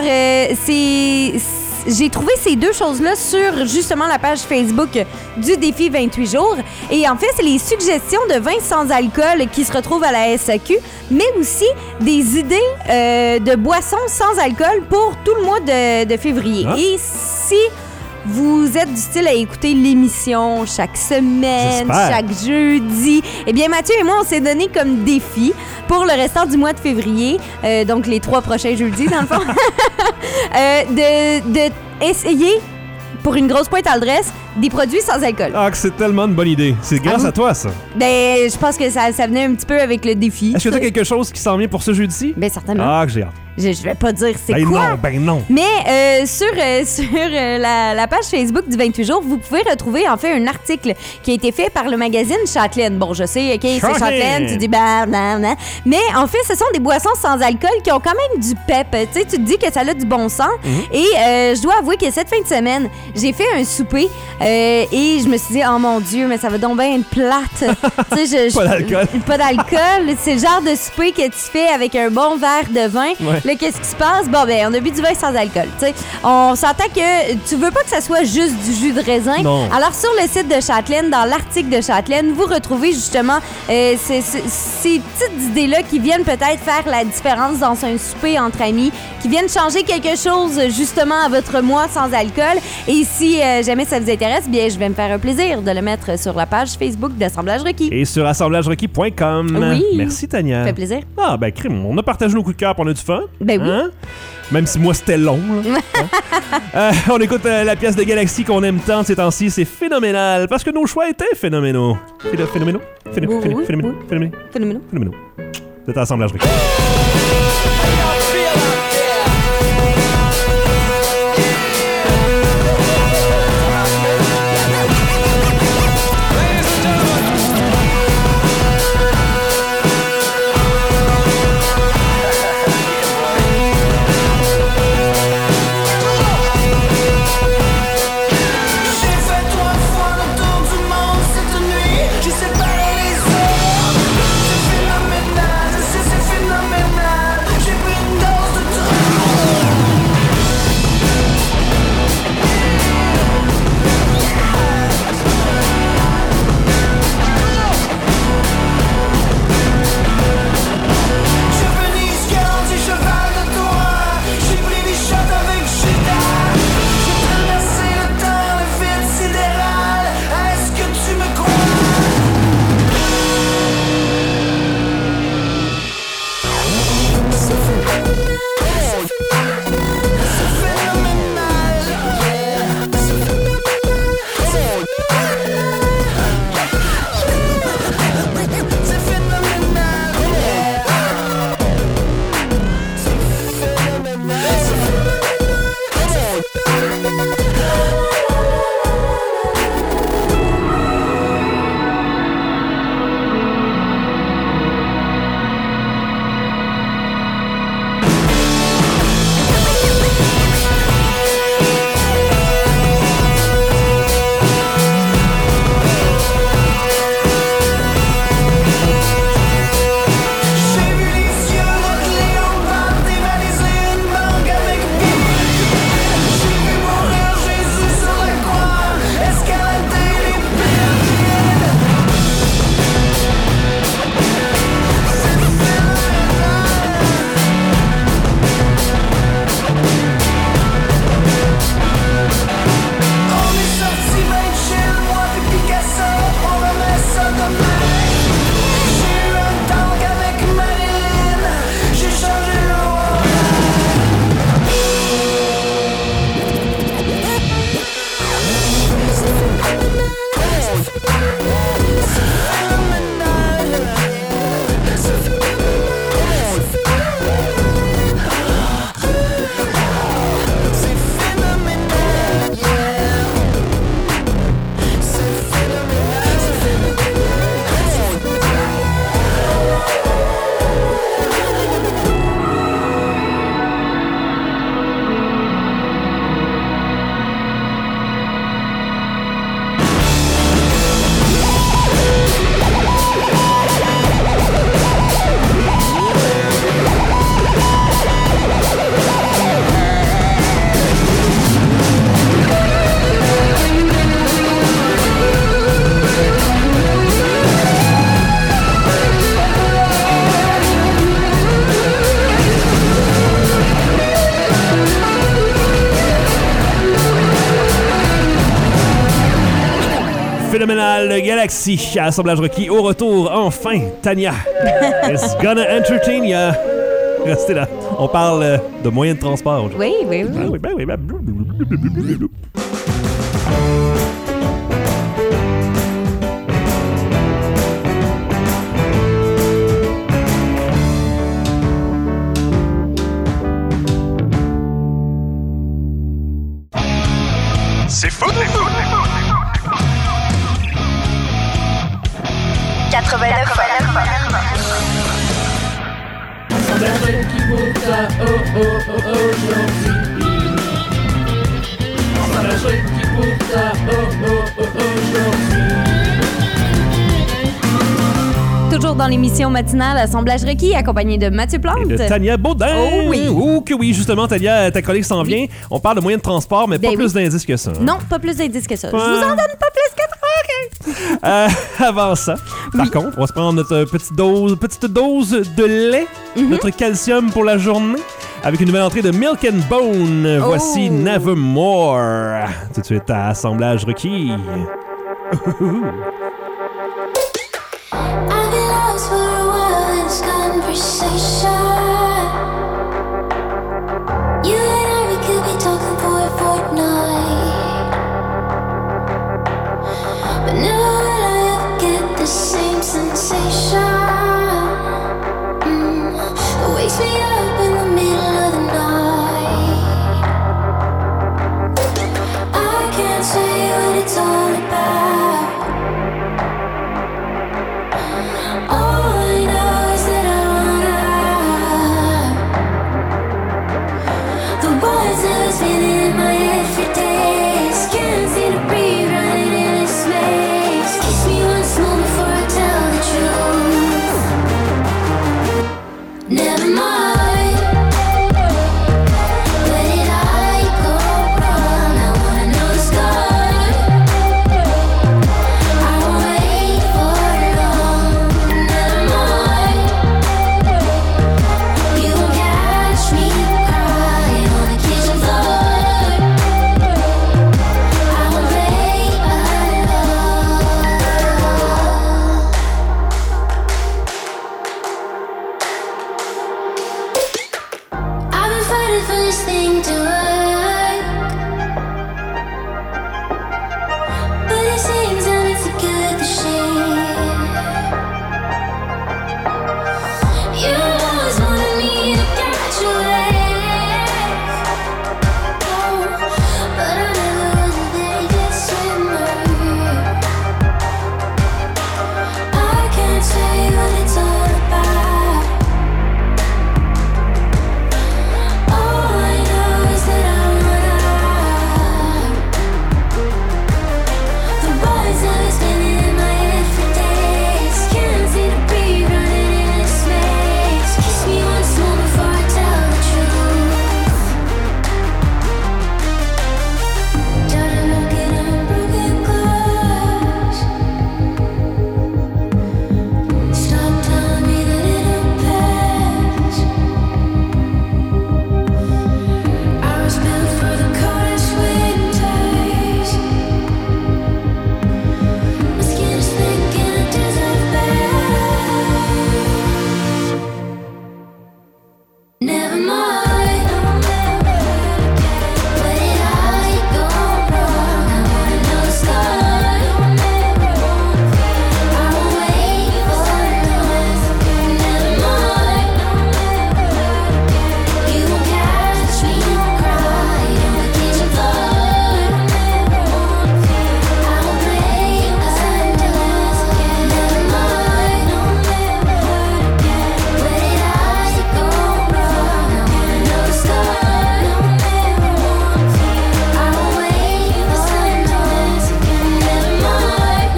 j'ai trouvé ces deux choses-là sur justement la page Facebook du défi 28 jours. Et en fait, c'est les suggestions de vins sans alcool qui se retrouvent à la SAQ, mais aussi des idées de boissons sans alcool pour tout le mois de février. Et si vous êtes du style à écouter l'émission chaque semaine, chaque jeudi, eh bien Mathieu et moi, on s'est donné comme défi pour le restant du mois de février, donc les 3 prochains jeudis dans le fond, de essayer pour une grosse pointe à l'adresse des produits sans alcool. Ah, que c'est tellement une bonne idée. C'est grâce à toi, ça. Ben, je pense que ça venait un petit peu avec le défi. Est-ce que tu as quelque chose qui s'en vient pour ce jeudi? Ben, certainement. Ah, que j'ai hâte. Je vais pas dire c'est quoi. Non. Mais sur la page Facebook du 28 jours, vous pouvez retrouver en fait un article qui a été fait par le magazine Châtelaine. Bon, je sais, OK, c'est Châtelaine, tu dis nan. Mais en fait, ce sont des boissons sans alcool qui ont quand même du pep. Tu sais, tu te dis que ça a du bon sens. Et je dois avouer que cette fin de semaine, j'ai fait un souper et je me suis dit, oh mon Dieu, mais ça va donc bien être plate. Pas d'alcool. Pas d'alcool. C'est le genre de souper que tu fais avec un bon verre de vin. Ouais. Là, qu'est-ce qui se passe? Bon, ben, on a bu du vin sans alcool. T'sais. On s'entend que tu veux pas que ça soit juste du jus de raisin. Non. Alors, sur le site de Châtelaine, dans l'article de Châtelaine, vous retrouvez justement ces petites idées-là qui viennent peut-être faire la différence dans un souper entre amis, qui viennent changer quelque chose justement à votre mois sans alcool. Et si jamais ça vous intéresse, bien, je vais me faire un plaisir de le mettre sur la page Facebook d'Assemblage Requis. Et sur assemblagerequis.com. Oui. Merci, Tania. Ça fait plaisir. Ah, ben, crime, on a partagé nos coups de cœur pour on a du fun. Ben oui. Hein? Même si moi, c'était long. On écoute la pièce de Galaxy qu'on aime tant ces temps-ci. C'est phénoménal, parce que nos choix étaient phénoménaux. Phénoménaux? Phénoménaux. C'est Assemblage Requis. Phénoménal. phénoménal Galaxy, assemblage requis au retour, enfin, Tania. It's gonna entertain ya. Restez là, on parle de moyens de transport aujourd'hui. Oui. Ben oui. C'est fou, c'est fou. 89. Toujours dans l'émission matinale Assemblage requis, accompagné de Mathieu Plante. Et de Tania Baudin. Oh oui. Oh que oui, justement, Tania, ta collègue s'en vient. On parle de moyens de transport, mais Ben pas oui. plus d'indices que ça. Hein. Non, pas plus d'indices que ça. Ouais. Je vous en donne pas plus que 3. OK. Avant ça, par contre, on va se prendre notre petite dose de lait, notre calcium pour la journée, avec une nouvelle entrée de Milk and Bone. Voici Nevermore. Tout de suite à Assemblage requis. I've been lost for a while in this conversation. You and I, we could be talking for a fortnight, but never will I ever get the same sensation. It wakes me up in the middle of the night. I can't say what it's all about. All I know is that I wanna. The words that was spinning in my head for days. Can't seem to breathe, running in this maze. Kiss me once more before I tell the truth. Never mind. Where did I go wrong? I wanna know the scar. I won't wait for long. Never mind. You won't catch me crying on the kitchen floor. I won't play along. I've been fighting for this thing to work, but it seems I'm in for good the shape. You always wanted me to catch your wave, but I never was a very good swimmer. I can't say what it's all about. All I know is that I wanna. The words that are spinning in my head for days. Can't seem to breathe, running in this maze. Kiss me once more before I tell the truth. Started looking at broken glass. Stop telling me that it'll pass. I was built for the coldest winters. My skin is thick in a desert bed. Never mind. Where did I go wrong? I wanna know the scar. I won't wait for long. Never mind. You won't catch me crying on the kitchen floor. I won't play until never mind. Where did I go wrong? I wanna know the scar. I won't wait for long. Never mind.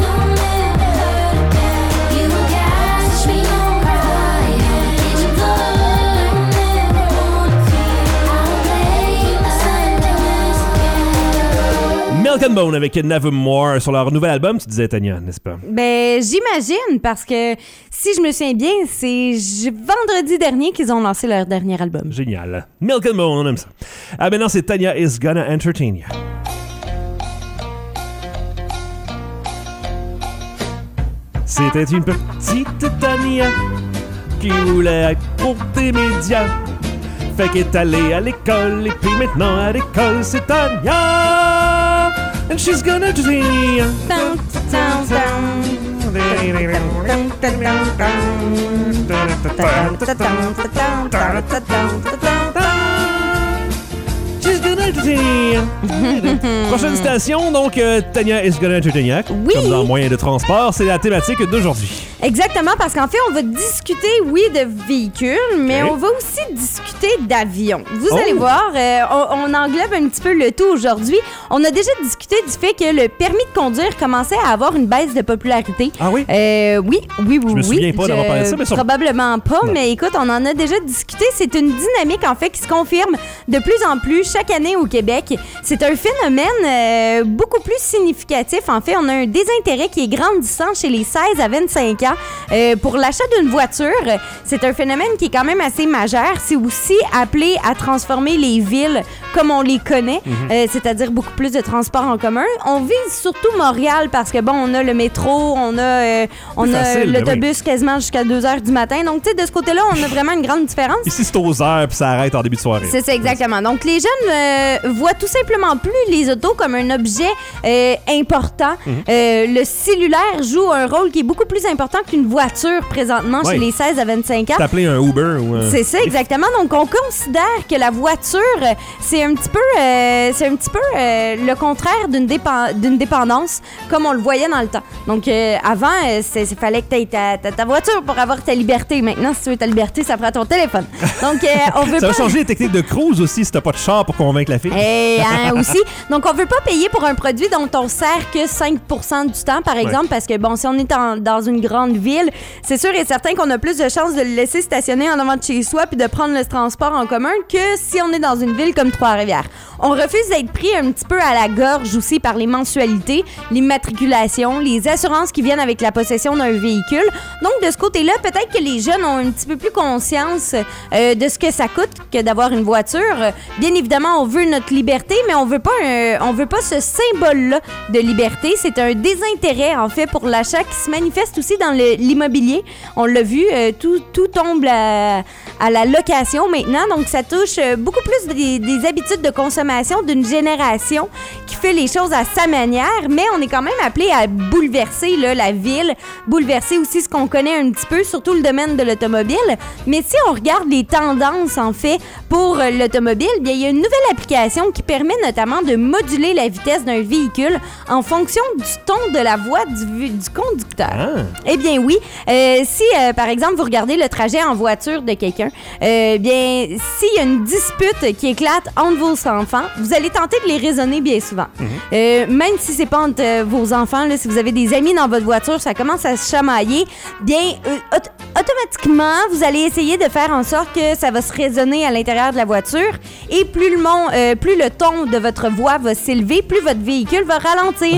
You won't catch me crying on the kitchen floor. I won't play Milk and Bone avec Nevermore sur leur nouvel album, tu disais, Tania, n'est-ce pas? Ben, j'imagine, parce que si je me souviens bien, c'est vendredi dernier qu'ils ont lancé leur dernier album. Génial. Milk and Bone, on aime ça. Ah, maintenant, c'est Tania is gonna entertain you. C'était une petite Tania qui voulait être pour des médias. Fait qu'elle est allée à l'école et puis maintenant à l'école c'est Tania. And she's gonna do Prochaine station, donc Tania is gonna entertain. Oui. Comme dans moyen de transport, c'est la thématique d'aujourd'hui. Exactement, parce qu'en fait, on va discuter, oui, de véhicules, mais Okay. on va aussi discuter d'avions. Vous allez voir, on englobe un petit peu le tout aujourd'hui. On a déjà discuté du fait que le permis de conduire commençait à avoir une baisse de popularité. Ah oui? Oui. Je me souviens pas d'avoir parlé de ça, mais ça... Probablement pas, Non. mais écoute, on en a déjà discuté. C'est une dynamique, en fait, qui se confirme de plus en plus chaque année au Québec. C'est un phénomène beaucoup plus significatif. En fait, on a un désintérêt qui est grandissant chez les 16 à 25 ans pour l'achat d'une voiture. C'est un phénomène qui est quand même assez majeur. C'est aussi appelé à transformer les villes comme on les connaît, c'est-à-dire beaucoup plus de transports en commun. On vise surtout Montréal parce que, bon, on a le métro, on a facile, l'autobus quasiment jusqu'à 2 h du matin. Donc, tu sais, de ce côté-là, on a vraiment une grande différence. Ici, c'est aux heures puis ça arrête en début de soirée. C'est ça, exactement. Donc, les jeunes voient tout simplement plus les autos comme un objet important. Le cellulaire joue un rôle qui est beaucoup plus important qu'une voiture présentement chez les 16 à 25 ans. C'est appelé un Uber ou un... C'est ça, exactement. Donc, on considère que la voiture, c'est un petit peu le contraire d'une dépendance, comme on le voyait dans le temps. Donc, avant, il fallait que tu aies ta voiture pour avoir ta liberté. Maintenant, si tu veux ta liberté, ça prend ton téléphone. Donc, on veut Ça pas... va changer les techniques de cruise aussi si t'as pas de char pour convaincre la fille. Aussi. Donc, on veut pas payer pour un produit dont on sert que 5% du temps, par exemple, parce que, bon, si on est dans une grande ville, c'est sûr et certain qu'on a plus de chances de le laisser stationner en avant de chez soi puis de prendre le transport en commun que si on est dans une ville comme Trois-Rivières. On refuse d'être pris un petit peu à la gorge aussi par les mensualités, l'immatriculation, les assurances qui viennent avec la possession d'un véhicule. Donc, de ce côté-là, peut-être que les jeunes ont un petit peu plus conscience de ce que ça coûte que d'avoir une voiture. Bien évidemment, on veut notre liberté, mais on veut pas ce symbole-là de liberté. C'est un désintérêt, en fait, pour l'achat qui se manifeste aussi dans l'immobilier. On l'a vu, tout tombe à la location maintenant. Donc, ça touche beaucoup plus des habitudes de consommation d'une génération qui fait les choses à sa manière, mais on est quand même appelé à bouleverser là, la ville, bouleverser aussi ce qu'on connaît un petit peu, surtout le domaine de l'automobile. Mais si on regarde les tendances, en fait, pour l'automobile, bien, il y a une nouvelle application qui permet notamment de moduler la vitesse d'un véhicule en fonction du ton de la voix du conducteur. Eh bien oui, si par exemple vous regardez le trajet en voiture de quelqu'un, bien s'il y a une dispute qui éclate entre vos enfants, vous allez tenter de les raisonner bien souvent. Même si c'est pas entre vos enfants, là, si vous avez des amis dans votre voiture, ça commence à se chamailler, bien automatiquement vous allez essayer de faire en sorte que ça va se résonner à l'intérieur de la voiture et plus le ton de votre voix va s'élever, plus votre véhicule va ralentir.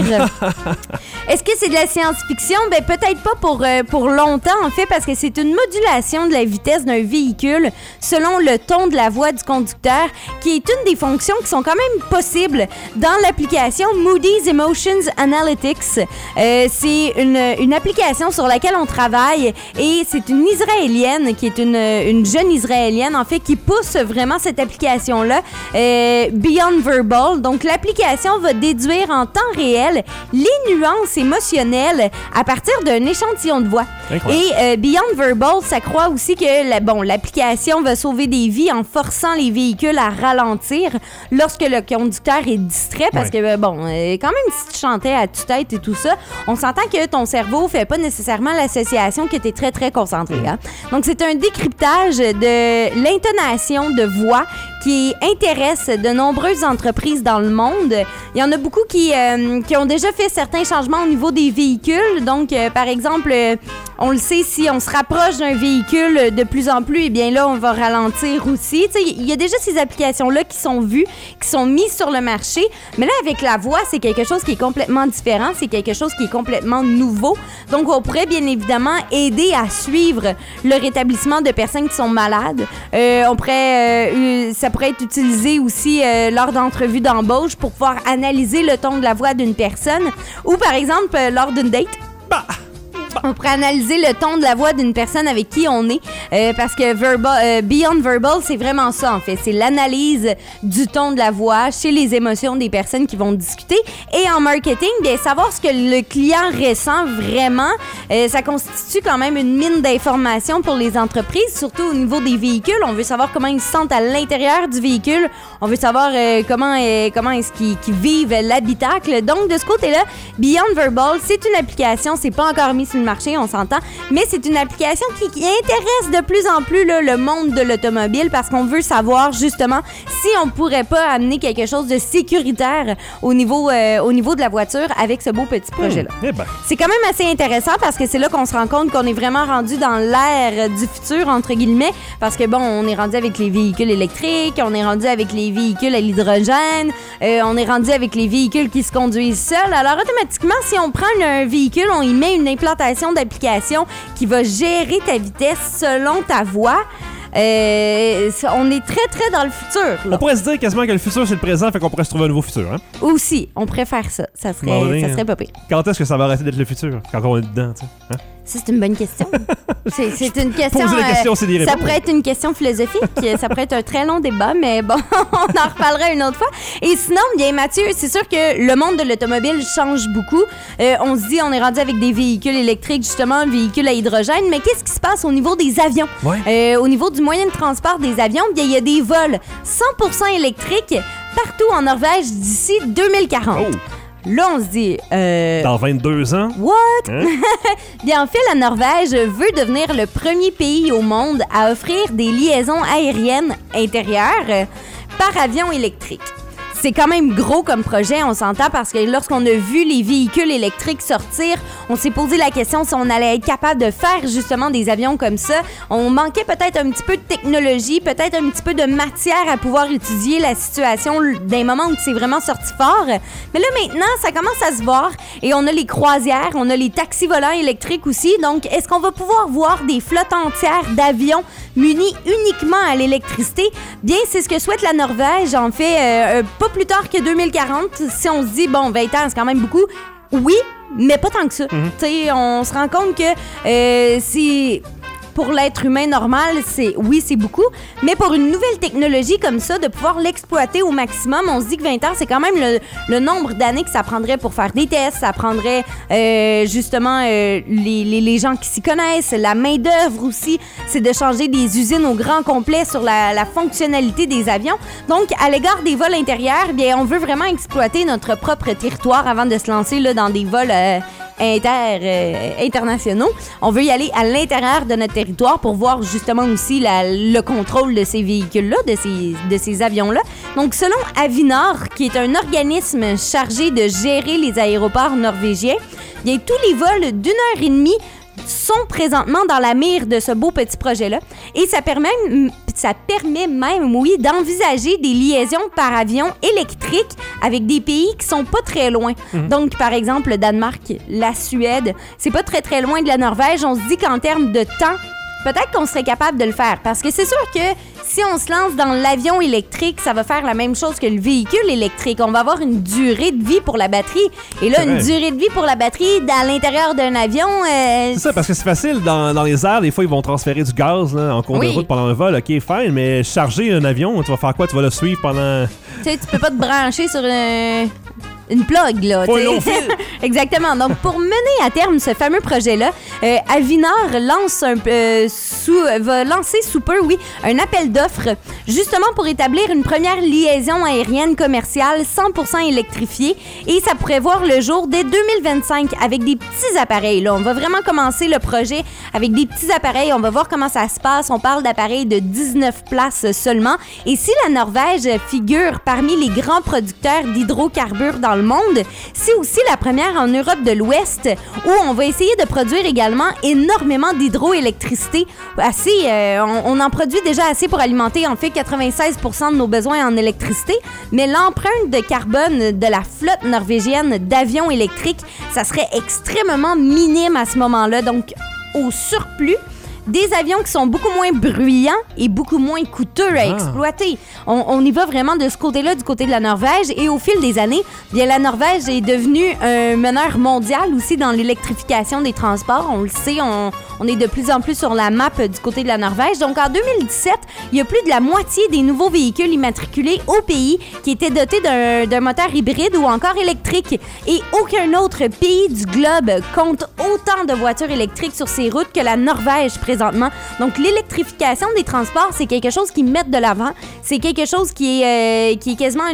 Est-ce que c'est de la science-fiction? Ben peut-être pas pour longtemps en fait, parce que c'est une modulation de la vitesse d'un véhicule selon le ton de la voix du conducteur, qui est une des fonctions qui sont quand même possibles dans l'application Moody's Emotions Analytics. C'est une application sur laquelle on travaille et c'est une Israélienne qui est une jeune Israélienne en fait qui pousse vraiment cette application-là, Beyond Verbal. Donc l'application va déduire en temps réel les nuances émotionnelles à partir d'un échantillon de voix. Et Beyond Verbal, ça croit aussi que l'application va sauver des vies en forçant les véhicules à ralentir lorsque le conducteur est distrait, parce que quand même si tu chantais à tue-tête et tout ça, on s'entend que ton cerveau fait pas nécessairement l'association que tu es très très concentré. Hein? Donc c'est un décryptage de l'intonation de voix qui intéresse de nombreuses entreprises dans le monde. Il y en a beaucoup qui ont déjà fait certains changements au niveau des véhicules. Donc, par exemple, on le sait, si on se rapproche d'un véhicule de plus en plus, eh bien là, on va ralentir aussi. Il y a déjà ces applications-là qui sont vues, qui sont mises sur le marché. Mais là, avec la voix, c'est quelque chose qui est complètement différent. C'est quelque chose qui est complètement nouveau. Donc, on pourrait bien évidemment aider à suivre le rétablissement de personnes qui sont malades. Ça pourrait être utilisé aussi lors d'entrevues d'embauche pour pouvoir analyser le ton de la voix d'une personne ou, par exemple, lors d'une date. On pourrait analyser le ton de la voix d'une personne avec qui on est, parce que Beyond Verbal, c'est vraiment ça, en fait. C'est l'analyse du ton de la voix chez les émotions des personnes qui vont discuter. Et en marketing, bien, savoir ce que le client ressent vraiment, ça constitue quand même une mine d'informations pour les entreprises, surtout au niveau des véhicules. On veut savoir comment ils se sentent à l'intérieur du véhicule. On veut savoir comment est-ce qu'ils vivent l'habitacle. Donc, de ce côté-là, Beyond Verbal, c'est une application, c'est pas encore mis sur le marché, on s'entend, mais c'est une application qui intéresse de plus en plus là, le monde de l'automobile parce qu'on veut savoir justement si on pourrait pas amener quelque chose de sécuritaire au niveau de la voiture avec ce beau petit projet-là. C'est quand même assez intéressant parce que c'est là qu'on se rend compte qu'on est vraiment rendu dans l'ère du futur, entre guillemets, parce que bon, on est rendu avec les véhicules électriques, on est rendu avec les véhicules à l'hydrogène, on est rendu avec les véhicules qui se conduisent seuls. Alors automatiquement, si on prend un véhicule, on y met une implantation d'application qui va gérer ta vitesse selon ta voix. On est très, très dans le futur. Là. On pourrait se dire quasiment que le futur, c'est le présent, fait qu'on pourrait se trouver un nouveau futur. Hein? Aussi, on préfère ça. Ça serait pas pire. Quand est-ce que ça va arrêter d'être le futur? Quand on est dedans, tu sais. Hein? Ça, c'est une bonne question. C'est une question... Poser la question, c'est des réponses. Ça pourrait être une question philosophique. Ça pourrait être un très long débat, mais bon, on en reparlera une autre fois. Et sinon, bien, Mathieu, c'est sûr que le monde de l'automobile change beaucoup. On se dit, on est rendu avec des véhicules électriques, justement, véhicules à hydrogène, mais qu'est-ce qui se passe au niveau des avions? Ouais. Au niveau du moyen de transport des avions, bien, il y a des vols 100% électriques partout en Norvège d'ici 2040. Oh. Là, on se dit... Dans 22 ans? What? Hein? Bien, en fait, la Norvège veut devenir le premier pays au monde à offrir des liaisons aériennes intérieures par avion électrique. C'est quand même gros comme projet, on s'entend, parce que lorsqu'on a vu les véhicules électriques sortir, on s'est posé la question si on allait être capable de faire justement des avions comme ça. On manquait peut-être un petit peu de technologie, peut-être un petit peu de matière à pouvoir étudier la situation d'un moment où c'est vraiment sorti fort. Mais là, maintenant, ça commence à se voir et on a les croisières, on a les taxis volants électriques aussi. Donc, est-ce qu'on va pouvoir voir des flottes entières d'avions munis uniquement à l'électricité? Bien, c'est ce que souhaite la Norvège. En fait, pas plus tard que 2040, si on se dit, bon, 20 ans, c'est quand même beaucoup. Oui, mais pas tant que ça. Mm-hmm. Tu sais, on se rend compte que c'est... Pour l'être humain normal, c'est beaucoup, mais pour une nouvelle technologie comme ça, de pouvoir l'exploiter au maximum, on se dit que 20 ans, c'est quand même le nombre d'années que ça prendrait pour faire des tests, ça prendrait justement les gens qui s'y connaissent, la main-d'œuvre aussi, c'est de changer des usines au grand complet sur la fonctionnalité des avions. Donc, à l'égard des vols intérieurs, bien, on veut vraiment exploiter notre propre territoire avant de se lancer là, dans des vols internationaux. On veut y aller à l'intérieur de notre territoire pour voir justement aussi le contrôle de ces véhicules-là, de ces avions-là. Donc, selon Avinor, qui est un organisme chargé de gérer les aéroports norvégiens, bien, tous les vols d'1h30 sont présentement dans la mire de ce beau petit projet-là. Et ça permet même, oui, d'envisager des liaisons par avion électrique avec des pays qui sont pas très loin. Mm-hmm. Donc, par exemple, le Danemark, la Suède, c'est pas très, très loin de la Norvège. On se dit qu'en termes de temps, peut-être qu'on serait capable de le faire. Parce que c'est sûr que si on se lance dans l'avion électrique, ça va faire la même chose que le véhicule électrique. On va avoir une durée de vie pour la batterie. Et là, une durée de vie pour la batterie à l'intérieur d'un avion... C'est ça, parce que c'est facile. Dans les airs, des fois, ils vont transférer du gaz là, en cours de route pendant un vol. OK, fine, mais charger un avion, tu vas faire quoi? Tu vas le suivre pendant... Tu sais, tu peux pas te brancher sur une plug, là. Faut un long fil. Exactement. Donc, pour mener à terme ce fameux projet-là, Avinor va lancer sous peu, un appel d'offres, justement pour établir une première liaison aérienne commerciale 100% électrifiée. Et ça pourrait voir le jour dès 2025 avec des petits appareils. Là, on va vraiment commencer le projet avec des petits appareils. On va voir comment ça se passe. On parle d'appareils de 19 places seulement. Et si la Norvège figure parmi les grands producteurs d'hydrocarbures dans le monde, c'est aussi la première en Europe de l'Ouest où on va essayer de produire également énormément d'hydroélectricité. On en produit déjà assez pour alimenter en fait 96% de nos besoins en électricité, mais l'empreinte de carbone de la flotte norvégienne d'avions électriques, ça serait extrêmement minime à ce moment-là. Donc, au surplus, des avions qui sont beaucoup moins bruyants et beaucoup moins coûteux à exploiter. On y va vraiment de ce côté-là, du côté de la Norvège. Et au fil des années, bien, la Norvège est devenue un meneur mondial aussi dans l'électrification des transports. On le sait, on est de plus en plus sur la map du côté de la Norvège. Donc, en 2017, il y a plus de la moitié des nouveaux véhicules immatriculés au pays qui étaient dotés d'un moteur hybride ou encore électrique. Et aucun autre pays du globe compte autant de voitures électriques sur ses routes que la Norvège présentement. Donc, l'électrification des transports, c'est quelque chose qu'ils mettent de l'avant. C'est quelque chose qui est quasiment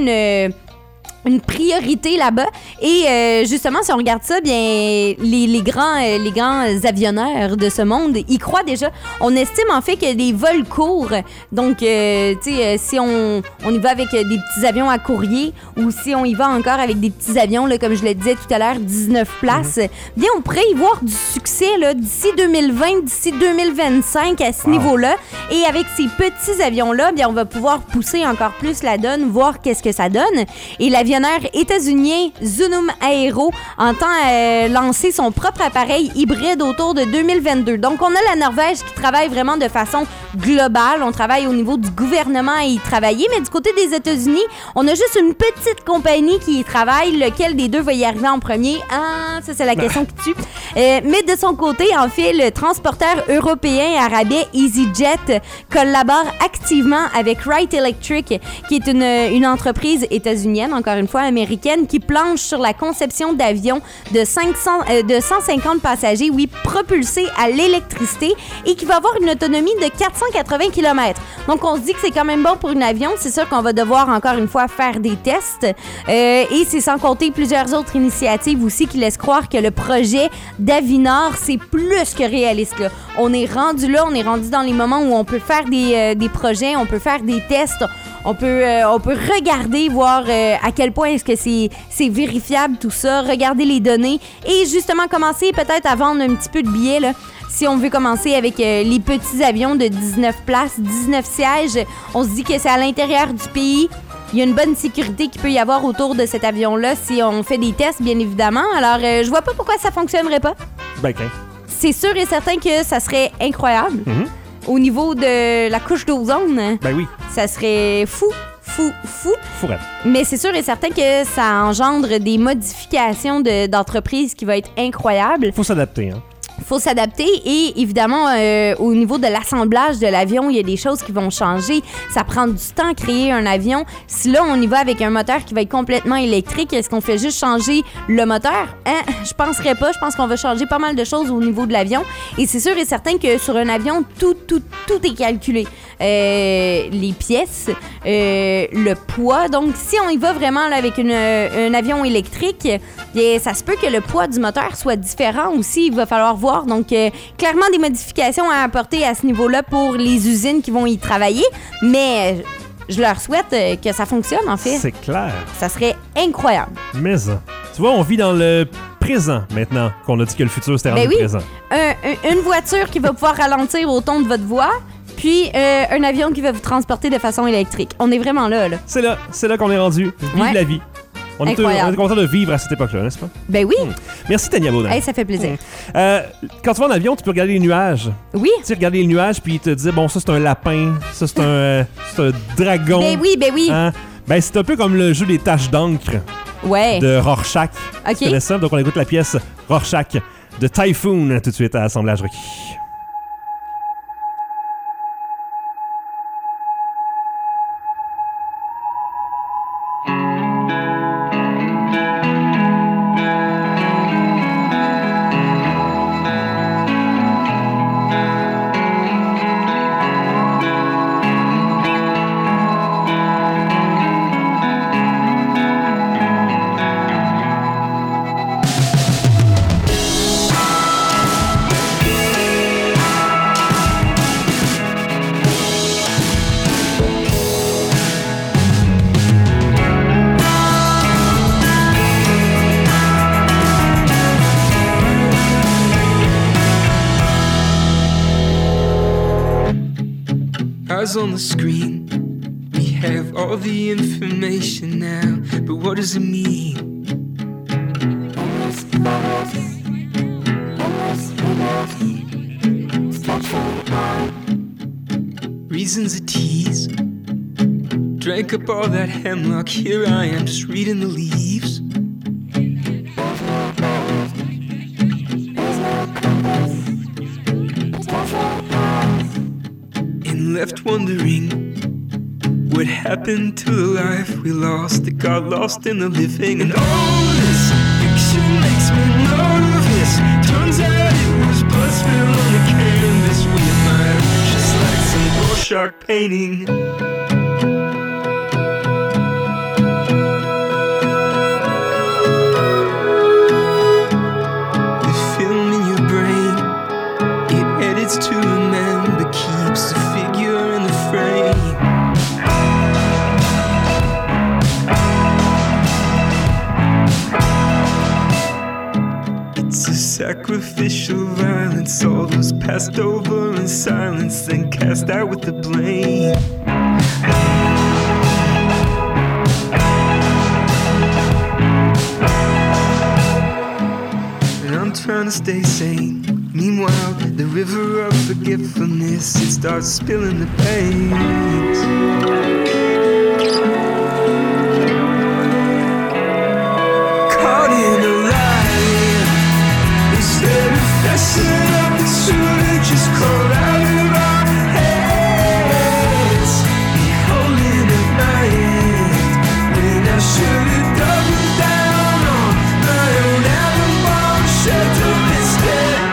une priorité là-bas. Et justement, si on regarde ça, bien, les grands avionneurs de ce monde y croient déjà. On estime en fait que des vols courts, donc, tu sais, si on y va avec des petits avions à courrier ou si on y va encore avec des petits avions, là, comme je le disais tout à l'heure, 19 places, bien, on pourrait y voir du succès là, d'ici 2020, d'ici 2025 à ce niveau-là. Et avec ces petits avions-là, bien, on va pouvoir pousser encore plus la donne, voir qu'est-ce que ça donne. Et l'avionneur états-unien Zunum Aero entend lancer son propre appareil hybride autour de 2022. Donc, on a la Norvège qui travaille vraiment de façon globale. On travaille au niveau du gouvernement à y travailler, mais du côté des États-Unis, on a juste une petite compagnie qui y travaille. Lequel des deux va y arriver en premier? Ah, ça, c'est la question qui tue. Mais de son côté, en fait, le transporteur européen à rabais EasyJet collabore activement avec Wright Electric, qui est une entreprise états-unienne, encore une fois américaine, qui planche sur la conception d'avions de 150 passagers, oui, propulsés à l'électricité et qui va avoir une autonomie de 480 km. Donc, on se dit que c'est quand même bon pour un avion. C'est sûr qu'on va devoir, encore une fois, faire des tests. Et c'est sans compter plusieurs autres initiatives aussi qui laissent croire que le projet d'Avinor, c'est plus que réaliste, là. On est rendu là, on est rendu dans les moments où on peut faire des projets, on peut faire des tests, on peut regarder, voir à quel point est-ce que c'est vérifiable tout ça, regarder les données et justement commencer peut-être à vendre un petit peu de billets, là. Si on veut commencer avec les petits avions de 19 places, 19 sièges, on se dit que c'est à l'intérieur du pays. Il y a une bonne sécurité qu'il peut y avoir autour de cet avion-là si on fait des tests, bien évidemment. Alors, je vois pas pourquoi ça fonctionnerait pas. Ben, okay. C'est sûr et certain que ça serait incroyable. Mm-hmm. Au niveau de la couche d'ozone, ben oui, ça serait fou. Fourette. Mais c'est sûr et certain que ça engendre des modifications d'entreprises qui vont être incroyables. Faut s'adapter, hein. Faut s'adapter et évidemment au niveau de l'assemblage de l'avion, il y a des choses qui vont changer. Ça prend du temps à créer un avion. Si là on y va avec un moteur qui va être complètement électrique, est-ce qu'on fait juste changer le moteur? Je penserais pas. Je pense qu'on va changer pas mal de choses au niveau de l'avion. Et c'est sûr et certain que sur un avion, tout est calculé. Les pièces, le poids. Donc si on y va vraiment là, avec un avion électrique, bien, ça se peut que le poids du moteur soit différent aussi. Il va falloir voir. Donc, clairement, des modifications à apporter à ce niveau-là pour les usines qui vont y travailler. Mais je leur souhaite que ça fonctionne, en fait. C'est clair. Ça serait incroyable. Mais tu vois, on vit dans le présent maintenant qu'on a dit que le futur c'était rendu présent. Une voiture qui va pouvoir ralentir au ton de votre voix. Puis un avion qui va vous transporter de façon électrique. On est vraiment là. C'est là qu'on est rendu. Vive la vie. On est content de vivre à cette époque-là, n'est-ce pas? Ben oui. Merci, Tania Baudin. Hey, ça fait plaisir. Quand tu vas en avion, tu peux regarder les nuages. Oui. Tu sais, regarder les nuages, puis te dire, bon, ça, c'est un lapin, ça, c'est un dragon. Ben oui. Hein? Ben, c'est un peu comme le jeu des taches d'encre de Rorschach. OK. Tu connais ça? Donc, on écoute la pièce Rorschach de Typhoon tout de suite à Assemblage Requis. Eyes on the screen, we have all the information now, but what does it mean? Endless, seasons of tease. Drank up all that hemlock, here I am just reading the leaves. And left wondering what happened to the life we lost, that got lost in the living. And all this fiction makes me nervous. Turns out it was blood spilled on the canvas we admired, just like some Rorschach painting. The film in your brain, it edits to remember, keeps the figure in the frame. It's a sacrificial violence, all those passed over in silence, then cast out with the blame. And I'm trying to stay sane. Meanwhile, the river of forgetfulness, it starts spilling the paint. Caught in a lie, instead of fessing up, it should've just crawled out of our heads. Be holding up my hand when I should've doubled down on my own atom bomb shelter instead.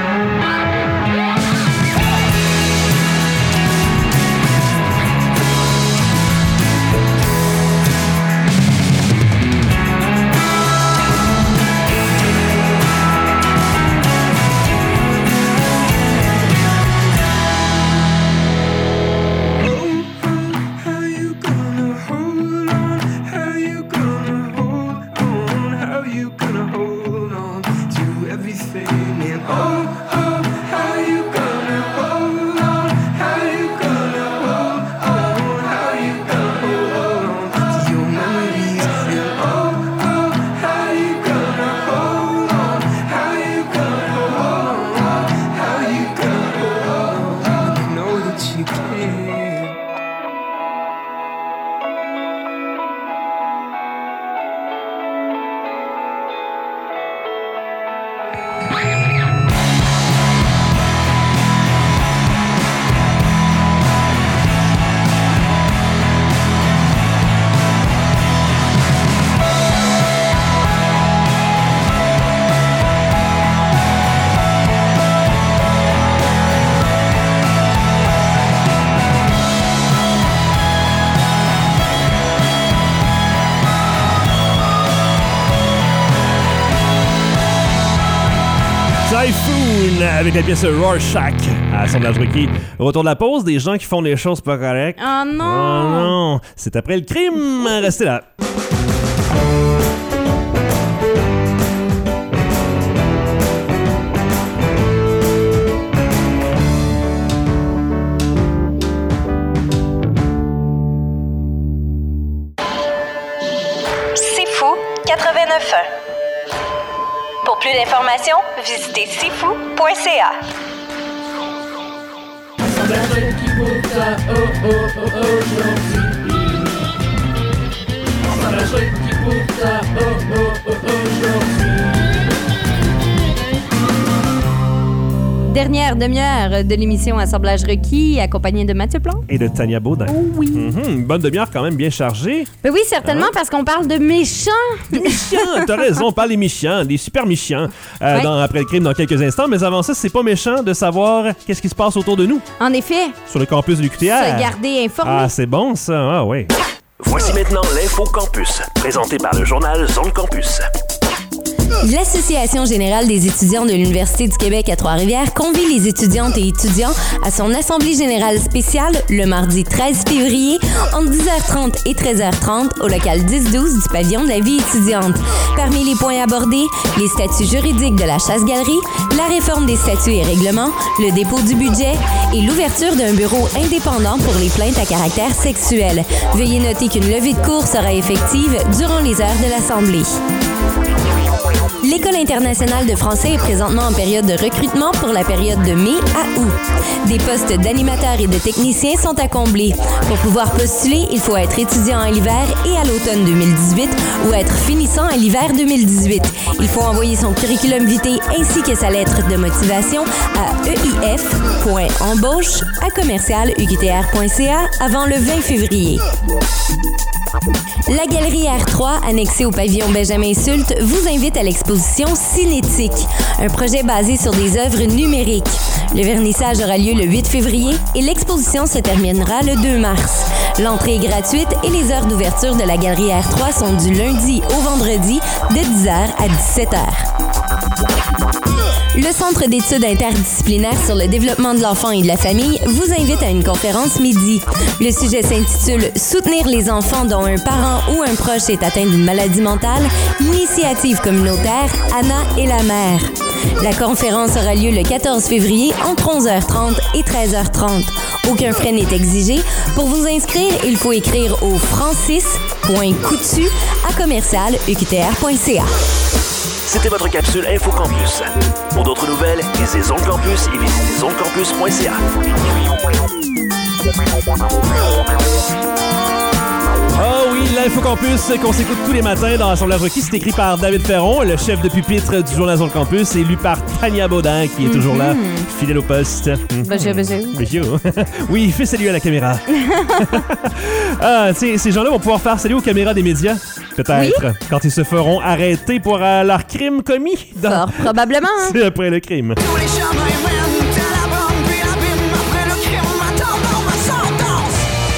Typhoon avec la pièce Rorschach à Assemblage Requis. Au retour de la pause, des gens qui font les choses pas correctes. Oh non! Oh non! C'est après le crime. Restez là. C'est fou 89.1. Pour plus d'informations, visitez sifou.ca. Dernière demi-heure de l'émission Assemblage requis, accompagnée de Mathieu Plante. Et de Tania Baudin. Oh oui. Une bonne demi-heure quand même bien chargée. Ben oui, certainement, parce qu'on parle de méchants. Des méchants, t'as raison, on parle des méchants, des super méchants. Ouais. Après le crime dans quelques instants, mais avant ça, c'est pas méchant de savoir qu'est-ce qui se passe autour de nous. En effet. Sur le campus de l'UQTR. Se garder informé. Ah, c'est bon ça, ah oui. Voici maintenant l'Info Campus, présenté par le journal Zone Campus. L'Association générale des étudiants de l'Université du Québec à Trois-Rivières convie les étudiantes et étudiants à son assemblée générale spéciale le mardi 13 février entre 10h30 et 13h30 au local 10-12 du pavillon de la vie étudiante. Parmi les points abordés, les statuts juridiques de la chasse-galerie, la réforme des statuts et règlements, le dépôt du budget et l'ouverture d'un bureau indépendant pour les plaintes à caractère sexuel. Veuillez noter qu'une levée de cours sera effective durant les heures de l'Assemblée. L'École internationale de français est présentement en période de recrutement pour la période de mai à août. Des postes d'animateurs et de techniciens sont à combler. Pour pouvoir postuler, il faut être étudiant à l'hiver et à l'automne 2018 ou être finissant à l'hiver 2018. Il faut envoyer son curriculum vitae ainsi que sa lettre de motivation à eif.embauche@commercialuqtr.ca avant le 20 février. La Galerie R3, annexée au pavillon Benjamin Sulte, vous invite à l'exposition Cinétique, un projet basé sur des œuvres numériques. Le vernissage aura lieu le 8 février et l'exposition se terminera le 2 mars. L'entrée est gratuite et les heures d'ouverture de la Galerie R3 sont du lundi au vendredi de 10h à 17h. Le Centre d'études interdisciplinaires sur le développement de l'enfant et de la famille vous invite à une conférence midi. Le sujet s'intitule « Soutenir les enfants dont un parent ou un proche est atteint d'une maladie mentale, l'initiative communautaire Anna et la mère ». La conférence aura lieu le 14 février entre 11h30 et 13h30. Aucun frais n'est exigé. Pour vous inscrire, il faut écrire au francis.coutu@commercialuqtr.ca. C'était votre capsule InfoCampus. Pour d'autres nouvelles, lisez Zone Campus et visitez zonecampus.ca. Oh oui, l'InfoCampus qu'on s'écoute tous les matins dans l'Assemblage requis, c'est écrit par David Ferron, le chef de pupitre du journal Zone Campus, et lu par Tania Baudin, qui est toujours là, fidèle au poste. Bonjour. Oui, il fait salut à la caméra. Ces gens-là vont pouvoir faire salut aux caméras des médias, peut-être, quand ils se feront arrêter pour leur crime commis. Fort probablement. C'est après le crime. Tous les chemins mènent à la bombe, puis l'abîme après le crime m'attendant ma sentence.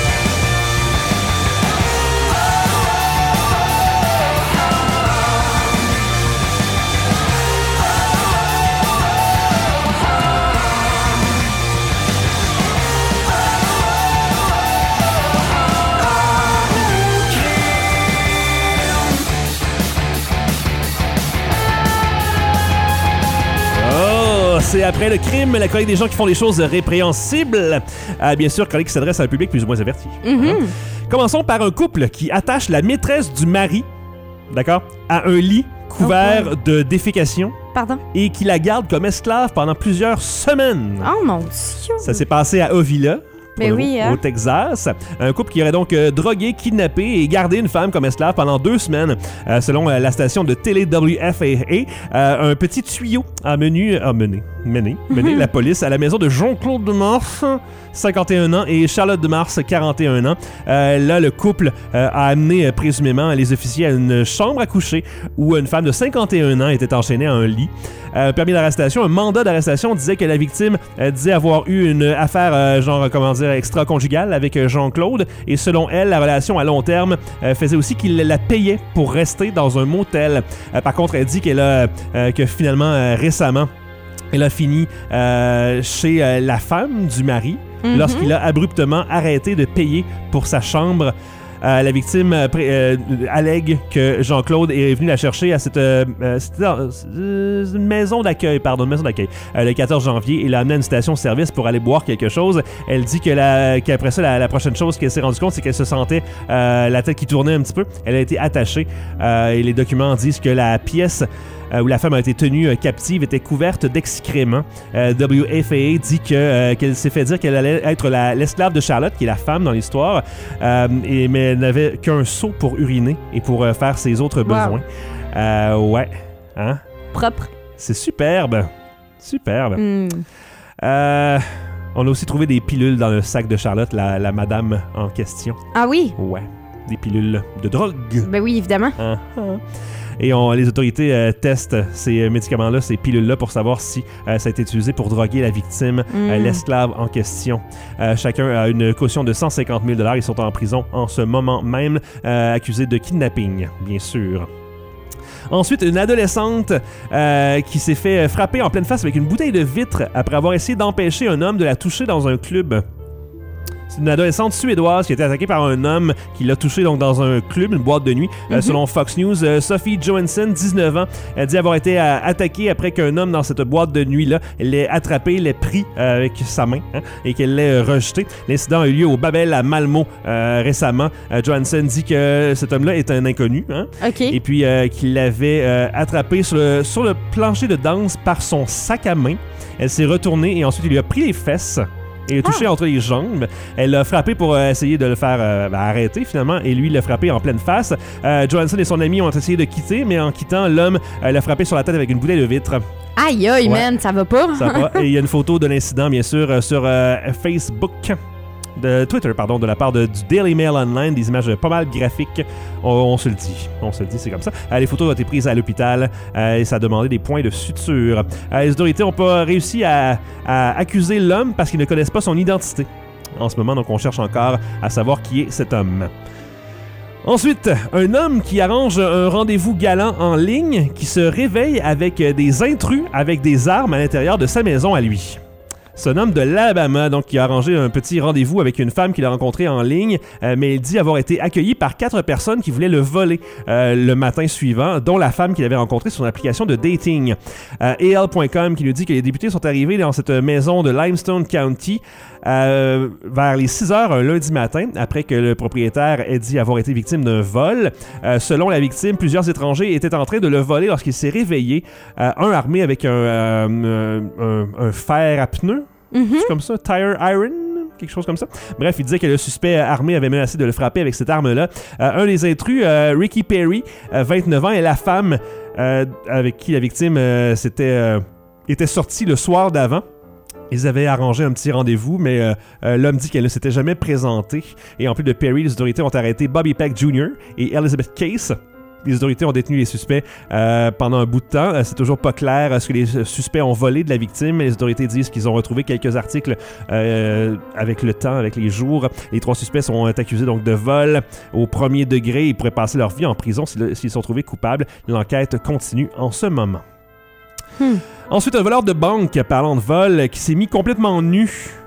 C'est après le crime, la chronique des gens qui font des choses répréhensibles. Bien sûr, chronique qui s'adresse à un public plus ou moins averti. Commençons par un couple qui attache la maîtresse du mari, d'accord, à un lit couvert de défécation. Pardon? Et qui la garde comme esclave pendant plusieurs semaines. Oh mon Dieu! Ça s'est passé à Ovilla. Au Texas. Un couple qui aurait donc drogué, kidnappé et gardé une femme comme esclave pendant 2 semaines. Selon la station de télé WFAA, un petit tuyau a mené la police à la maison de Jean-Claude de Mars, 51 ans, et Charlotte de Mars, 41 ans. Là, le couple a amené présumément les officiers à une chambre à coucher où une femme de 51 ans était enchaînée à un lit. Permis d'arrestation, un mandat d'arrestation disait que la victime disait avoir eu une affaire extra-conjugale avec Jean-Claude, et selon elle, la relation à long terme faisait aussi qu'il la payait pour rester dans un motel. Par contre, elle dit que finalement, récemment, elle a fini chez la femme du mari lorsqu'il a abruptement arrêté de payer pour sa chambre. La victime allègue que Jean-Claude est venu la chercher à une maison d'accueil, le 14 janvier, et l'a amenée à une station-service pour aller boire quelque chose. Elle dit qu'après ça, la prochaine chose qu'elle s'est rendue compte, c'est qu'elle se sentait la tête qui tournait un petit peu. Elle a été attachée et les documents disent que la pièce où la femme a été tenue captive était couverte d'excréments. WFAA dit qu'elle s'est fait dire qu'elle allait être l'esclave de Charlotte, qui est la femme dans l'histoire, mais elle n'avait qu'un seau pour uriner et pour faire ses autres besoins. Ouais. Hein? Propre. C'est superbe. On a aussi trouvé des pilules dans le sac de Charlotte, la madame en question. Ah oui? Ouais. Des pilules de drogue. Ben oui, évidemment. Et les autorités testent ces médicaments-là, ces pilules-là, pour savoir si ça a été utilisé pour droguer la victime, l'esclave en question. Chacun a une caution de 150 000 $. Ils sont en prison en ce moment même, accusés de kidnapping, bien sûr. Ensuite, une adolescente qui s'est fait frapper en pleine face avec une bouteille de vitre après avoir essayé d'empêcher un homme de la toucher dans un club. C'est une adolescente suédoise qui a été attaquée par un homme qui l'a touchée donc, dans un club, une boîte de nuit. Selon Fox News, Sophie Johansson, 19 ans, a dit avoir été attaquée après qu'un homme dans cette boîte de nuit-là l'ait attrapé, l'ait pris avec sa main et qu'elle l'ait rejeté. L'incident a eu lieu au Babel à Malmö récemment. Johansson dit que cet homme-là est un inconnu et puis qu'il l'avait attrapé sur le plancher de danse par son sac à main. Elle s'est retournée et ensuite il lui a pris les fesses. Il a touché entre les jambes. Elle l'a frappé pour essayer de le faire arrêter finalement et lui l'a frappé en pleine face. Johansson et son ami ont essayé de quitter, mais en quittant, l'homme l'a frappé sur la tête avec une bouteille de vitre. Aïe aïe, man, ça va pas. Ça va. Et il y a une photo de l'incident, bien sûr, sur Facebook. De Twitter, pardon, de la part du Daily Mail Online, des images pas mal graphiques. On se le dit, c'est comme ça. Les photos ont été prises à l'hôpital et ça a demandé des points de suture. Les autorités n'ont pas réussi à accuser l'homme parce qu'ils ne connaissent pas son identité. En ce moment, donc on cherche encore à savoir qui est cet homme. Ensuite, un homme qui arrange un rendez-vous galant en ligne qui se réveille avec des intrus avec des armes à l'intérieur de sa maison à lui. C'est un homme de l'Alabama, donc qui a arrangé un petit rendez-vous avec une femme qu'il a rencontrée en ligne, mais il dit avoir été accueilli par 4 personnes qui voulaient le voler le matin suivant, dont la femme qu'il avait rencontrée sur une application de dating. AL.com qui nous dit que les députés sont arrivés dans cette maison de Limestone County vers les 6 heures un lundi matin, après que le propriétaire ait dit avoir été victime d'un vol. Selon la victime, plusieurs étrangers étaient en train de le voler lorsqu'il s'est réveillé, un armé avec un fer à pneus. C'est comme ça, tire iron, quelque chose comme ça. Bref, il disait que le suspect armé avait menacé de le frapper avec cette arme-là. Un des intrus, Ricky Perry, 29 ans, et la femme avec qui la victime était sortie le soir d'avant. Ils avaient arrangé un petit rendez-vous, mais l'homme dit qu'elle ne s'était jamais présentée. Et en plus de Perry, les autorités ont arrêté Bobby Peck Jr. et Elizabeth Case. Les autorités ont détenu les suspects pendant un bout de temps. C'est toujours pas clair ce que les suspects ont volé de la victime. Les autorités disent qu'ils ont retrouvé quelques articles avec le temps, avec les jours. Les 3 suspects sont accusés donc de vol au premier degré. Ils pourraient passer leur vie en prison s'ils sont trouvés coupables. L'enquête continue en ce moment. Ensuite, un voleur de banque, parlant de vol, qui s'est mis complètement nu.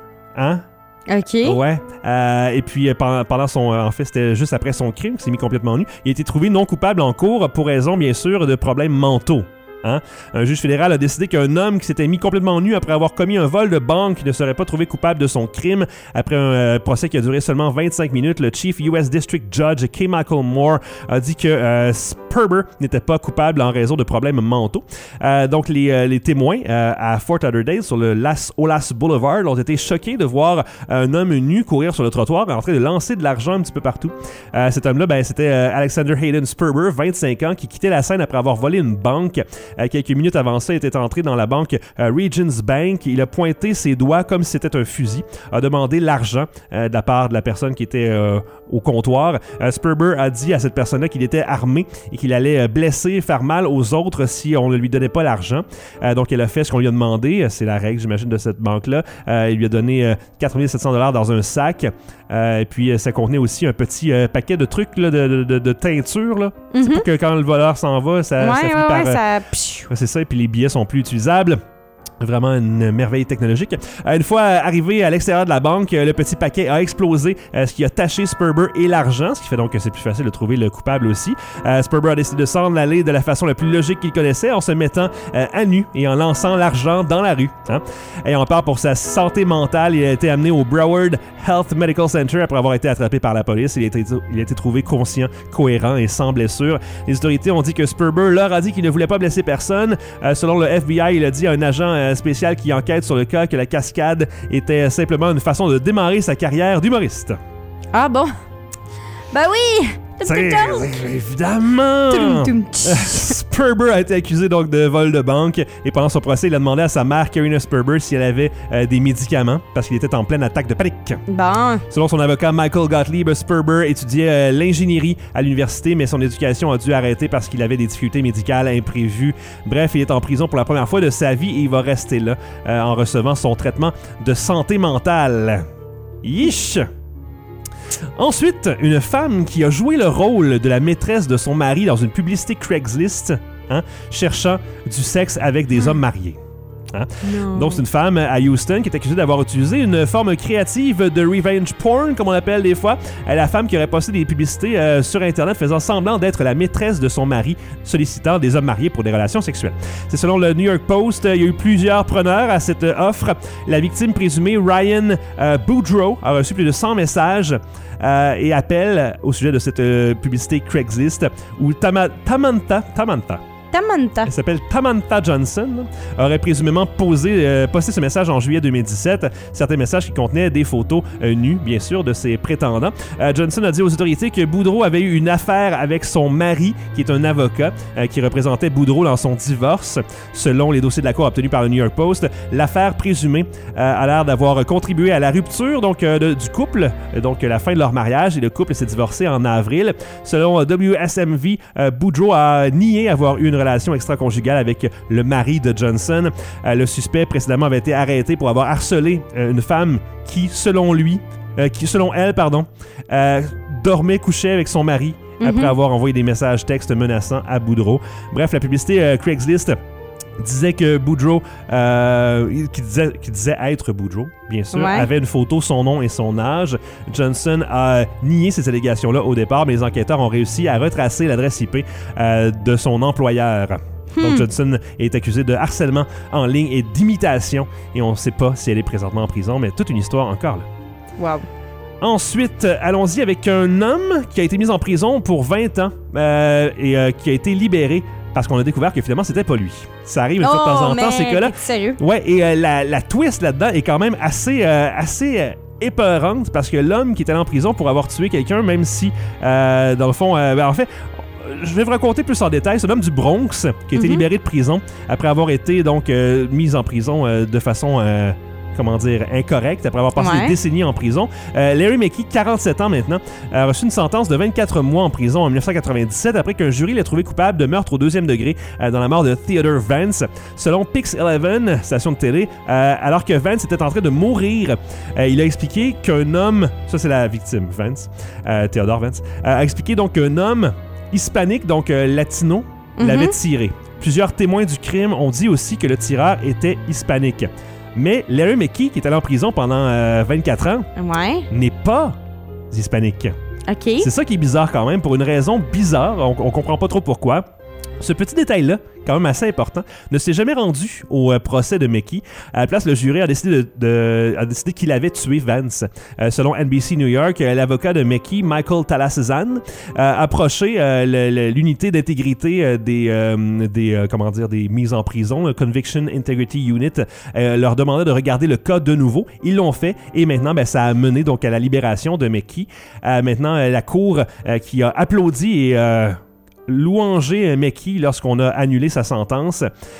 OK. Ouais. Et puis, pendant en fait, c'était juste après son crime qu'il s'est mis complètement nu. Il a été trouvé non coupable en cours pour raison, bien sûr, de problèmes mentaux. Un juge fédéral a décidé qu'un homme qui s'était mis complètement nu après avoir commis un vol de banque ne serait pas trouvé coupable de son crime. Après un procès qui a duré seulement 25 minutes, le Chief US District Judge K. Michael Moore a dit que Sperber n'était pas coupable en raison de problèmes mentaux. Donc, les témoins à Fort Lauderdale, sur le Las Olas Boulevard, ont été choqués de voir un homme nu courir sur le trottoir en train de lancer de l'argent un petit peu partout. Cet homme-là, c'était Alexander Hayden Sperber, 25 ans, qui quittait la scène après avoir volé une banque. Quelques minutes avant ça, il était entré dans la banque Regions Bank. Il a pointé ses doigts comme si c'était un fusil, a demandé l'argent de la part de la personne qui était au comptoir. Sperber a dit à cette personne-là qu'il était armé et qu'il allait blesser, faire mal aux autres si on ne lui donnait pas l'argent. Donc, il a fait ce qu'on lui a demandé. C'est la règle, j'imagine, de cette banque-là. Il lui a donné 4 700 $ dans un sac. Et puis, ça contenait aussi un petit paquet de trucs là, de teinture. Là. C'est pour que quand le voleur s'en va, ça finit par... c'est ça, et puis les billets sont plus utilisables. Vraiment une merveille technologique. Une fois arrivé à l'extérieur de la banque, le petit paquet a explosé, ce qui a taché Sperber et l'argent, ce qui fait donc que c'est plus facile de trouver le coupable aussi. Sperber a décidé de s'en aller de la façon la plus logique qu'il connaissait, en se mettant à nu et en lançant l'argent dans la rue. Ayant peur pour sa santé mentale, il a été amené au Broward Health Medical Center après avoir été attrapé par la police. Il a été trouvé conscient, cohérent et sans blessure. Les autorités ont dit que Sperber leur a dit qu'il ne voulait pas blesser personne. Selon le FBI, il a dit à un agent spécial qui enquête sur le cas que la cascade était simplement une façon de démarrer sa carrière d'humoriste. Ah bon? Ben oui! Évidemment! Sperber a été accusé donc de vol de banque et pendant son procès, il a demandé à sa mère, Karina Sperber, si elle avait des médicaments parce qu'il était en pleine attaque de panique. Bon. Selon son avocat Michael Gottlieb, Sperber étudiait l'ingénierie à l'université, mais son éducation a dû arrêter parce qu'il avait des difficultés médicales imprévues. Bref, il est en prison pour la première fois de sa vie et il va rester là en recevant son traitement de santé mentale. Yish! Ensuite, une femme qui a joué le rôle de la maîtresse de son mari dans une publicité Craigslist, cherchant du sexe avec des hommes mariés. Hein? Donc, c'est une femme à Houston qui est accusée d'avoir utilisé une forme créative de revenge porn, comme on l'appelle des fois. La femme qui aurait posté des publicités sur Internet faisant semblant d'être la maîtresse de son mari, sollicitant des hommes mariés pour des relations sexuelles. C'est selon le New York Post, il y a eu plusieurs preneurs à cette offre. La victime présumée, Ryan Boudreau, a reçu plus de 100 messages et appels au sujet de cette publicité Craigslist où Tamantha. Elle s'appelle Tamantha Johnson, aurait présumément posté ce message en juillet 2017. Certains messages qui contenaient des photos nues, bien sûr, de ses prétendants. Johnson a dit aux autorités que Boudreau avait eu une affaire avec son mari, qui est un avocat, qui représentait Boudreau dans son divorce. Selon les dossiers de la cour obtenus par le New York Post, l'affaire présumée a l'air d'avoir contribué à la rupture du couple, donc la fin de leur mariage, et le couple s'est divorcé en avril. Selon WSMV, Boudreau a nié avoir eu une relation extra-conjugale avec le mari de Johnson. Le suspect précédemment avait été arrêté pour avoir harcelé une femme qui, selon elle, dormait couchée avec son mari après avoir envoyé des messages textes menaçants à Boudreau. Bref, la publicité Craigslist disait que Boudreau, qui disait être Boudreau, bien sûr, avait une photo, son nom et son âge. Johnson a nié ces allégations-là au départ, mais les enquêteurs ont réussi à retracer l'adresse IP de son employeur. Donc Johnson est accusée de harcèlement en ligne et d'imitation, et on ne sait pas si elle est présentement en prison, mais toute une histoire encore là. Wow. Ensuite, allons-y avec un homme qui a été mis en prison pour 20 ans et qui a été libéré parce qu'on a découvert que finalement, c'était pas lui. Ça arrive une fois de temps en temps, ces cas-là. Sérieux? Ouais, et la twist là-dedans est quand même assez épeurante parce que l'homme qui est allé en prison pour avoir tué quelqu'un, même si, dans le fond, en fait, je vais vous raconter plus en détail. C'est l'homme du Bronx qui a été libéré de prison après avoir été donc mis en prison de façon... incorrect, après avoir passé des décennies en prison. Larry McKee, 47 ans maintenant, a reçu une sentence de 24 mois en prison en 1997 après qu'un jury l'ait trouvé coupable de meurtre au 2e degré dans la mort de Theodore Vance. Selon Pix 11, station de télé, alors que Vance était en train de mourir, il a expliqué qu'un homme, ça c'est la victime, Vance, Theodore Vance, a expliqué donc qu'un homme hispanique, donc latino, l'avait tiré. Plusieurs témoins du crime ont dit aussi que le tireur était hispanique. Mais Larry McKee, qui est allé en prison pendant 24 ans, n'est pas hispanique. Okay. C'est ça qui est bizarre quand même, pour une raison bizarre, on comprend pas trop pourquoi. Ce petit détail-là, quand même assez important, ne s'est jamais rendu au procès de McKee. À la place, le jury a décidé qu'il avait tué Vance. Selon NBC New York, l'avocat de McKee, Michael Talasazan, a approché l'unité d'intégrité des mises en prison, le Conviction Integrity Unit, leur demandait de regarder le cas de nouveau. Ils l'ont fait et maintenant, ça a mené donc à la libération de McKee. Maintenant, la cour qui a applaudi et louangé McKee lorsqu'on a annulé sa sentence.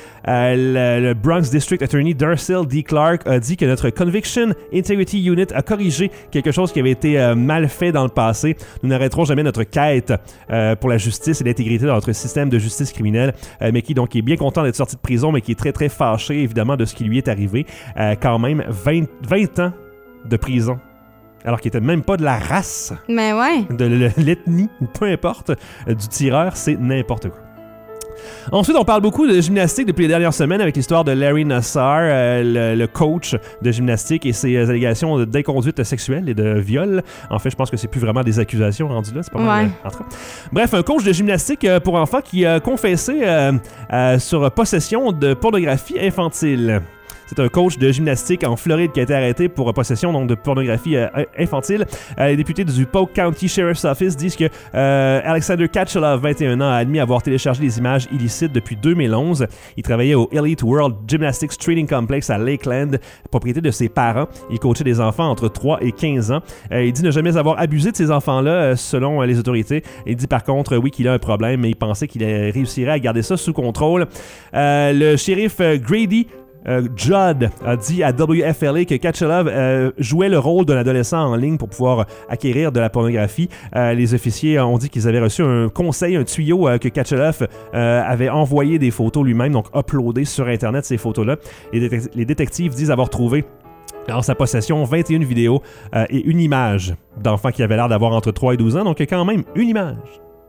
Le Bronx District Attorney Darcel D. Clark a dit que notre Conviction Integrity Unit a corrigé quelque chose qui avait été mal fait dans le passé. Nous n'arrêterons jamais notre quête pour la justice et l'intégrité dans notre système de justice criminelle. McKee, donc, est bien content d'être sorti de prison, mais qui est très, très fâché, évidemment, de ce qui lui est arrivé. Quand même, 20 ans de prison. Alors qu'il était même pas de la race, de l'ethnie, ou peu importe, du tireur, c'est n'importe quoi. Ensuite, on parle beaucoup de gymnastique depuis les dernières semaines avec l'histoire de Larry Nassar, le coach de gymnastique, et ses allégations d'inconduite sexuelle et de viol. En fait, je pense que c'est plus vraiment des accusations rendues là, c'est pas mal. Bref, un coach de gymnastique pour enfants qui a confessé sur possession de pornographie infantile. C'est un coach de gymnastique en Floride qui a été arrêté pour possession donc, de pornographie infantile. Les députés du Polk County Sheriff's Office disent que Alexander Katchelov, 21 ans, a admis avoir téléchargé des images illicites depuis 2011. Il travaillait au Elite World Gymnastics Training Complex à Lakeland, propriété de ses parents. Il coachait des enfants entre 3 et 15 ans. Il dit ne jamais avoir abusé de ces enfants-là, selon les autorités. Il dit par contre, oui, qu'il a un problème, mais il pensait qu'il réussirait à garder ça sous contrôle. Le shérif Grady Judd a dit à WFLA que Katchelov jouait le rôle d'un adolescent en ligne pour pouvoir acquérir de la pornographie. Les officiers ont dit qu'ils avaient reçu un conseil, un tuyau que Katchelov avait envoyé des photos lui-même, donc uploadé sur Internet ces photos-là. Les détectives disent avoir trouvé en sa possession 21 vidéos et une image d'enfants qui avaient l'air d'avoir entre 3 et 12 ans, donc quand même une image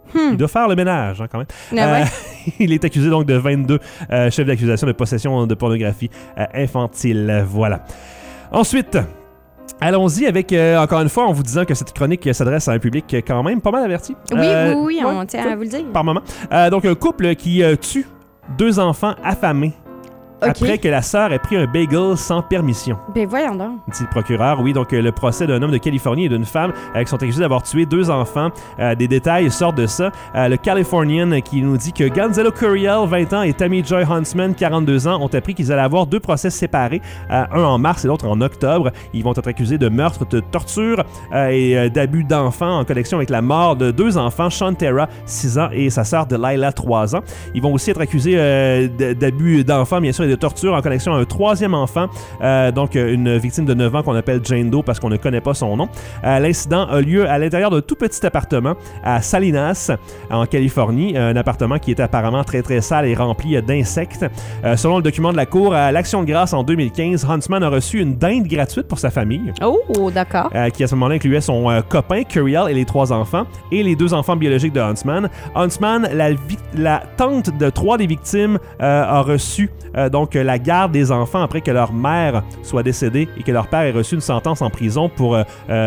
Il doit faire le ménage, quand même. Ah ouais. Il est accusé donc de 22 chefs d'accusation de possession de pornographie infantile. Voilà. Ensuite... Allons-y avec, encore une fois, en vous disant que cette chronique s'adresse à un public quand même pas mal averti. Oui, on tient à vous le dire. Par moment. Donc, un couple qui tue 2 enfants affamés après que la sœur ait pris un bagel sans permission. Ben voyons donc. Dit le procureur, oui. Donc, le procès d'un homme de Californie et d'une femme qui sont accusés d'avoir tué 2 enfants. Des détails sortent de ça. Le Californian qui nous dit que Gonzalo Curiel, 20 ans, et Tammy Joy Huntsman, 42 ans, ont appris qu'ils allaient avoir 2 procès séparés, un en mars et l'autre en octobre. Ils vont être accusés de meurtre, de torture et d'abus d'enfants en connexion avec la mort de 2 enfants, Shantera, 6 ans, et sa sœur Delilah, 3 ans. Ils vont aussi être accusés d'abus d'enfants, bien sûr, et de torture en connexion à un 3e enfant, donc une victime de 9 ans qu'on appelle Jane Doe parce qu'on ne connaît pas son nom. L'incident a lieu à l'intérieur d'un tout petit appartement à Salinas, en Californie, un appartement qui était apparemment très très sale et rempli d'insectes. Selon le document de la cour, à l'Action de grâce en 2015, Huntsman a reçu une dinde gratuite pour sa famille. Oh, d'accord. Qui à ce moment-là incluait son copain Curiel et les 3 enfants et les 2 enfants biologiques de Huntsman. Huntsman, la tante de 3 des victimes, a reçu donc la garde des enfants après que leur mère soit décédée et que leur père ait reçu une sentence en prison pour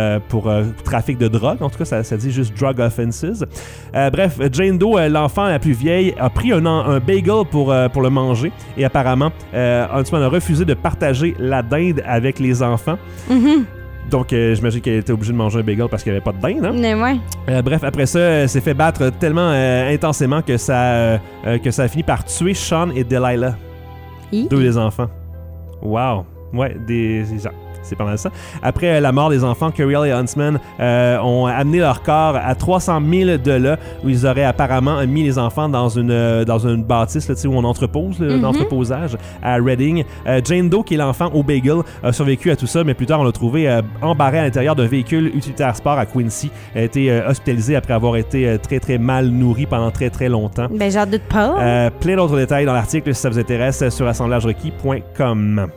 trafic de drogue. En tout cas, ça dit juste drug offenses. Bref, Jane Doe, l'enfant la plus vieille, a pris un bagel pour le manger et apparemment, Huntsman a refusé de partager la dinde avec les enfants. Mm-hmm. Donc, j'imagine qu'elle était obligée de manger un bagel parce qu'il n'y avait pas de dinde. Hein? Mais ouais. Bref, après ça, elle s'est fait battre tellement intensément que ça a fini par tuer Sean et Delilah. 2 des enfants. Wow. Ouais, c'est pas mal ça. Après la mort des enfants, Curiel et Huntsman ont amené leur corps à 300 000 de là, où ils auraient apparemment mis les enfants dans une bâtisse là, où on entrepose, l'entreposage à Reading. Jane Doe, qui est l'enfant au bagel, a survécu à tout ça, mais plus tard, on l'a trouvé embarré à l'intérieur d'un véhicule utilitaire sport à Quincy. Elle a été hospitalisée après avoir été très, très mal nourrie pendant très, très longtemps. Ben, j'en doute pas. Plein d'autres détails dans l'article, si ça vous intéresse, sur assemblagerequis.com.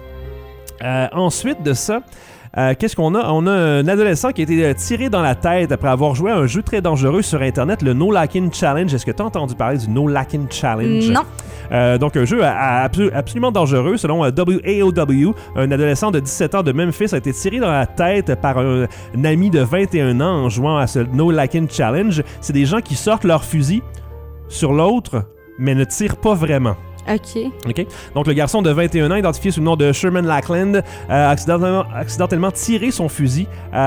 Ensuite de ça, qu'est-ce qu'on a? On a un adolescent qui a été tiré dans la tête après avoir joué à un jeu très dangereux sur Internet, le No Lacking Challenge. Est-ce que tu as entendu parler du No Lacking Challenge? Non. Donc, un jeu absolument dangereux. Selon WAOW, un adolescent de 17 ans de Memphis a été tiré dans la tête par un ami de 21 ans en jouant à ce No Lacking Challenge. C'est des gens qui sortent leur fusil sur l'autre, mais ne tirent pas vraiment. OK. Donc, le garçon de 21 ans, identifié sous le nom de Sherman Lackland, a accidentellement tiré son fusil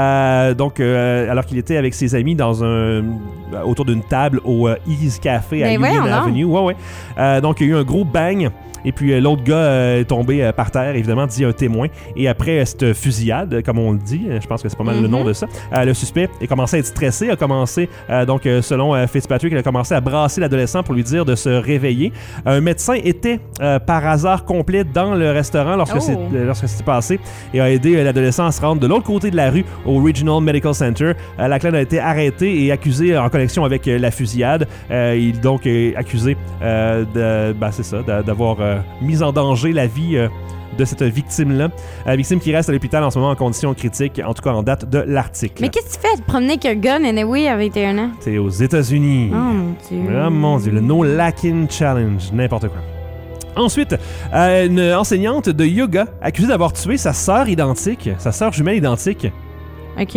alors qu'il était avec ses amis autour d'une table au Ease Café à Union Avenue. Ouais. Donc, il y a eu un gros bang. Et puis l'autre gars est tombé par terre, évidemment, dit un témoin. Et après cette fusillade, comme on le dit, je pense que c'est pas mal le nom de ça, le suspect a commencé à être stressé, a commencé, selon Fitzpatrick, il a commencé à brasser l'adolescent pour lui dire de se réveiller. Un médecin était par hasard complet dans le restaurant lorsque c'était passé et a aidé l'adolescent à se rendre de l'autre côté de la rue au Regional Medical Center. Lackland a été arrêté et accusé en connexion avec la fusillade. Il donc est accusé d'avoir mis en danger la vie de cette victime-là. Victime qui reste à l'hôpital en ce moment en conditions critiques, en tout cas en date de l'article. Mais qu'est-ce que tu fais de promener avec un gun anyway à 21 ans? C'est aux États-Unis. Oh mon Dieu. Oh mon Dieu, le No Lacking Challenge, n'importe quoi. Ensuite, une enseignante de yoga accusée d'avoir tué sa sœur jumelle identique. OK.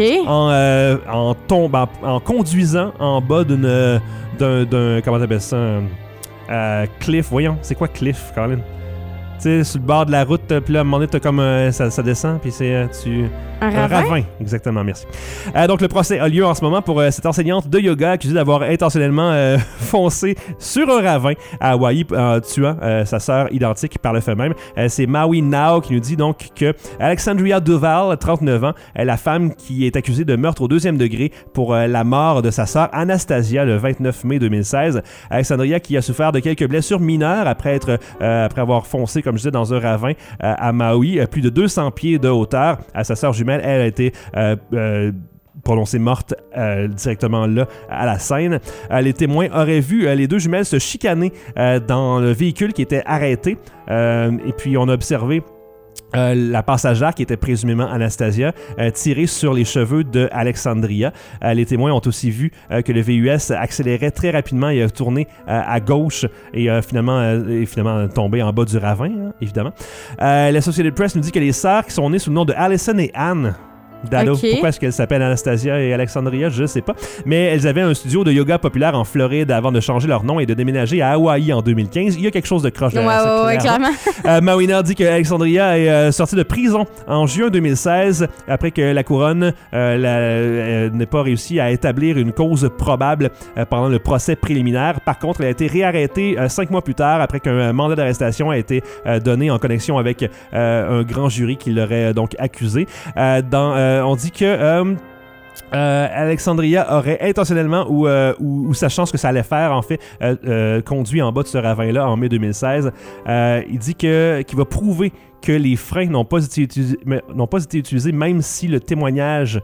En conduisant en bas d'un comment t'appelles ça? Cliff, voyons, c'est quoi Cliff, Colin? Tu sais, sur le bord de la route, puis là, à un moment donné, t'as comme ça descend, puis c'est un ravin. Exactement, merci. Donc, le procès a lieu en ce moment pour cette enseignante de yoga accusée d'avoir intentionnellement foncé sur un ravin à Hawaï en tuant sa sœur identique par le fait même. C'est Maui Nao qui nous dit donc que Alexandria Duval, 39 ans, la femme qui est accusée de meurtre au 2e degré pour la mort de sa sœur Anastasia le 29 mai 2016. Alexandria qui a souffert de quelques blessures mineures après avoir foncé, comme je disais, dans un ravin à Maui, plus de 200 pieds de hauteur. À sa sœur jumelle, elle a été prononcée morte directement là à la scène. Les témoins auraient vu les 2 jumelles se chicaner dans le véhicule qui était arrêté. Et puis on a observé la passagère qui était présumément Anastasia, tirée sur les cheveux de Alexandria. Les témoins ont aussi vu que le VUS accélérait très rapidement et a tourné à gauche et finalement tombé en bas du ravin, hein, évidemment. L'Associated Press nous dit que les sœurs qui sont nées sous le nom de Allison et Anne Dado. Okay. Pourquoi est-ce qu'elles s'appellent Anastasia et Alexandria? Je sais pas. Mais elles avaient un studio de yoga populaire en Floride avant de changer leur nom et de déménager à Hawaï en 2015. Il y a quelque chose de croche derrière ça. Ouais, clairement. Mawina dit que Alexandria est sortie de prison en juin 2016 après que la couronne n'ait pas réussi à établir une cause probable pendant le procès préliminaire. Par contre, elle a été réarrêtée 5 mois plus tard après qu'un mandat d'arrestation a été donné en connexion avec un grand jury qui l'aurait donc accusé. On dit que Alexandria aurait intentionnellement ou sachant ce que ça allait faire, en fait, conduit en bas de ce ravin-là en mai 2016. Il dit qu'il va prouver que les freins n'ont pas été utilisés, même si le témoignage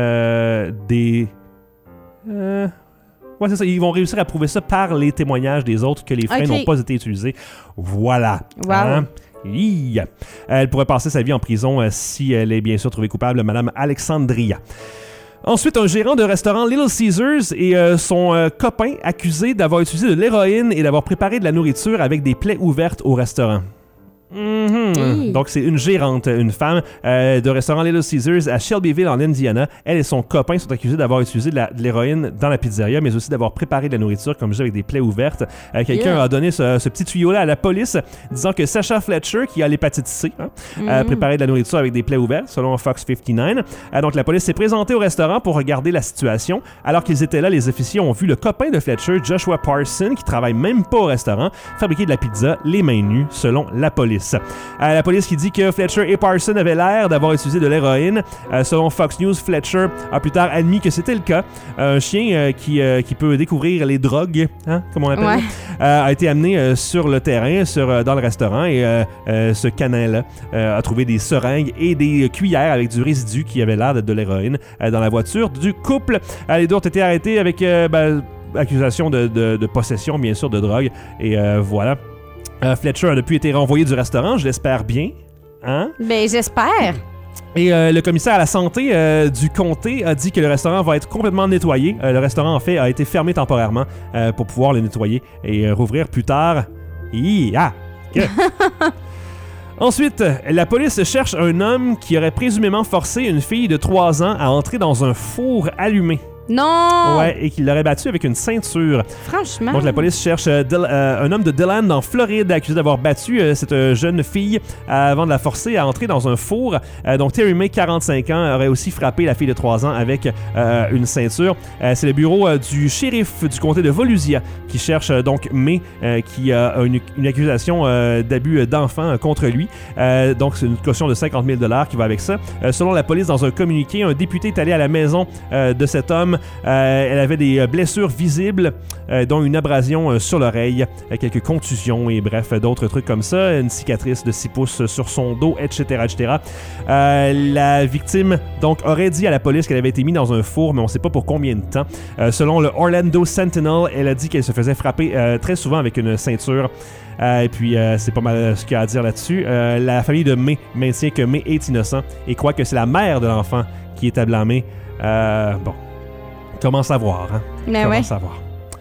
des... Ouais, c'est ça. Ils vont réussir à prouver ça par les témoignages des autres que les freins n'ont pas été utilisés. Voilà. Wow. Hein? Elle pourrait passer sa vie en prison si elle est bien sûr trouvée coupable, Madame Alexandria. Ensuite, un gérant de restaurant Little Caesars et son copain accusés d'avoir utilisé de l'héroïne et d'avoir préparé de la nourriture avec des plaies ouvertes au restaurant. Mm-hmm. Donc, c'est une gérante, une femme de restaurant Little Caesars à Shelbyville, en Indiana. Elle et son copain sont accusés d'avoir utilisé de l'héroïne dans la pizzeria, mais aussi d'avoir préparé de la nourriture, comme je dis, avec des plaies ouvertes. Quelqu'un a donné ce petit tuyau-là à la police, disant que Sasha Fletcher, qui a l'hépatite C, a préparé de la nourriture avec des plaies ouvertes, selon Fox 59. Donc, la police s'est présentée au restaurant pour regarder la situation. Alors qu'ils étaient là, les officiers ont vu le copain de Fletcher, Joshua Parson, qui travaille même pas au restaurant, fabriquer de la pizza les mains nues, selon la police. La police qui dit que Fletcher et Parson avaient l'air d'avoir utilisé de l'héroïne. Selon Fox News, Fletcher a plus tard admis que c'était le cas. Un chien qui peut découvrir les drogues, comme on appelle, a été amené sur le terrain, dans le restaurant, et ce canin-là a trouvé des seringues et des cuillères avec du résidu qui avait l'air d'être de l'héroïne dans la voiture du couple. Les deux ont été arrêtés avec accusation de possession, bien sûr, de drogue. Et voilà. Fletcher a depuis été renvoyé du restaurant, je l'espère bien. Hein? Ben, j'espère. Et le commissaire à la santé du comté a dit que le restaurant va être complètement nettoyé. Le restaurant, en fait, a été fermé temporairement pour pouvoir le nettoyer et rouvrir plus tard. Ensuite, la police cherche un homme qui aurait présumément forcé une fille de 3 ans à entrer dans un four allumé. Non! Ouais, et qu'il l'aurait battu avec une ceinture. Franchement. Donc la police cherche un homme de Dillon en Floride accusé d'avoir battu cette jeune fille avant de la forcer à entrer dans un four. Donc Terry May, 45 ans, aurait aussi frappé la fille de 3 ans avec une ceinture. C'est le bureau du shérif du comté de Volusia qui cherche donc May, qui a une accusation d'abus d'enfant contre lui. Donc c'est une caution de 50 000 $ qui va avec ça. Selon la police, dans un communiqué, un député est allé à la maison de cet homme. Elle avait des blessures visibles, dont une abrasion sur l'oreille, quelques contusions et bref, d'autres trucs comme ça, une cicatrice de 6 pouces sur son dos, etc. etc. La victime donc aurait dit à la police qu'elle avait été mise dans un four, mais on ne sait pas pour combien de temps. Selon le Orlando Sentinel, elle a dit qu'elle se faisait frapper très souvent avec une ceinture. Et puis, c'est pas mal ce qu'il y a à dire là-dessus. La famille de May maintient que May est innocent et croit que c'est la mère de l'enfant qui est à blâmer. Bon. Comment savoir, hein? Mais comment savoir.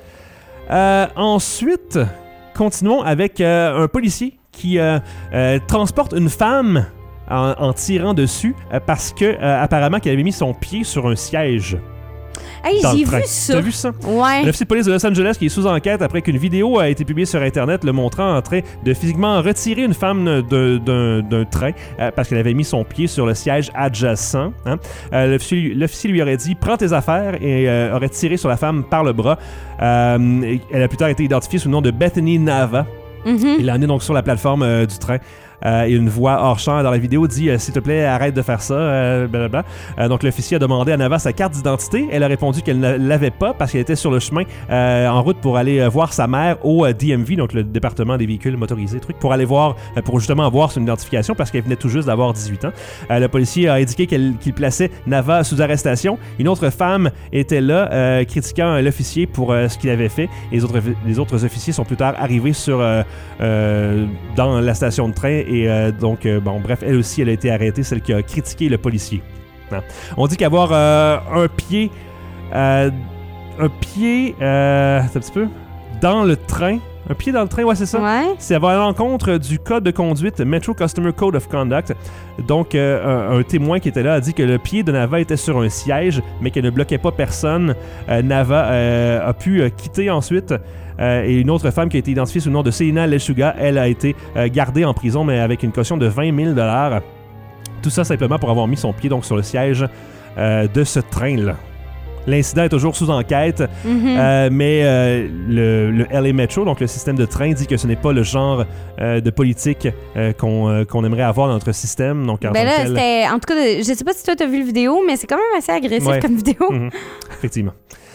Ensuite, continuons avec un policier qui transporte une femme en tirant dessus parce que apparemment qu'elle avait mis son pied sur un siège. Hey, j'ai vu ça. T'as vu ça? Ouais. L'officier de police de Los Angeles qui est sous enquête après qu'une vidéo a été publiée sur Internet le montrant en train de physiquement retirer une femme d'un train parce qu'elle avait mis son pied sur le siège adjacent. Hein? L'officier lui aurait dit « Prends tes affaires » et aurait tiré sur la femme par le bras. Elle a plus tard été identifiée sous le nom de Bethany Nava. Il l'a emmenée donc sur la plateforme du train. Et une voix hors champ dans la vidéo dit « S'il te plaît, arrête de faire ça. » Donc l'officier a demandé à Nava sa carte d'identité. Elle a répondu qu'elle ne l'avait pas parce qu'elle était sur le chemin en route pour aller voir sa mère au DMV, donc le département des véhicules motorisés, pour aller voir, pour justement voir son identification parce qu'elle venait tout juste d'avoir 18 ans. Le policier a indiqué qu'il plaçait Nava sous arrestation. Une autre femme était là, critiquant l'officier pour ce qu'il avait fait. Les autres officiers sont plus tard arrivés dans la station de train Et donc, bref, elle aussi, elle a été arrêtée, celle qui a critiqué le policier. Hein. On dit qu'avoir un pied... un petit peu... dans le train... Un pied dans le train, ouais, c'est ça. Ouais. C'est à l'encontre du code de conduite Metro Customer Code of Conduct. Donc, un témoin qui était là a dit que le pied de Nava était sur un siège, mais qu'elle ne bloquait pas personne. Nava a pu quitter ensuite. Et une autre femme qui a été identifiée sous le nom de Selina Leshuga, elle a été gardée en prison, mais avec une caution de 20 000 $. Tout ça simplement pour avoir mis son pied donc sur le siège de ce train-là. L'incident est toujours sous enquête, mais le LA Metro, donc le système de train, dit que ce n'est pas le genre de politique qu'on aimerait avoir dans notre système. Donc, c'était... En tout cas, je sais pas si toi t'as vu la vidéo, mais c'est quand même assez agressif comme vidéo. Effectivement.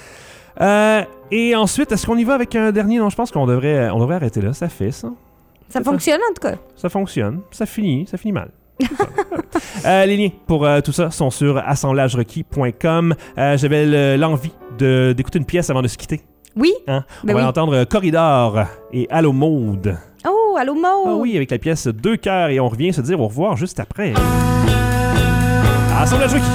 Et ensuite, est-ce qu'on y va avec un dernier? Non, je pense qu'on devrait arrêter là. Ça fait ça. Ça fonctionne en tout cas. Ça fonctionne. Ça finit mal. Les liens pour tout ça sont sur assemblagerequis.com. J'avais l'envie d'écouter une pièce avant de se quitter. Oui. Hein? On va entendre Corridor et Allo Mode. Oh, Allo Mode. Ah oui, avec la pièce Deux cœurs, et on revient se dire au revoir juste après. Assemblage requis.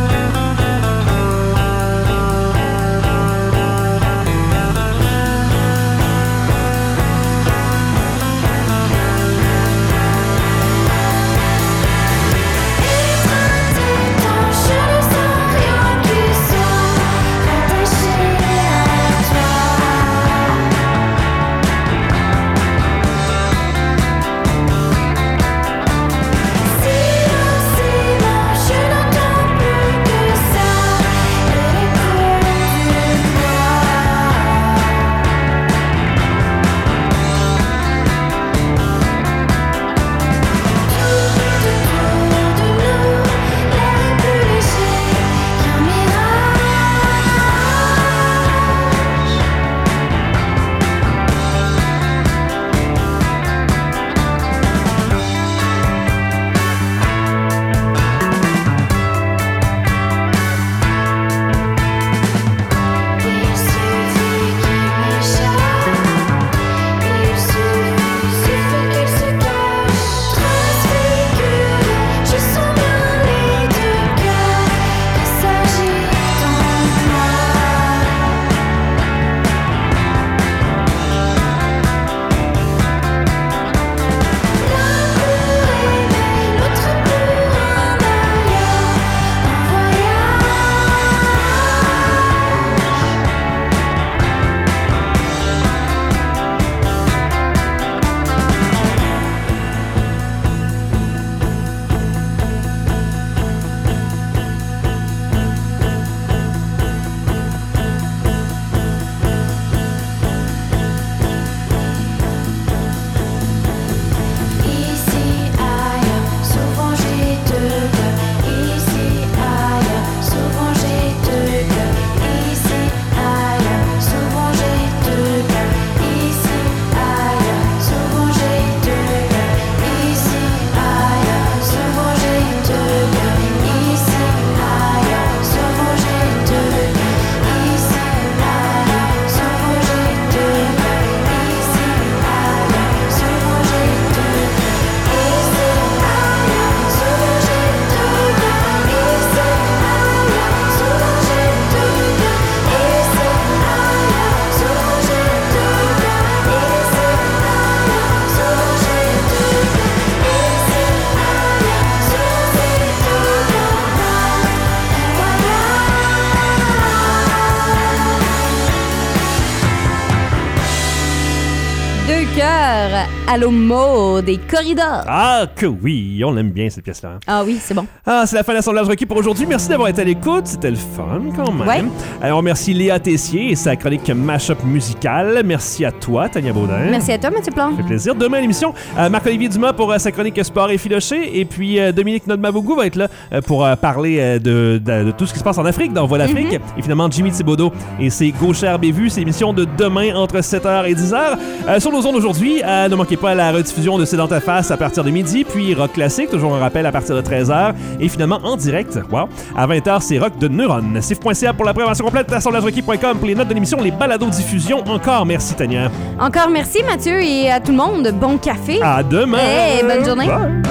Allo Mode des Corridors. Ah que oui, on l'aime bien cette pièce-là. Ah oui, c'est bon. Ah, c'est la fin de l'assemblage requis pour aujourd'hui. Merci d'avoir été à l'écoute, c'était le fun quand même. Ouais. Alors, on remercie Léa Tessier et sa chronique Mashup musicale. Merci à toi, Tania Baudin. Merci à toi, Mathieu Plante. Ça fait plaisir. Demain à l'émission, Marc-Olivier Dumas pour sa chronique Sport et Filoché. Et puis Dominique Nodmabougou va être là pour parler de tout ce qui se passe en Afrique, dans Voix d'Afrique. Et finalement, Jimmy Thibodeau et ses Gauchères Bévues. C'est l'émission de demain entre 7h et 10h. Sur nos nos ondes aujourd'hui. Ne manquez pas la rediffusion de C'est dans ta face à partir de midi, puis Rock Classique, toujours un rappel à partir de 13h, et finalement en direct, wow, à 20h, c'est Rock de Neuron. Sif.ca pour la prévention complète, assemblagerequis.com pour les notes de l'émission, les balados-diffusions. Encore merci, Tania. Encore merci, Mathieu, et à tout le monde. Bon café. À demain. Hey, bonne journée. Bye.